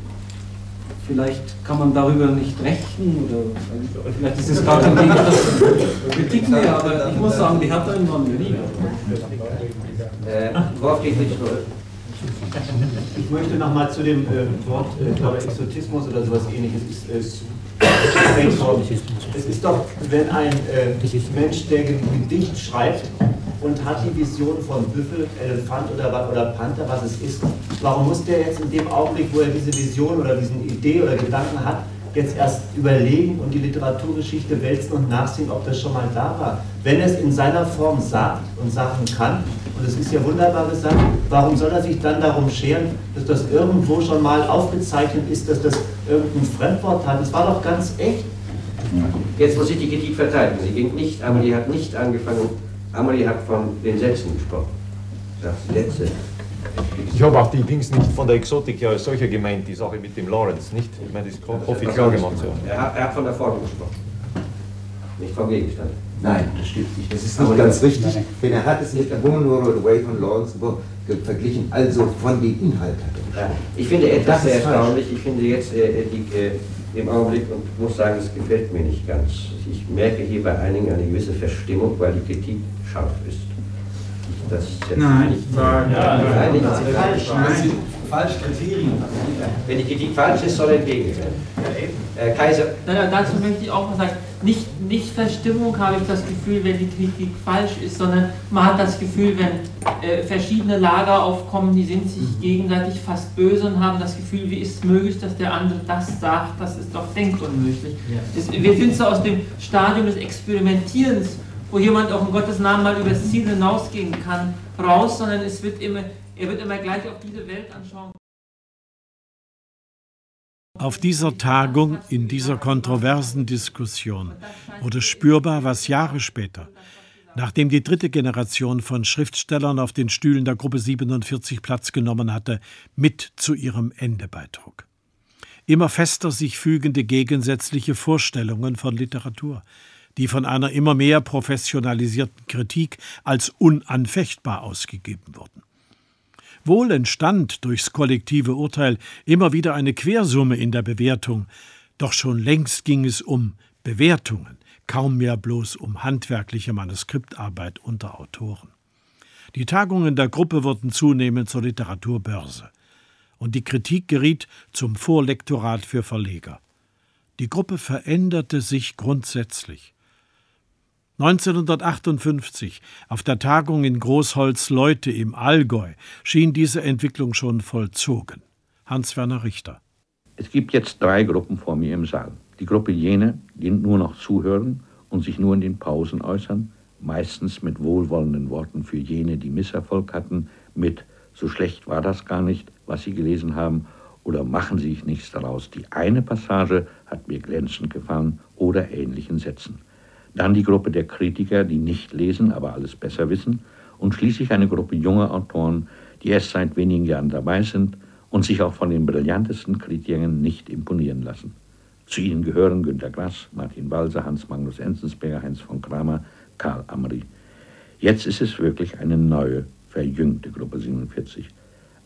Speaker 24: vielleicht kann man darüber nicht rechnen oder vielleicht ist es gar kein Gegenstand Kritik mehr, aber ich muss sagen, die härteren waren mir lieber.
Speaker 7: Äh, worauf geht nicht nur? Ich möchte nochmal zu dem äh, Wort äh, Exotismus oder sowas ähnliches ist, äh, es ist doch, wenn ein äh, Mensch, der ein Gedicht schreibt und hat die Vision von Büffel, Elefant oder, oder Panther, was es ist, warum muss der jetzt in dem Augenblick, wo er diese Vision oder diese Idee oder Gedanken hat, jetzt erst überlegen und die Literaturgeschichte wälzen und nachsehen, ob das schon mal da war? Wenn er es in seiner Form sagt und sagen kann, und es ist ja wunderbar gesagt, warum soll er sich dann darum scheren, dass das irgendwo schon mal aufgezeichnet ist, dass das irgendein Fremdwort hat? Das war doch ganz echt.
Speaker 11: Jetzt muss ich die Kritik verteidigen. Sie ging nicht, Amelie hat nicht angefangen, Amelie hat von den Sätzen gesprochen. Das Sätze.
Speaker 3: Ich habe auch die Dings nicht von der Exotik ja solcher gemeint, die Sache mit dem Lawrence, nicht? Ich meine, das ist offiziell gemacht. So.
Speaker 11: Er, hat, er hat von der Form gesprochen, nicht vom Gegenstand.
Speaker 25: Nein, das stimmt nicht. Das ist nicht ganz richtig, denn er hat es nicht Woman or Away von Lawrence verglichen, also von dem Inhalt hat er.
Speaker 11: Ich finde etwas sehr erstaunlich, ich finde jetzt äh, die, äh, im Augenblick und muss sagen, es gefällt mir nicht ganz. Ich merke hier bei einigen eine gewisse Verstimmung, weil die Kritik scharf ist. Das
Speaker 26: nein,
Speaker 11: nicht,
Speaker 26: nein,
Speaker 11: ja,
Speaker 26: nein,
Speaker 11: nein, nicht
Speaker 26: nein,
Speaker 11: falsch.
Speaker 26: nein. Das sind falsche Kriterien.
Speaker 11: Wenn die Kritik falsch ist, soll entgegen werden. Äh, Kaiser.
Speaker 27: Nein, nein, dazu möchte ich auch mal sagen, nicht, nicht Verstimmung habe ich das Gefühl, wenn die Kritik falsch ist, sondern man hat das Gefühl, wenn äh, verschiedene Lager aufkommen, die sind sich gegenseitig fast böse und haben das Gefühl, wie ist es möglich, dass der andere das sagt, das ist doch denkunmöglich. Ja. Es, wir sind so aus dem Stadium des Experimentierens, wo jemand auch in Gottes Namen mal übers Ziel hinausgehen kann, raus, sondern es wird immer, er wird immer gleich auf diese Weltanschauung.
Speaker 2: Auf dieser Tagung, in dieser kontroversen Diskussion, wurde spürbar, was Jahre später, nachdem die dritte Generation von Schriftstellern auf den Stühlen der Gruppe siebenundvierzig Platz genommen hatte, mit zu ihrem Ende beitrug. Immer fester sich fügende gegensätzliche Vorstellungen von Literatur, die von einer immer mehr professionalisierten Kritik als unanfechtbar ausgegeben wurden. Wohl entstand durchs kollektive Urteil immer wieder eine Quersumme in der Bewertung, doch schon längst ging es um Bewertungen, kaum mehr bloß um handwerkliche Manuskriptarbeit unter Autoren. Die Tagungen der Gruppe wurden zunehmend zur Literaturbörse und die Kritik geriet zum Vorlektorat für Verleger. Die Gruppe veränderte sich grundsätzlich. neunzehnhundertachtundfünfzig, auf der Tagung in Großholzleute im Allgäu, schien diese Entwicklung schon vollzogen. Hans-Werner Richter.
Speaker 6: Es gibt jetzt drei Gruppen vor mir im Saal. Die Gruppe jene, die nur noch zuhören und sich nur in den Pausen äußern, meistens mit wohlwollenden Worten für jene, die Misserfolg hatten, mit »so schlecht war das gar nicht, was Sie gelesen haben« oder »machen Sie sich nichts daraus, die eine Passage hat mir glänzend gefallen« oder ähnlichen Sätzen. Dann die Gruppe der Kritiker, die nicht lesen, aber alles besser wissen. Und schließlich eine Gruppe junger Autoren, die erst seit wenigen Jahren dabei sind und sich auch von den brillantesten Kritikern nicht imponieren lassen. Zu ihnen gehören Günter Grass, Martin Walser, Hans Magnus Enzensberger, Heinz von Kramer, Karl Amri. Jetzt ist es wirklich eine neue, verjüngte Gruppe siebenundvierzig.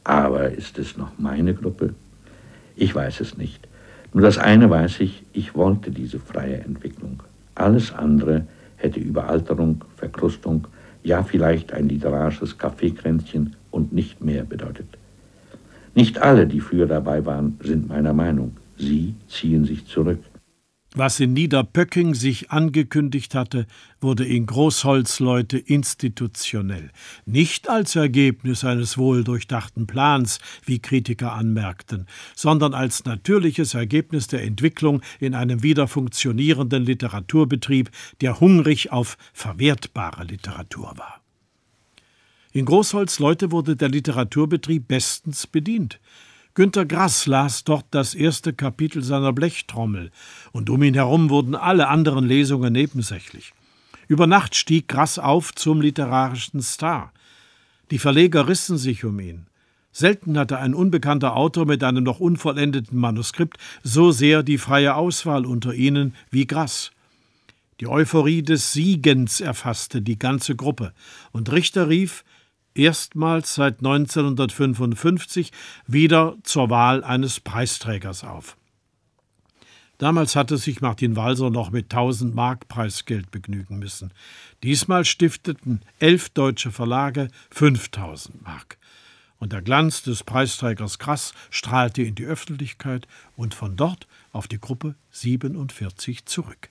Speaker 10: Aber ist es noch meine Gruppe? Ich weiß es nicht. Nur das eine weiß ich, ich wollte diese freie Entwicklung. Alles andere hätte Überalterung, Verkrustung, ja vielleicht ein literarisches Kaffeekränzchen und nicht mehr bedeutet. Nicht alle, die früher dabei waren, sind meiner Meinung. Sie ziehen sich zurück.
Speaker 2: Was in Niederpöcking sich angekündigt hatte, wurde in Großholzleute institutionell. Nicht als Ergebnis eines wohldurchdachten Plans, wie Kritiker anmerkten, sondern als natürliches Ergebnis der Entwicklung in einem wieder funktionierenden Literaturbetrieb, der hungrig auf verwertbare Literatur war. In Großholzleute wurde der Literaturbetrieb bestens bedient. Günter Grass las dort das erste Kapitel seiner Blechtrommel, und um ihn herum wurden alle anderen Lesungen nebensächlich. Über Nacht stieg Grass auf zum literarischen Star. Die Verleger rissen sich um ihn. Selten hatte ein unbekannter Autor mit einem noch unvollendeten Manuskript so sehr die freie Auswahl unter ihnen wie Grass. Die Euphorie des Siegens erfasste die ganze Gruppe, und Richter rief, erstmals seit neunzehnhundertfünfundfünfzig wieder zur Wahl eines Preisträgers auf. Damals hatte sich Martin Walser noch mit tausend Mark Preisgeld begnügen müssen. Diesmal stifteten elf deutsche Verlage fünftausend Mark. Und der Glanz des Preisträgers Grass strahlte in die Öffentlichkeit und von dort auf die Gruppe siebenundvierzig zurück.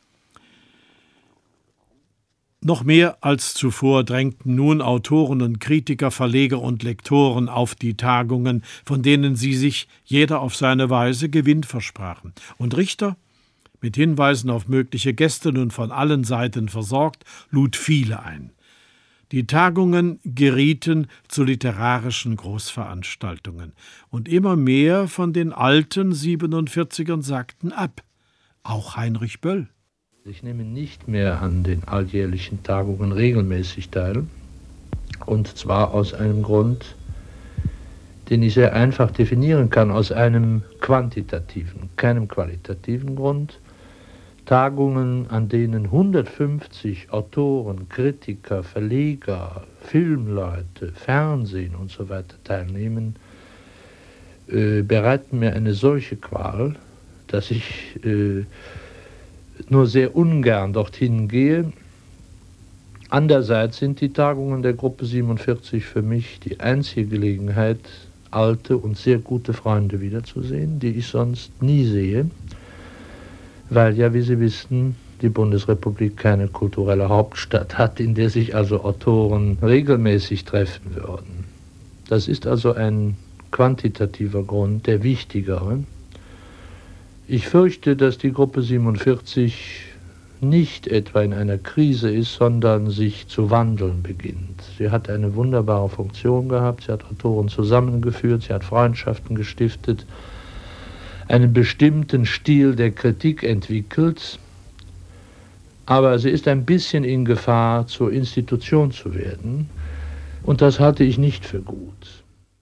Speaker 2: Noch mehr als zuvor drängten nun Autoren und Kritiker, Verleger und Lektoren auf die Tagungen, von denen sie sich jeder auf seine Weise Gewinn versprachen. Und Richter, mit Hinweisen auf mögliche Gäste nun von allen Seiten versorgt, lud viele ein. Die Tagungen gerieten zu literarischen Großveranstaltungen, und immer mehr von den alten Siebenundvierzigern sagten ab, auch Heinrich Böll.
Speaker 6: Ich nehme nicht mehr an den alljährlichen Tagungen regelmäßig teil, und zwar aus einem Grund, den ich sehr einfach definieren kann, aus einem quantitativen, keinem qualitativen Grund. Tagungen, an denen hundertfünfzig Autoren, Kritiker, Verleger, Filmleute, Fernsehen und so weiter teilnehmen, äh, bereiten mir eine solche Qual, dass ich äh, nur sehr ungern dorthin gehe. Andererseits sind die Tagungen der Gruppe siebenundvierzig für mich die einzige Gelegenheit, alte und sehr gute Freunde wiederzusehen, die ich sonst nie sehe, weil ja, wie Sie wissen, die Bundesrepublik keine kulturelle Hauptstadt hat, in der sich also Autoren regelmäßig treffen würden. Das ist also ein quantitativer Grund, der wichtigere. Ich fürchte, dass die Gruppe siebenundvierzig nicht etwa in einer Krise ist, sondern sich zu wandeln beginnt. Sie hat eine wunderbare Funktion gehabt, sie hat Autoren zusammengeführt, sie hat Freundschaften gestiftet, einen bestimmten Stil der Kritik entwickelt, aber sie ist ein bisschen in Gefahr, zur Institution zu werden, und das halte ich nicht für gut.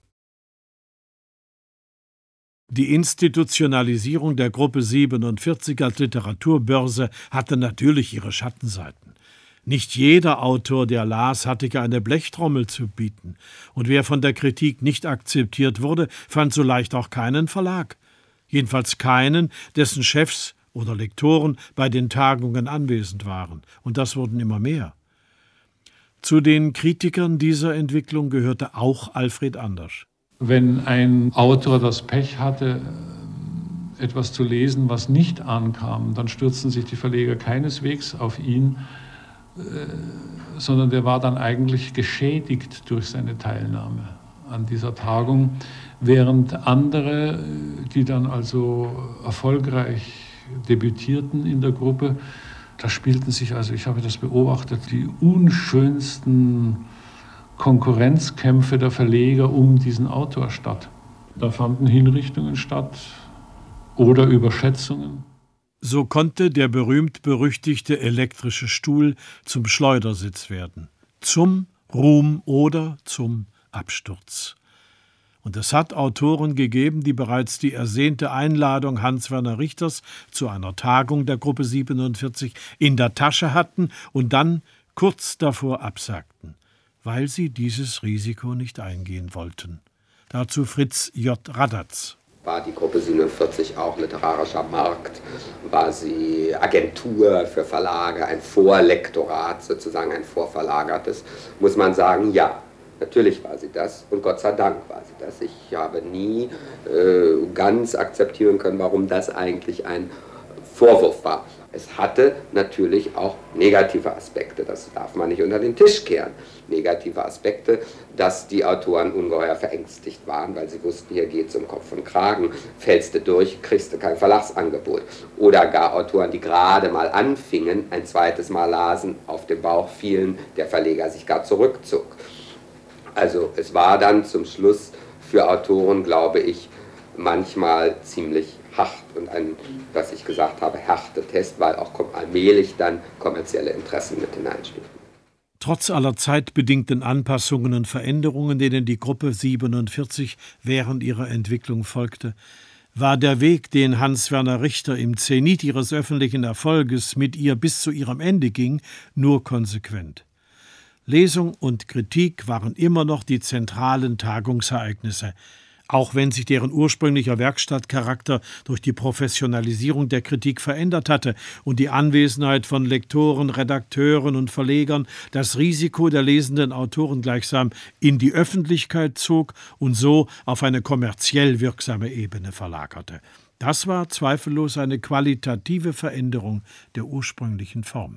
Speaker 2: Die Institutionalisierung der Gruppe siebenundvierzig als Literaturbörse hatte natürlich ihre Schattenseiten. Nicht jeder Autor, der las, hatte ja eine Blechtrommel zu bieten. Und wer von der Kritik nicht akzeptiert wurde, fand so leicht auch keinen Verlag. Jedenfalls keinen, dessen Chefs oder Lektoren bei den Tagungen anwesend waren. Und das wurden immer mehr. Zu den Kritikern dieser Entwicklung gehörte auch Alfred Andersch.
Speaker 4: Wenn ein Autor das Pech hatte, etwas zu lesen, was nicht ankam, dann stürzten sich die Verleger keineswegs auf ihn, sondern der war dann eigentlich geschädigt durch seine Teilnahme an dieser Tagung, während andere, die dann also erfolgreich debütierten in der Gruppe, da spielten sich, also ich habe das beobachtet, die unschönsten Konkurrenzkämpfe der Verleger um diesen Autor statt. Da fanden Hinrichtungen statt oder Überschätzungen.
Speaker 2: So konnte der berühmt-berüchtigte elektrische Stuhl zum Schleudersitz werden, zum Ruhm oder zum Absturz. Und es hat Autoren gegeben, die bereits die ersehnte Einladung Hans-Werner Richters zu einer Tagung der Gruppe siebenundvierzig in der Tasche hatten und dann kurz davor absagten, weil sie dieses Risiko nicht eingehen wollten. Dazu Fritz J. Radatz.
Speaker 8: War die Gruppe siebenundvierzig auch literarischer Markt? War sie Agentur für Verlage, ein Vorlektorat, sozusagen ein vorverlagertes? Muss man sagen, ja, natürlich war sie das und Gott sei Dank war sie das. Ich habe nie äh, ganz akzeptieren können, warum das eigentlich ein Vorwurf war. Es hatte natürlich auch negative Aspekte, das darf man nicht unter den Tisch kehren. Negative Aspekte, dass die Autoren ungeheuer verängstigt waren, weil sie wussten, hier geht es um Kopf und Kragen, fällst du durch, kriegst du kein Verlagsangebot. Oder gar Autoren, die gerade mal anfingen, ein zweites Mal lasen, auf den Bauch fielen, der Verleger sich gar zurückzog. Also es war dann zum Schluss für Autoren, glaube ich, manchmal ziemlich hart und ein, was ich gesagt habe, härter Test, weil auch allmählich dann kommerzielle Interessen mit hineinspielen.
Speaker 2: Trotz aller zeitbedingten Anpassungen und Veränderungen, denen die Gruppe siebenundvierzig während ihrer Entwicklung folgte, war der Weg, den Hans-Werner Richter im Zenit ihres öffentlichen Erfolges mit ihr bis zu ihrem Ende ging, nur konsequent. Lesung und Kritik waren immer noch die zentralen Tagungsereignisse, auch wenn sich deren ursprünglicher Werkstattcharakter durch die Professionalisierung der Kritik verändert hatte und die Anwesenheit von Lektoren, Redakteuren und Verlegern das Risiko der lesenden Autoren gleichsam in die Öffentlichkeit zog und so auf eine kommerziell wirksame Ebene verlagerte. Das war zweifellos eine qualitative Veränderung der ursprünglichen Form.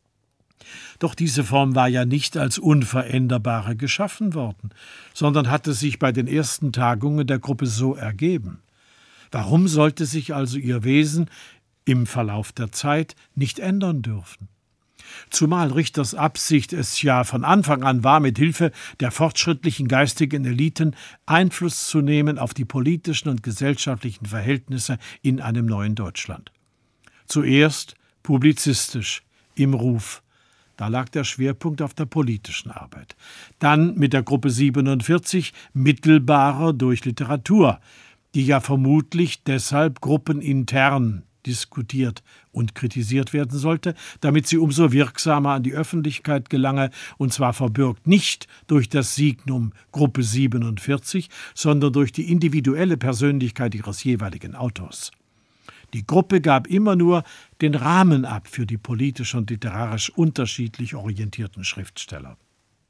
Speaker 2: Doch diese Form war ja nicht als unveränderbare geschaffen worden, sondern hatte sich bei den ersten Tagungen der Gruppe so ergeben. Warum sollte sich also ihr Wesen im Verlauf der Zeit nicht ändern dürfen? Zumal Richters Absicht es ja von Anfang an war, mit Hilfe der fortschrittlichen geistigen Eliten Einfluss zu nehmen auf die politischen und gesellschaftlichen Verhältnisse in einem neuen Deutschland. Zuerst publizistisch, im Ruf. Da lag der Schwerpunkt auf der politischen Arbeit. Dann mit der Gruppe siebenundvierzig mittelbarer durch Literatur, die ja vermutlich deshalb gruppenintern diskutiert und kritisiert werden sollte, damit sie umso wirksamer an die Öffentlichkeit gelange, und zwar verbürgt nicht durch das Signum Gruppe siebenundvierzig, sondern durch die individuelle Persönlichkeit ihres jeweiligen Autors. Die Gruppe gab immer nur den Rahmen ab für die politisch und literarisch unterschiedlich orientierten Schriftsteller.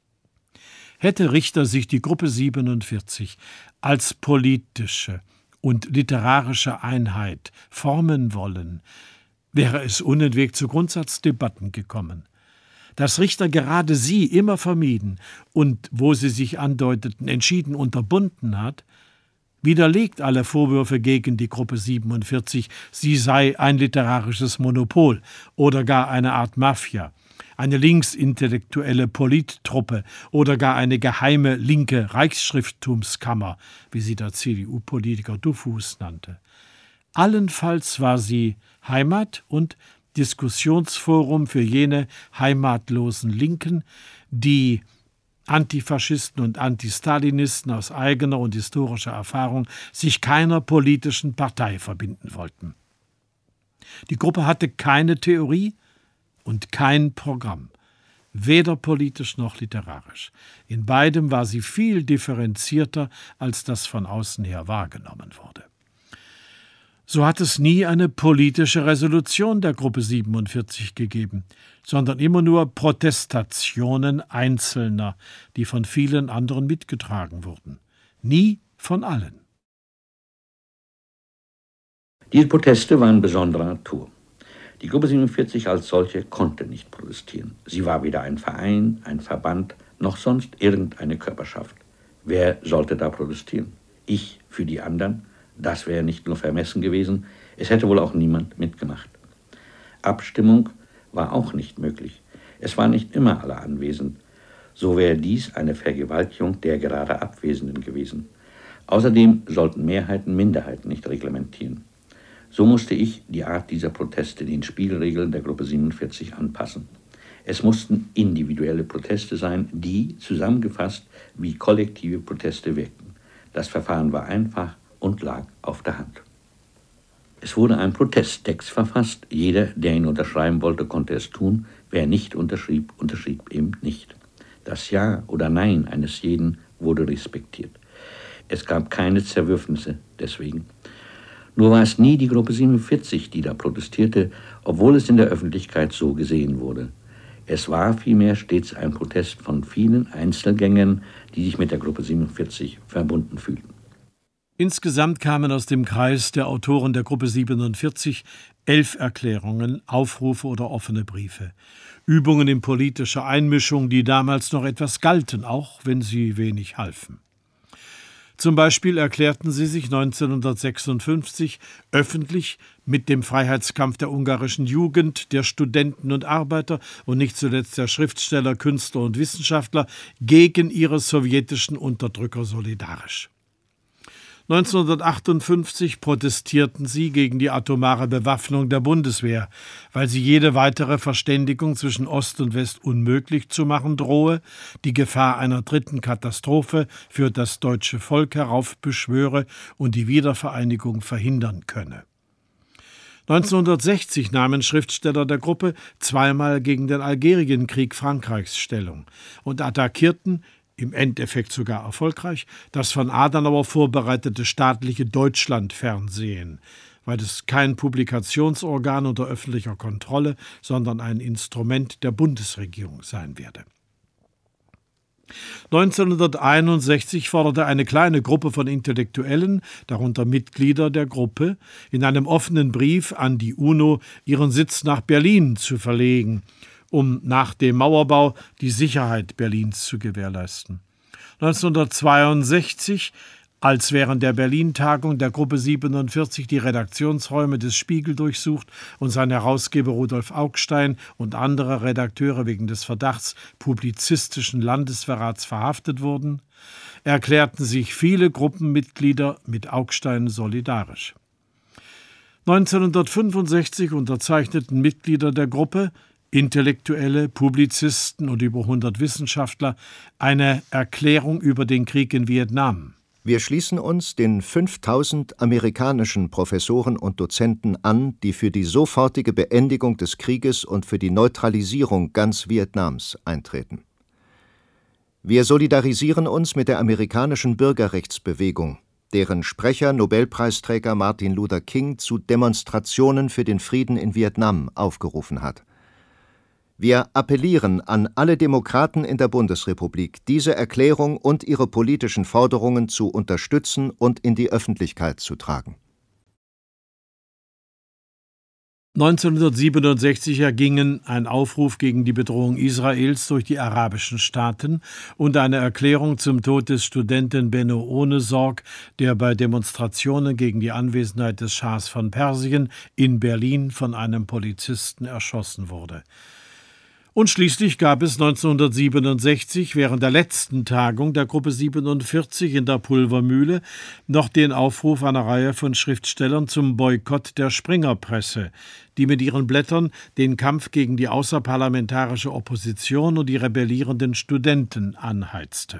Speaker 2: Hätte Richter sich die Gruppe siebenundvierzig als politische und literarische Einheit formen wollen, wäre es unentwegt zu Grundsatzdebatten gekommen. Dass Richter gerade sie immer vermieden und, wo sie sich andeuteten, entschieden unterbunden hat, widerlegt alle Vorwürfe gegen die Gruppe siebenundvierzig, sie sei ein literarisches Monopol oder gar eine Art Mafia, eine linksintellektuelle Polittruppe oder gar eine geheime linke Reichsschrifttumskammer, wie sie der C D U-Politiker Dufus nannte. Allenfalls war sie Heimat- und Diskussionsforum für jene heimatlosen Linken, die Antifaschisten und Antistalinisten aus eigener und historischer Erfahrung sich keiner politischen Partei verbinden wollten. Die Gruppe hatte keine Theorie und kein Programm, weder politisch noch literarisch. In beidem war sie viel differenzierter, als das von außen her wahrgenommen wurde. So hat es nie eine politische Resolution der Gruppe siebenundvierzig gegeben, sondern immer nur Protestationen Einzelner, die von vielen anderen mitgetragen wurden. Nie von allen.
Speaker 10: Diese Proteste waren besonderer Natur. Die Gruppe siebenundvierzig als solche konnte nicht protestieren. Sie war weder ein Verein, ein Verband, noch sonst irgendeine Körperschaft. Wer sollte da protestieren? Ich für die anderen? Das wäre nicht nur vermessen gewesen, es hätte wohl auch niemand mitgemacht. Abstimmung war auch nicht möglich. Es waren nicht immer alle anwesend. So wäre dies eine Vergewaltigung der gerade Abwesenden gewesen. Außerdem sollten Mehrheiten Minderheiten nicht reglementieren. So musste ich die Art dieser Proteste den Spielregeln der Gruppe siebenundvierzig anpassen. Es mussten individuelle Proteste sein, die, zusammengefasst, wie kollektive Proteste wirkten. Das Verfahren war einfach und lag auf der Hand. Es wurde ein Protesttext verfasst. Jeder, der ihn unterschreiben wollte, konnte es tun. Wer nicht unterschrieb, unterschrieb eben nicht. Das Ja oder Nein eines jeden wurde respektiert. Es gab keine Zerwürfnisse deswegen. Nur war es nie die Gruppe siebenundvierzig, die da protestierte, obwohl es in der Öffentlichkeit so gesehen wurde. Es war vielmehr stets ein Protest von vielen Einzelgängern, die sich mit der Gruppe siebenundvierzig verbunden fühlten.
Speaker 2: Insgesamt kamen aus dem Kreis der Autoren der Gruppe siebenundvierzig elf Erklärungen, Aufrufe oder offene Briefe. Übungen in politischer Einmischung, die damals noch etwas galten, auch wenn sie wenig halfen. Zum Beispiel erklärten sie sich neunzehnhundertsechsundfünfzig öffentlich mit dem Freiheitskampf der ungarischen Jugend, der Studenten und Arbeiter und nicht zuletzt der Schriftsteller, Künstler und Wissenschaftler gegen ihre sowjetischen Unterdrücker solidarisch. neunzehnhundertachtundfünfzig protestierten sie gegen die atomare Bewaffnung der Bundeswehr, weil sie jede weitere Verständigung zwischen Ost und West unmöglich zu machen drohe, die Gefahr einer dritten Katastrophe für das deutsche Volk heraufbeschwöre und die Wiedervereinigung verhindern könne. neunzehnhundertsechzig nahmen Schriftsteller der Gruppe zweimal gegen den Algerienkrieg Frankreichs Stellung und attackierten, im Endeffekt sogar erfolgreich, das von Adenauer vorbereitete staatliche Deutschlandfernsehen, weil es kein Publikationsorgan unter öffentlicher Kontrolle, sondern ein Instrument der Bundesregierung sein werde. neunzehnhunderteinundsechzig forderte eine kleine Gruppe von Intellektuellen, darunter Mitglieder der Gruppe, in einem offenen Brief an die UNO ihren Sitz nach Berlin zu verlegen, um nach dem Mauerbau die Sicherheit Berlins zu gewährleisten. neunzehnhundertzweiundsechzig, als während der Berlin-Tagung der Gruppe siebenundvierzig die Redaktionsräume des Spiegel durchsucht und sein Herausgeber Rudolf Augstein und andere Redakteure wegen des Verdachts publizistischen Landesverrats verhaftet wurden, erklärten sich viele Gruppenmitglieder mit Augstein solidarisch. neunzehnhundertfünfundsechzig unterzeichneten Mitglieder der Gruppe, Intellektuelle, Publizisten und über hundert Wissenschaftler, eine Erklärung über den Krieg in Vietnam.
Speaker 9: Wir schließen uns den fünftausend amerikanischen Professoren und Dozenten an, die für die sofortige Beendigung des Krieges und für die Neutralisierung ganz Vietnams eintreten. Wir solidarisieren uns mit der amerikanischen Bürgerrechtsbewegung, deren Sprecher Nobelpreisträger Martin Luther King zu Demonstrationen für den Frieden in Vietnam aufgerufen hat. Wir appellieren an alle Demokraten in der Bundesrepublik, diese Erklärung und ihre politischen Forderungen zu unterstützen und in die Öffentlichkeit zu tragen.
Speaker 2: neunzehnhundertsiebenundsechzig ergingen ein Aufruf gegen die Bedrohung Israels durch die arabischen Staaten und eine Erklärung zum Tod des Studenten Benno Ohnesorg, der bei Demonstrationen gegen die Anwesenheit des Schahs von Persien in Berlin von einem Polizisten erschossen wurde. Und schließlich gab es neunzehnhundertsiebenundsechzig während der letzten Tagung der Gruppe siebenundvierzig in der Pulvermühle noch den Aufruf einer Reihe von Schriftstellern zum Boykott der Springerpresse, die mit ihren Blättern den Kampf gegen die außerparlamentarische Opposition und die rebellierenden Studenten anheizte.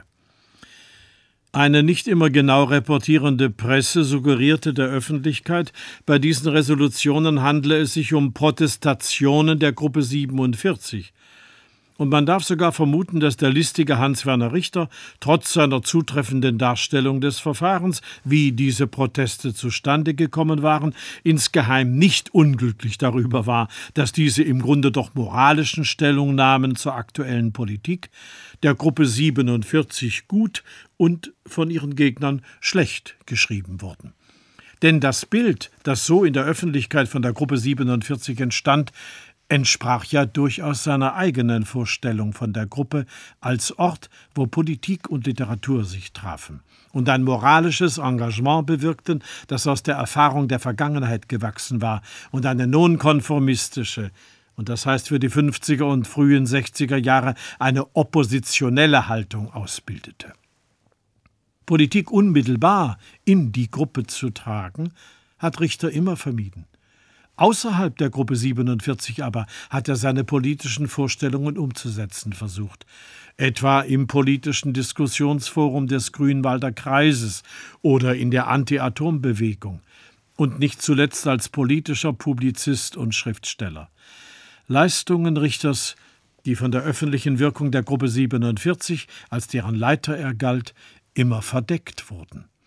Speaker 2: Eine nicht immer genau reportierende Presse suggerierte der Öffentlichkeit, bei diesen Resolutionen handle es sich um Protestationen der Gruppe siebenundvierzig. Und man darf sogar vermuten, dass der listige Hans-Werner Richter trotz seiner zutreffenden Darstellung des Verfahrens, wie diese Proteste zustande gekommen waren, insgeheim nicht unglücklich darüber war, dass diese im Grunde doch moralischen Stellungnahmen zur aktuellen Politik der Gruppe siebenundvierzig gut und von ihren Gegnern schlecht geschrieben wurden. Denn das Bild, das so in der Öffentlichkeit von der Gruppe siebenundvierzig entstand, entsprach ja durchaus seiner eigenen Vorstellung von der Gruppe als Ort, wo Politik und Literatur sich trafen und ein moralisches Engagement bewirkten, das aus der Erfahrung der Vergangenheit gewachsen war und eine nonkonformistische, und das heißt für die fünfziger und frühen sechziger Jahre eine oppositionelle Haltung ausbildete. Politik unmittelbar in die Gruppe zu tragen, hat Richter immer vermieden. Außerhalb der Gruppe siebenundvierzig aber hat er seine politischen Vorstellungen umzusetzen versucht, etwa im politischen Diskussionsforum des Grünwalder Kreises oder in der Anti-Atom-Bewegung und nicht zuletzt als politischer Publizist und Schriftsteller. Leistungen Richters, die von der öffentlichen Wirkung der Gruppe siebenundvierzig, als deren Leiter er galt, immer verdeckt wurden.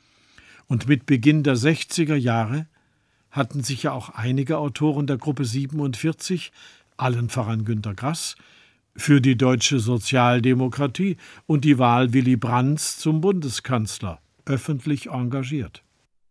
Speaker 2: Und mit Beginn der sechziger Jahre hatten sich ja auch einige Autoren der Gruppe siebenundvierzig, allen voran Günter Grass, für die deutsche Sozialdemokratie und die Wahl Willy Brandts zum Bundeskanzler öffentlich engagiert.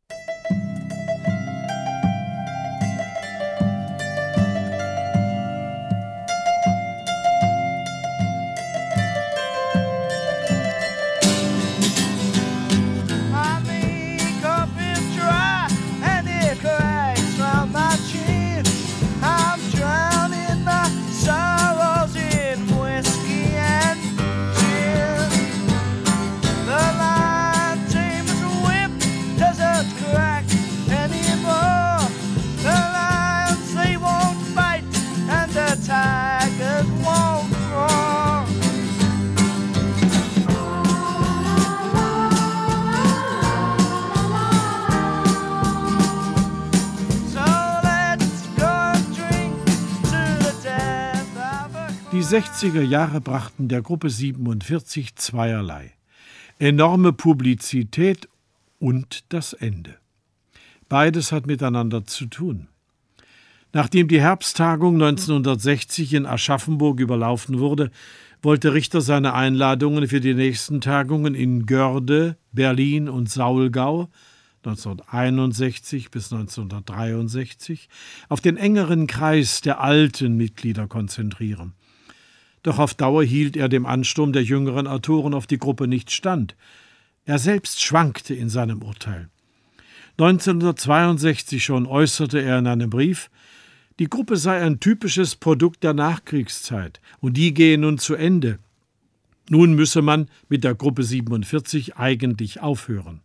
Speaker 2: Die sechziger Jahre brachten der Gruppe siebenundvierzig zweierlei: enorme Publizität und das Ende. Beides hat miteinander zu tun. Nachdem die Herbsttagung neunzehnhundertsechzig in Aschaffenburg überlaufen wurde, wollte Richter seine Einladungen für die nächsten Tagungen in Görde, Berlin und Saulgau neunzehnhunderteinundsechzig bis neunzehnhundertdreiundsechzig auf den engeren Kreis der alten Mitglieder konzentrieren. Doch auf Dauer hielt er dem Ansturm der jüngeren Autoren auf die Gruppe nicht stand. Er selbst schwankte in seinem Urteil. neunzehnhundertzweiundsechzig schon äußerte er in einem Brief, die Gruppe sei ein typisches Produkt der Nachkriegszeit und die gehe nun zu Ende. Nun müsse man mit der Gruppe siebenundvierzig eigentlich aufhören.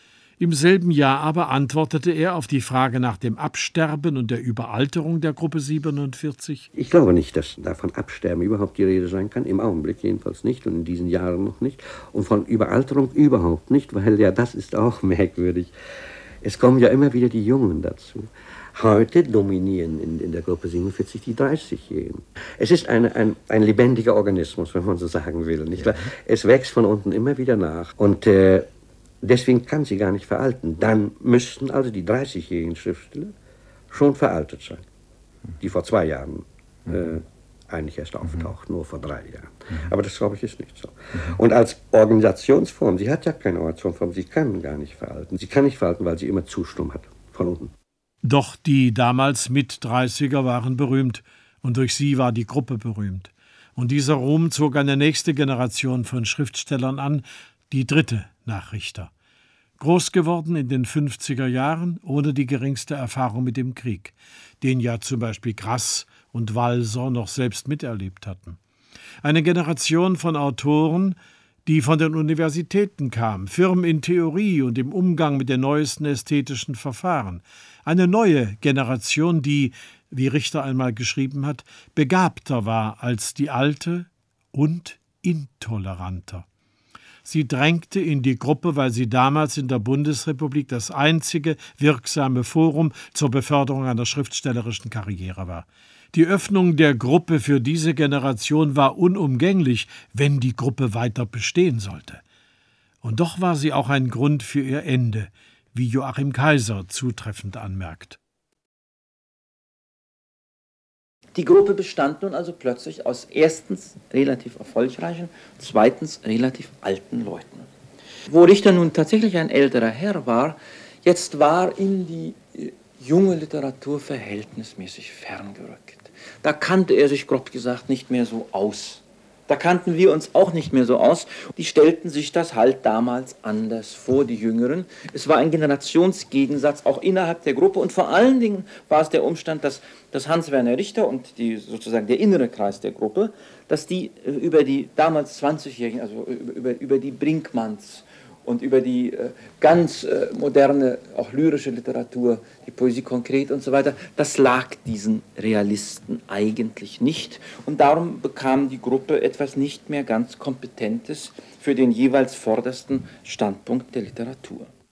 Speaker 2: Im selben Jahr aber antwortete er auf die Frage nach dem Absterben und der Überalterung der Gruppe siebenundvierzig.
Speaker 11: Ich glaube nicht, dass davon Absterben überhaupt die Rede sein kann. Im Augenblick jedenfalls nicht und in diesen Jahren noch nicht. Und von Überalterung überhaupt nicht, weil ja, das ist auch merkwürdig. Es kommen ja immer wieder die Jungen dazu. Heute dominieren in, in der Gruppe siebenundvierzig die dreißigjährigen. Es ist eine, ein, ein lebendiger Organismus, wenn man so sagen will. Nicht? Ja. Es wächst von unten immer wieder nach. Und äh, deswegen kann sie gar nicht veralten. Dann müssten also die dreißigjährigen Schriftsteller schon veraltet sein, die vor zwei Jahren äh, eigentlich erst auftauchten, nur vor drei Jahren. Aber das, glaube ich, ist nicht so. Und als Organisationsform, sie hat ja keine Organisationsform, sie kann gar nicht veralten. Sie kann nicht veralten, weil sie immer Zustimmung hat, von unten.
Speaker 2: Doch die damals Mit-Dreißiger waren berühmt und durch sie war die Gruppe berühmt. Und dieser Ruhm zog eine nächste Generation von Schriftstellern an, die dritte nach Richter. Groß geworden in den fünfziger Jahren, ohne die geringste Erfahrung mit dem Krieg, den ja zum Beispiel Grass und Walser noch selbst miterlebt hatten. Eine Generation von Autoren, die von den Universitäten kam, firm in Theorie und im Umgang mit den neuesten ästhetischen Verfahren. Eine neue Generation, die, wie Richter einmal geschrieben hat, begabter war als die alte und intoleranter. Sie drängte in die Gruppe, weil sie damals in der Bundesrepublik das einzige wirksame Forum zur Beförderung einer schriftstellerischen Karriere war. Die Öffnung der Gruppe für diese Generation war unumgänglich, wenn die Gruppe weiter bestehen sollte. Und doch war sie auch ein Grund für ihr Ende, wie Joachim Kaiser zutreffend anmerkt.
Speaker 15: Die Gruppe bestand nun also plötzlich aus erstens relativ erfolgreichen, zweitens relativ alten Leuten. Wo Richter nun tatsächlich ein älterer Herr war, jetzt war ihm die junge Literatur verhältnismäßig ferngerückt. Da kannte er sich, grob gesagt, nicht mehr so aus. Da kannten wir uns auch nicht mehr so aus. Die stellten sich das halt damals anders vor, die Jüngeren. Es war ein Generationsgegensatz auch innerhalb der Gruppe und vor allen Dingen war es der Umstand, dass, dass Hans-Werner Richter und die, sozusagen der innere Kreis der Gruppe, dass die über die damals zwanzigjährigen, also über, über die Brinkmanns und über die äh, ganz äh, moderne, auch lyrische Literatur, die Poesie konkret und so weiter, das lag diesen Realisten eigentlich nicht. Und darum bekam die Gruppe etwas nicht mehr ganz Kompetentes für den jeweils vordersten Standpunkt der Literatur.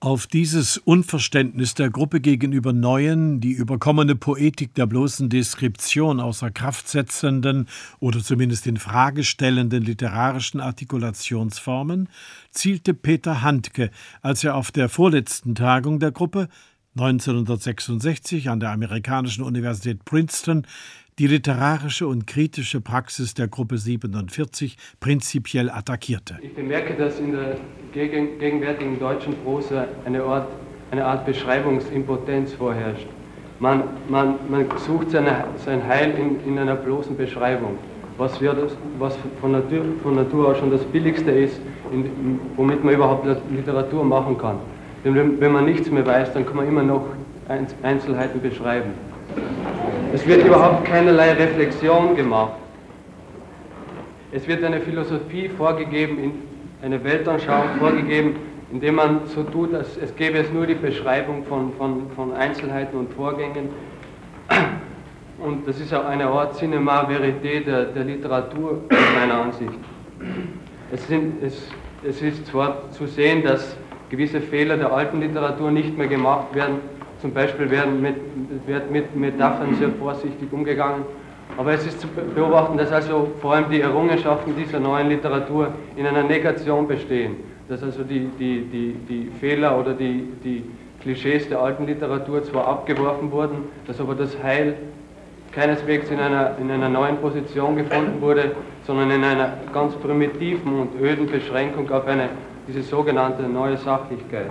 Speaker 2: Auf dieses Unverständnis der Gruppe gegenüber neuen, die überkommene Poetik der bloßen Deskription außer Kraft setzenden oder zumindest in Frage stellenden literarischen Artikulationsformen zielte Peter Handke, als er auf der vorletzten Tagung der Gruppe neunzehnhundertsechsundsechzig an der amerikanischen Universität Princeton die literarische und kritische Praxis der Gruppe siebenundvierzig prinzipiell attackierte.
Speaker 13: Ich bemerke, dass in der gegenwärtigen deutschen Prosa eine Art, eine Art Beschreibungsimpotenz vorherrscht. Man, man, man sucht seine, sein Heil in, in einer bloßen Beschreibung, was, wir das, was von, Natur, von Natur aus schon das Billigste ist, in, womit man überhaupt Literatur machen kann. Denn wenn, wenn man nichts mehr weiß, dann kann man immer noch Einzelheiten beschreiben. Es wird überhaupt keinerlei Reflexion gemacht. Es wird eine Philosophie vorgegeben, eine Weltanschauung vorgegeben, indem man so tut, als es gäbe es nur die Beschreibung von, von, von Einzelheiten und Vorgängen. Und das ist auch eine Art Cinema Verité der, der Literatur, meiner Ansicht. Es, sind, es, es ist zwar zu sehen, dass gewisse Fehler der alten Literatur nicht mehr gemacht werden. Zum Beispiel werden mit, wird mit Metaphern sehr vorsichtig umgegangen. Aber es ist zu beobachten, dass also vor allem die Errungenschaften dieser neuen Literatur in einer Negation bestehen. Dass also die, die, die, die Fehler oder die, die Klischees der alten Literatur zwar abgeworfen wurden, dass aber das Heil keineswegs in einer, in einer neuen Position gefunden wurde, sondern in einer ganz primitiven und öden Beschränkung auf eine, diese sogenannte neue Sachlichkeit.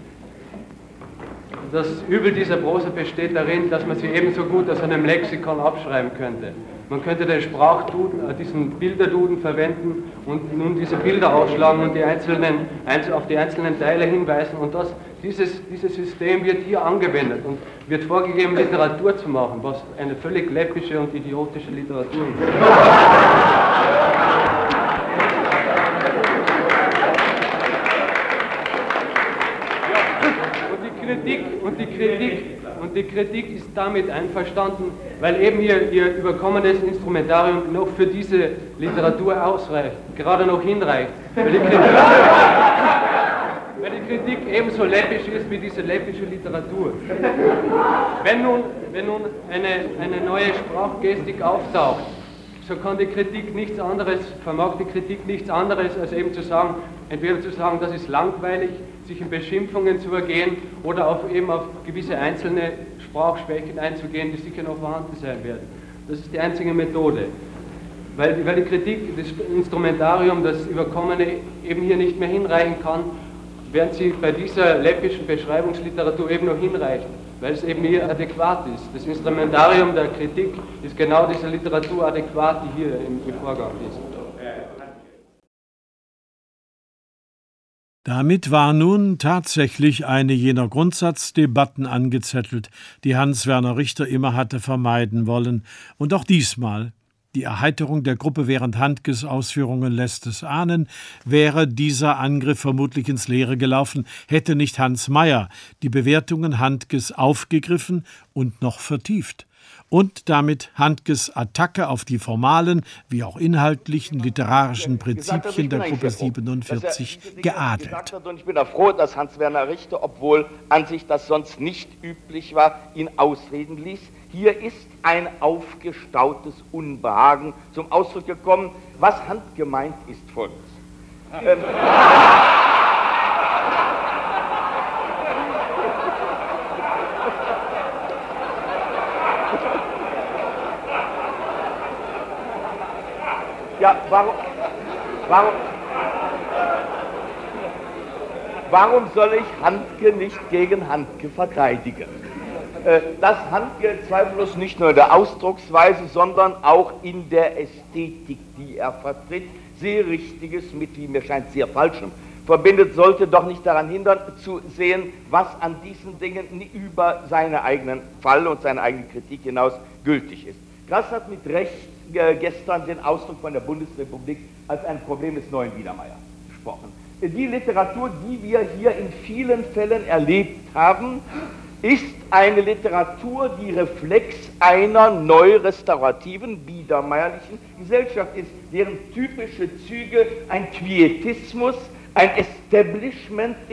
Speaker 13: Das Übel dieser Prosa besteht darin, dass man sie ebenso gut aus einem Lexikon abschreiben könnte. Man könnte den Sprachduden, diesen Bilderduden verwenden und nun diese Bilder ausschlagen und die einzelnen, auf die einzelnen Teile hinweisen. Und das, dieses, dieses System wird hier angewendet und wird vorgegeben, Literatur zu machen, was eine völlig läppische und idiotische Literatur ist. Kritik und die Kritik und die Kritik ist damit einverstanden, weil eben ihr, ihr überkommenes Instrumentarium noch für diese Literatur ausreicht, gerade noch hinreicht, weil die Kritik, weil die Kritik ebenso läppisch ist wie diese läppische Literatur. Wenn nun, wenn nun eine, eine neue Sprachgestik auftaucht, so kann die Kritik nichts anderes, vermag die Kritik nichts anderes, als eben zu sagen, entweder zu sagen, das ist langweilig, sich in Beschimpfungen zu ergehen oder auf, eben auf gewisse einzelne Sprachschwächen einzugehen, die sicher noch vorhanden sein werden. Das ist die einzige Methode. Weil die, weil die Kritik, das Instrumentarium, das Überkommene eben hier nicht mehr hinreichen kann, während sie bei dieser läppischen Beschreibungsliteratur eben noch hinreichen, weil es eben hier adäquat ist. Das Instrumentarium der Kritik ist genau dieser Literatur adäquat, die hier im, im Vorgang ist.
Speaker 2: Damit war nun tatsächlich eine jener Grundsatzdebatten angezettelt, die Hans-Werner Richter immer hatte vermeiden wollen. Und auch diesmal, die Erheiterung der Gruppe während Handkes Ausführungen lässt es ahnen, wäre dieser Angriff vermutlich ins Leere gelaufen, hätte nicht Hans Meyer die Bewertungen Handkes aufgegriffen und noch vertieft und damit Handkes Attacke auf die formalen wie auch inhaltlichen literarischen Prinzipien der Gruppe siebenundvierzig geadelt.
Speaker 14: Und ich bin auch froh, dass Hans-Werner Richter, obwohl an sich das sonst nicht üblich war, ihn ausreden ließ. Hier ist ein aufgestautes Unbehagen zum Ausdruck gekommen. Was Handke meint, ist Folgendes. Ähm, Ja, warum, warum, warum soll ich Handke nicht gegen Handke verteidigen? Äh, dass Handke zweifellos nicht nur in der Ausdrucksweise, sondern auch in der Ästhetik, die er vertritt, sehr Richtiges mit, wie mir scheint, sehr Falschem verbindet, sollte doch nicht daran hindern, zu sehen, was an diesen Dingen über seinen eigenen Fall und seine eigene Kritik hinaus gültig ist. Grass hat mit Recht äh, gestern den Ausdruck von der Bundesrepublik als ein Problem des neuen Biedermeier gesprochen. Die Literatur, die wir hier in vielen Fällen erlebt haben, ist eine Literatur, die Reflex einer neu-restaurativen, biedermeierlichen Gesellschaft ist, deren typische Züge ein Quietismus, ein Establishment ist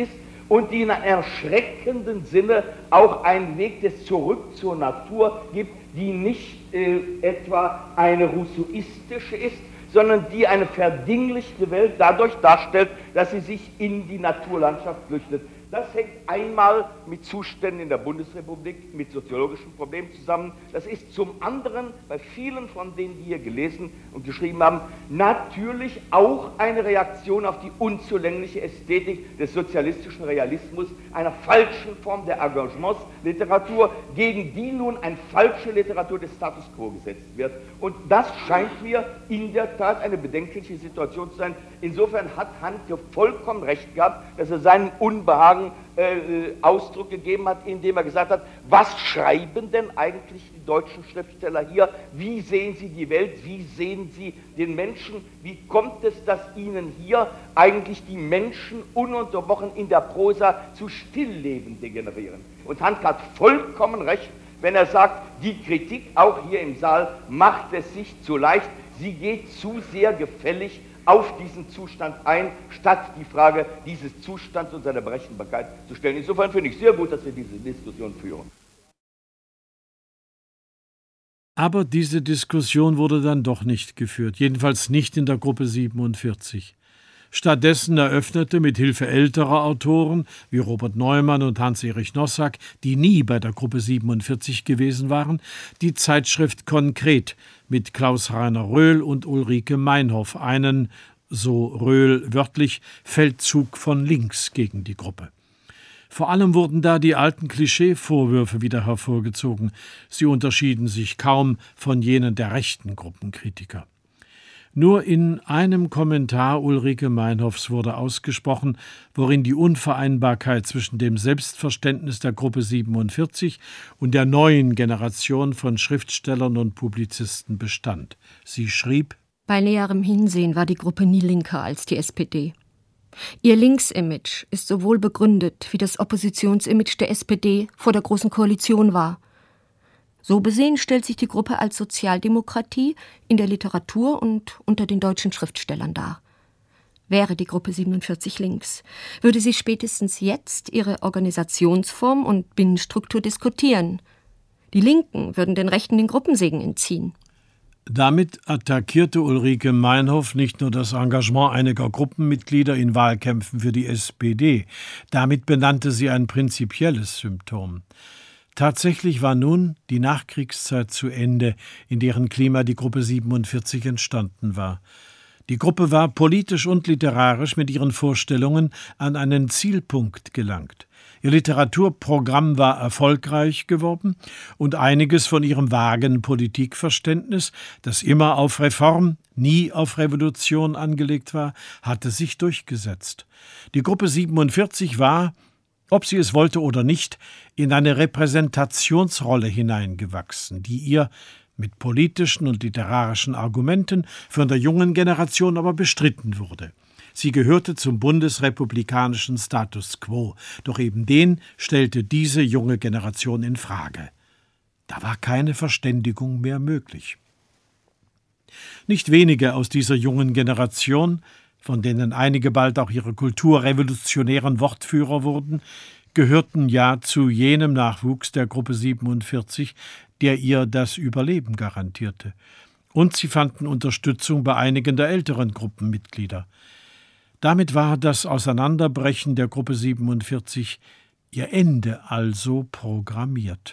Speaker 14: und die in einem erschreckenden Sinne auch einen Weg des Zurück zur Natur gibt, die nicht äh, etwa eine rousseauistische ist, sondern die eine verdinglichte Welt dadurch darstellt, dass sie sich in die Naturlandschaft flüchtet. Das hängt einmal mit Zuständen in der Bundesrepublik, mit soziologischen Problemen zusammen. Das ist zum anderen bei vielen von denen, die hier gelesen und geschrieben haben, natürlich auch eine Reaktion auf die unzulängliche Ästhetik des sozialistischen Realismus, einer falschen Form der Engagementsliteratur, gegen die nun eine falsche Literatur des Status quo gesetzt wird. Und das scheint mir in der Tat eine bedenkliche Situation zu sein. Insofern hat Handke vollkommen recht gehabt, dass er seinen Unbehagen Äh, Ausdruck gegeben hat, indem er gesagt hat, was schreiben denn eigentlich die deutschen Schriftsteller hier, wie sehen sie die Welt, wie sehen sie den Menschen, wie kommt es, dass ihnen hier eigentlich die Menschen ununterbrochen in der Prosa zu Stillleben degenerieren. Und Handke hat vollkommen recht, wenn er sagt, die Kritik auch hier im Saal macht es sich zu leicht, sie geht zu sehr gefällig auf diesen Zustand ein, statt die Frage dieses Zustands und seiner Berechenbarkeit zu stellen. Insofern finde ich sehr gut, dass wir diese Diskussion führen.
Speaker 2: Aber diese Diskussion wurde dann doch nicht geführt, jedenfalls nicht in der Gruppe siebenundvierzig. Stattdessen eröffnete mit Hilfe älterer Autoren wie Robert Neumann und Hans-Erich Nossack, die nie bei der Gruppe siebenundvierzig gewesen waren, die Zeitschrift Konkret mit Klaus-Rainer Röhl und Ulrike Meinhof einen, so Röhl wörtlich, Feldzug von links gegen die Gruppe. Vor allem wurden da die alten Klischee-Vorwürfe wieder hervorgezogen. Sie unterschieden sich kaum von jenen der rechten Gruppenkritiker. Nur in einem Kommentar Ulrike Meinhofs wurde ausgesprochen, worin die Unvereinbarkeit zwischen dem Selbstverständnis der Gruppe siebenundvierzig und der neuen Generation von Schriftstellern und Publizisten bestand. Sie schrieb:
Speaker 16: Bei näherem Hinsehen war die Gruppe nie linker als die S P D. Ihr Links-Image ist sowohl begründet, wie das Oppositionsimage der S P D vor der Großen Koalition war. So besehen stellt sich die Gruppe als Sozialdemokratie in der Literatur und unter den deutschen Schriftstellern dar. Wäre die Gruppe siebenundvierzig links, würde sie spätestens jetzt ihre Organisationsform und Binnenstruktur diskutieren. Die Linken würden den Rechten den Gruppensegen entziehen.
Speaker 2: Damit attackierte Ulrike Meinhof nicht nur das Engagement einiger Gruppenmitglieder in Wahlkämpfen für die S P D, damit benannte sie ein prinzipielles Symptom. Tatsächlich war nun die Nachkriegszeit zu Ende, in deren Klima die Gruppe siebenundvierzig entstanden war. Die Gruppe war politisch und literarisch mit ihren Vorstellungen an einen Zielpunkt gelangt. Ihr Literaturprogramm war erfolgreich geworden und einiges von ihrem vagen Politikverständnis, das immer auf Reform, nie auf Revolution angelegt war, hatte sich durchgesetzt. Die Gruppe siebenundvierzig war, ob sie es wollte oder nicht, in eine Repräsentationsrolle hineingewachsen, die ihr mit politischen und literarischen Argumenten von der jungen Generation aber bestritten wurde. Sie gehörte zum bundesrepublikanischen Status quo, doch eben den stellte diese junge Generation in Frage. Da war keine Verständigung mehr möglich. Nicht wenige aus dieser jungen Generation, von denen einige bald auch ihre kulturrevolutionären Wortführer wurden, gehörten ja zu jenem Nachwuchs der Gruppe siebenundvierzig, der ihr das Überleben garantierte. Und sie fanden Unterstützung bei einigen der älteren Gruppenmitglieder. Damit war das Auseinanderbrechen der Gruppe siebenundvierzig, ihr Ende also, programmiert.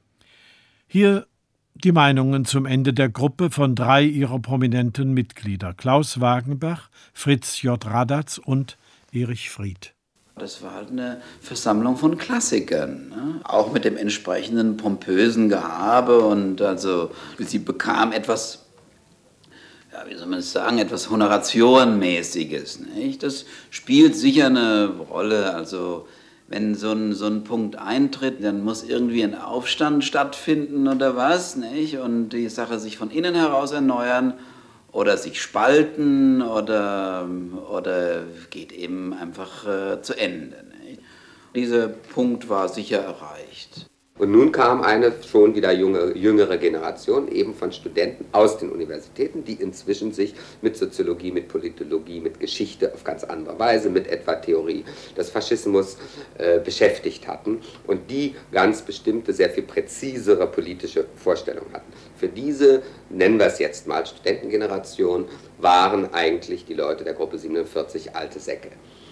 Speaker 2: Hier die Meinungen zum Ende der Gruppe von drei ihrer prominenten Mitglieder, Klaus Wagenbach, Fritz J. Radatz und Erich Fried.
Speaker 17: Das war halt eine Versammlung von Klassikern, ne? Auch mit dem entsprechenden pompösen Gehabe, und also sie bekam etwas, ja, wie soll man es sagen, etwas Honoratiorenmäßiges, nicht? Das spielt sicher eine Rolle, also wenn so ein, so ein Punkt eintritt, dann muss irgendwie ein Aufstand stattfinden oder was, nicht? Und die Sache sich von innen heraus erneuern oder sich spalten oder, oder geht eben einfach äh, zu Ende, nicht? Dieser Punkt war sicher erreicht.
Speaker 8: Und nun kam eine schon wieder junge, jüngere Generation, eben von Studenten aus den Universitäten, die inzwischen sich mit Soziologie, mit Politologie, mit Geschichte auf ganz andere Weise, mit etwa Theorie des Faschismus äh, beschäftigt hatten und die ganz bestimmte, sehr viel präzisere politische Vorstellungen hatten. Für diese, nennen wir es jetzt mal Studentengeneration, waren eigentlich die Leute der Gruppe siebenundvierzig alte Säcke.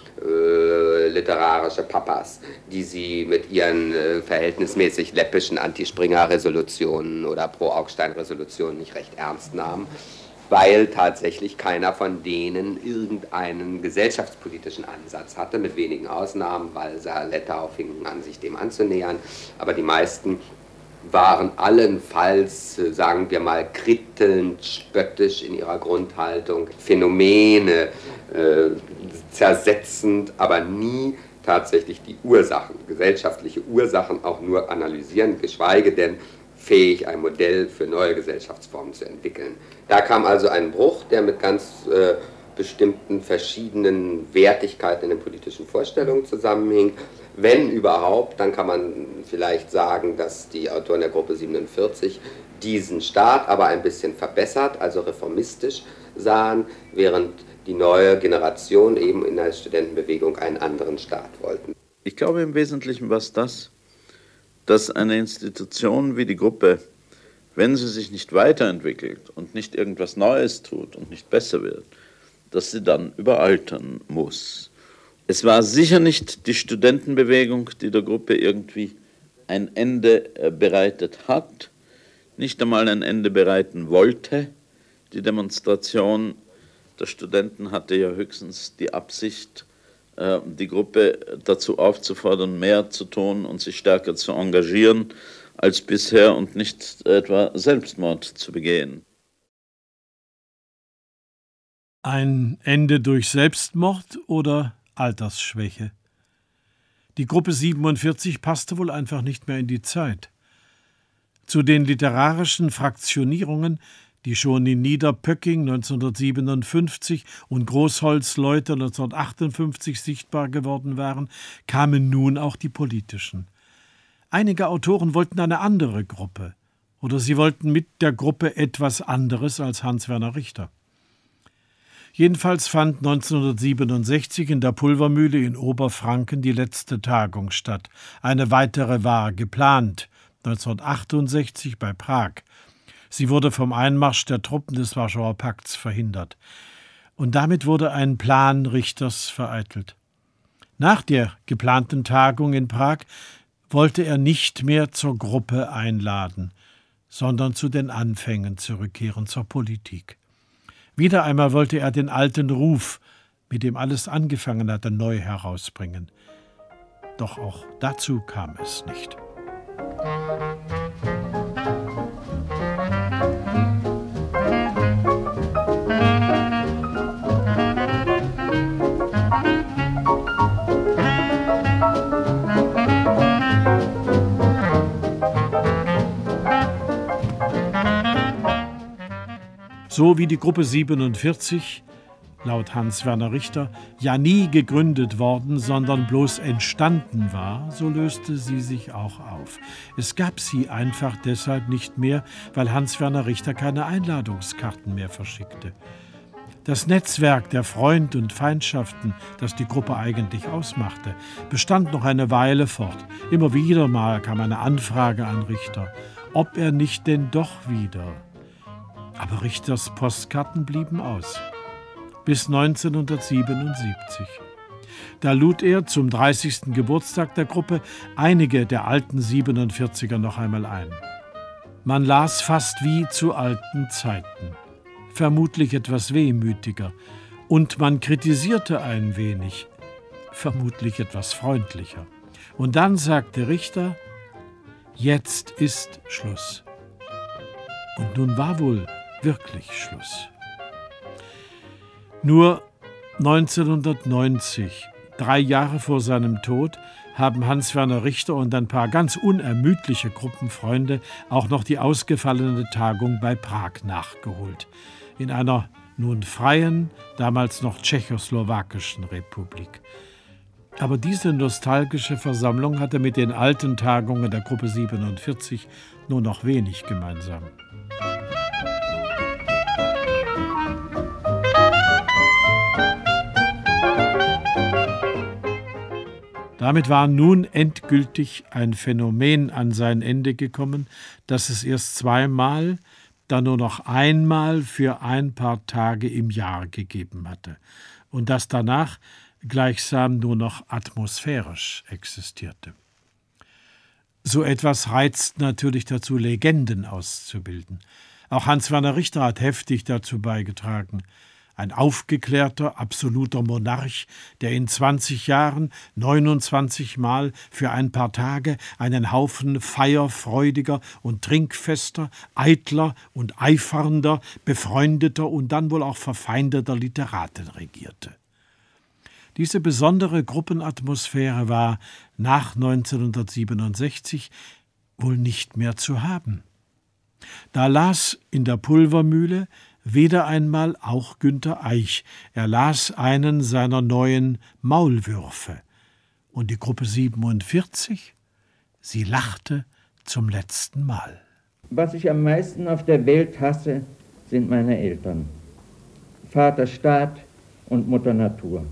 Speaker 8: Äh, literarische Papas, die sie mit ihren äh, verhältnismäßig läppischen Anti-Springer-Resolutionen oder Pro-Augstein-Resolutionen nicht recht ernst nahmen, weil tatsächlich keiner von denen irgendeinen gesellschaftspolitischen Ansatz hatte, mit wenigen Ausnahmen, Walser, Lettau fingen an, sich dem anzunähern, aber die meisten waren allenfalls, sagen wir mal, krittelnd, spöttisch in ihrer Grundhaltung, Phänomene äh, zersetzend, aber nie tatsächlich die Ursachen, gesellschaftliche Ursachen auch nur analysieren, geschweige denn fähig, ein Modell für neue Gesellschaftsformen zu entwickeln. Da kam also ein Bruch, der mit ganz äh, bestimmten verschiedenen Wertigkeiten in den politischen Vorstellungen zusammenhing. Wenn überhaupt, dann kann man vielleicht sagen, dass die Autoren der Gruppe siebenundvierzig diesen Staat aber ein bisschen verbessert, also reformistisch sahen, während die neue Generation eben in der Studentenbewegung einen anderen Staat wollten.
Speaker 1: Ich glaube, im Wesentlichen war es das, dass eine Institution wie die Gruppe, wenn sie sich nicht weiterentwickelt und nicht irgendwas Neues tut und nicht besser wird, dass sie dann überaltern muss. Es war sicher nicht die Studentenbewegung, die der Gruppe irgendwie ein Ende bereitet hat, nicht einmal ein Ende bereiten wollte. Die Demonstration der Studenten hatte ja höchstens die Absicht, die Gruppe dazu aufzufordern, mehr zu tun und sich stärker zu engagieren als bisher und nicht etwa Selbstmord zu begehen.
Speaker 2: Ein Ende durch Selbstmord oder Altersschwäche? Die Gruppe siebenundvierzig passte wohl einfach nicht mehr in die Zeit. Zu den literarischen Fraktionierungen, die schon in Niederpöcking neunzehnhundertsiebenundfünfzig und Großholzleute neunzehnhundertachtundfünfzig sichtbar geworden waren, kamen nun auch die politischen. Einige Autoren wollten eine andere Gruppe, oder sie wollten mit der Gruppe etwas anderes als Hans-Werner Richter. Jedenfalls fand neunzehnhundertsiebenundsechzig in der Pulvermühle in Oberfranken die letzte Tagung statt. Eine weitere war geplant, neunzehnhundertachtundsechzig bei Prag. Sie wurde vom Einmarsch der Truppen des Warschauer Pakts verhindert. Und damit wurde ein Plan Richters vereitelt. Nach der geplanten Tagung in Prag wollte er nicht mehr zur Gruppe einladen, sondern zu den Anfängen zurückkehren, zur Politik. Wieder einmal wollte er den alten Ruf, mit dem alles angefangen hatte, neu herausbringen. Doch auch dazu kam es nicht. So wie die Gruppe siebenundvierzig, laut Hans-Werner Richter, ja nie gegründet worden, sondern bloß entstanden war, so löste sie sich auch auf. Es gab sie einfach deshalb nicht mehr, weil Hans-Werner Richter keine Einladungskarten mehr verschickte. Das Netzwerk der Freund- und Feindschaften, das die Gruppe eigentlich ausmachte, bestand noch eine Weile fort. Immer wieder mal kam eine Anfrage an Richter, ob er nicht denn doch wieder. Aber Richters Postkarten blieben aus. Bis neunzehnhundertsiebenundsiebzig. Da lud er zum dreißigsten Geburtstag der Gruppe einige der alten siebenundvierziger noch einmal ein. Man las fast wie zu alten Zeiten, vermutlich etwas wehmütiger, und man kritisierte ein wenig, vermutlich etwas freundlicher. Und dann sagte Richter, jetzt ist Schluss. Und nun war wohl wirklich Schluss. Nur neunzehnhundertneunzig, drei Jahre vor seinem Tod, haben Hans-Werner Richter und ein paar ganz unermüdliche Gruppenfreunde auch noch die ausgefallene Tagung bei Prag nachgeholt. In einer nun freien, damals noch tschechoslowakischen Republik. Aber diese nostalgische Versammlung hatte mit den alten Tagungen der Gruppe siebenundvierzig nur noch wenig gemeinsam. Damit war nun endgültig ein Phänomen an sein Ende gekommen, das es erst zweimal, dann nur noch einmal für ein paar Tage im Jahr gegeben hatte und das danach gleichsam nur noch atmosphärisch existierte. So etwas reizt natürlich dazu, Legenden auszubilden. Auch Hans-Werner Richter hat heftig dazu beigetragen. Ein aufgeklärter, absoluter Monarch, der in zwanzig Jahren neunundzwanzig Mal für ein paar Tage einen Haufen feierfreudiger und trinkfester, eitler und eifernder, befreundeter und dann wohl auch verfeindeter Literaten regierte. Diese besondere Gruppenatmosphäre war nach neunzehnhundertsiebenundsechzig wohl nicht mehr zu haben. Da las in der Pulvermühle wieder einmal auch Günter Eich. Er las einen seiner neuen Maulwürfe. Und die Gruppe siebenundvierzig, sie lachte zum letzten Mal.
Speaker 5: Was ich am meisten auf der Welt hasse, sind meine Eltern. Vater Staat und Mutter Natur.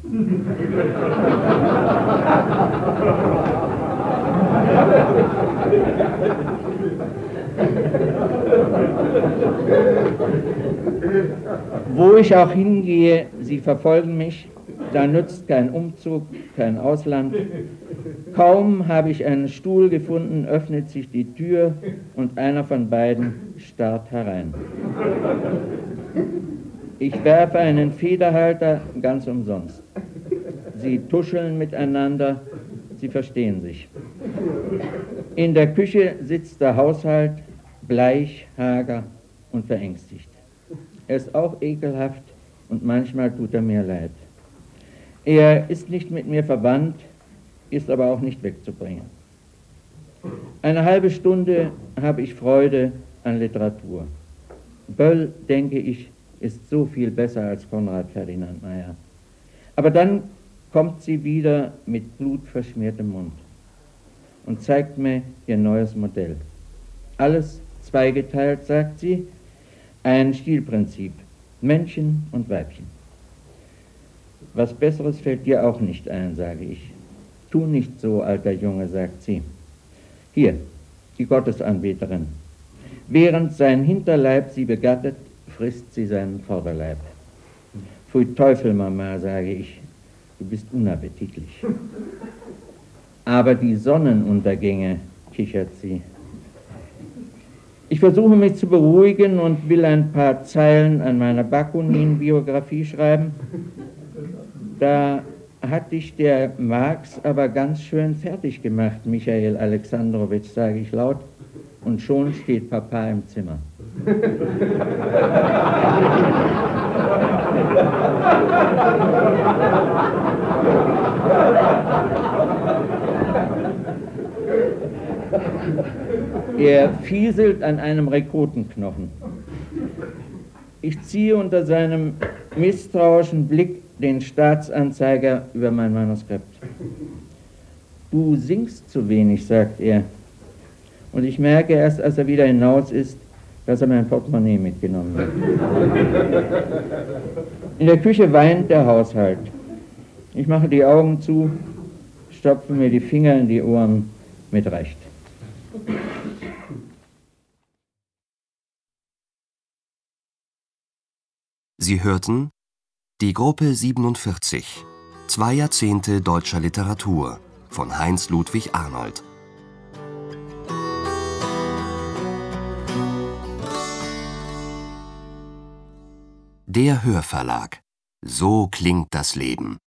Speaker 5: Wo ich auch hingehe, sie verfolgen mich, da nützt kein Umzug, kein Ausland. Kaum habe ich einen Stuhl gefunden, öffnet sich die Tür und einer von beiden starrt herein. Ich werfe einen Federhalter ganz umsonst. Sie tuscheln miteinander, sie verstehen sich. In der Küche sitzt der Haushalt, bleich, hager und verängstigt. Er ist auch ekelhaft und manchmal tut er mir leid. Er ist nicht mit mir verwandt, ist aber auch nicht wegzubringen. Eine halbe Stunde habe ich Freude an Literatur. Böll, denke ich, ist so viel besser als Konrad Ferdinand Meyer. Aber dann kommt sie wieder mit blutverschmiertem Mund und zeigt mir ihr neues Modell. Alles zweigeteilt, sagt sie, ein Stilprinzip, Männchen und Weibchen. Was Besseres fällt dir auch nicht ein, sage ich. Tu nicht so, alter Junge, sagt sie. Hier, die Gottesanbeterin. Während sein Hinterleib sie begattet, frisst sie seinen Vorderleib. Pfui Teufel, Mama, sage ich, du bist unappetitlich. Aber die Sonnenuntergänge, kichert sie. Ich versuche mich zu beruhigen und will ein paar Zeilen an meiner Bakunin-Biografie schreiben. Da hat dich der Marx aber ganz schön fertig gemacht, Michael Alexandrowitsch, sage ich laut, und schon steht Papa im Zimmer. Er fieselt an einem Rekrutenknochen. Ich ziehe unter seinem misstrauischen Blick den Staatsanzeiger über mein Manuskript. Du singst zu wenig, sagt er. Und ich merke erst, als er wieder hinaus ist, dass er mein Portemonnaie mitgenommen hat. In der Küche weint der Haushalt. Ich mache die Augen zu, stopfe mir die Finger in die Ohren mit Recht.
Speaker 12: Sie hörten die Gruppe siebenundvierzig, zwei Jahrzehnte deutscher Literatur von Heinz Ludwig Arnold. Der Hörverlag. So klingt das Leben.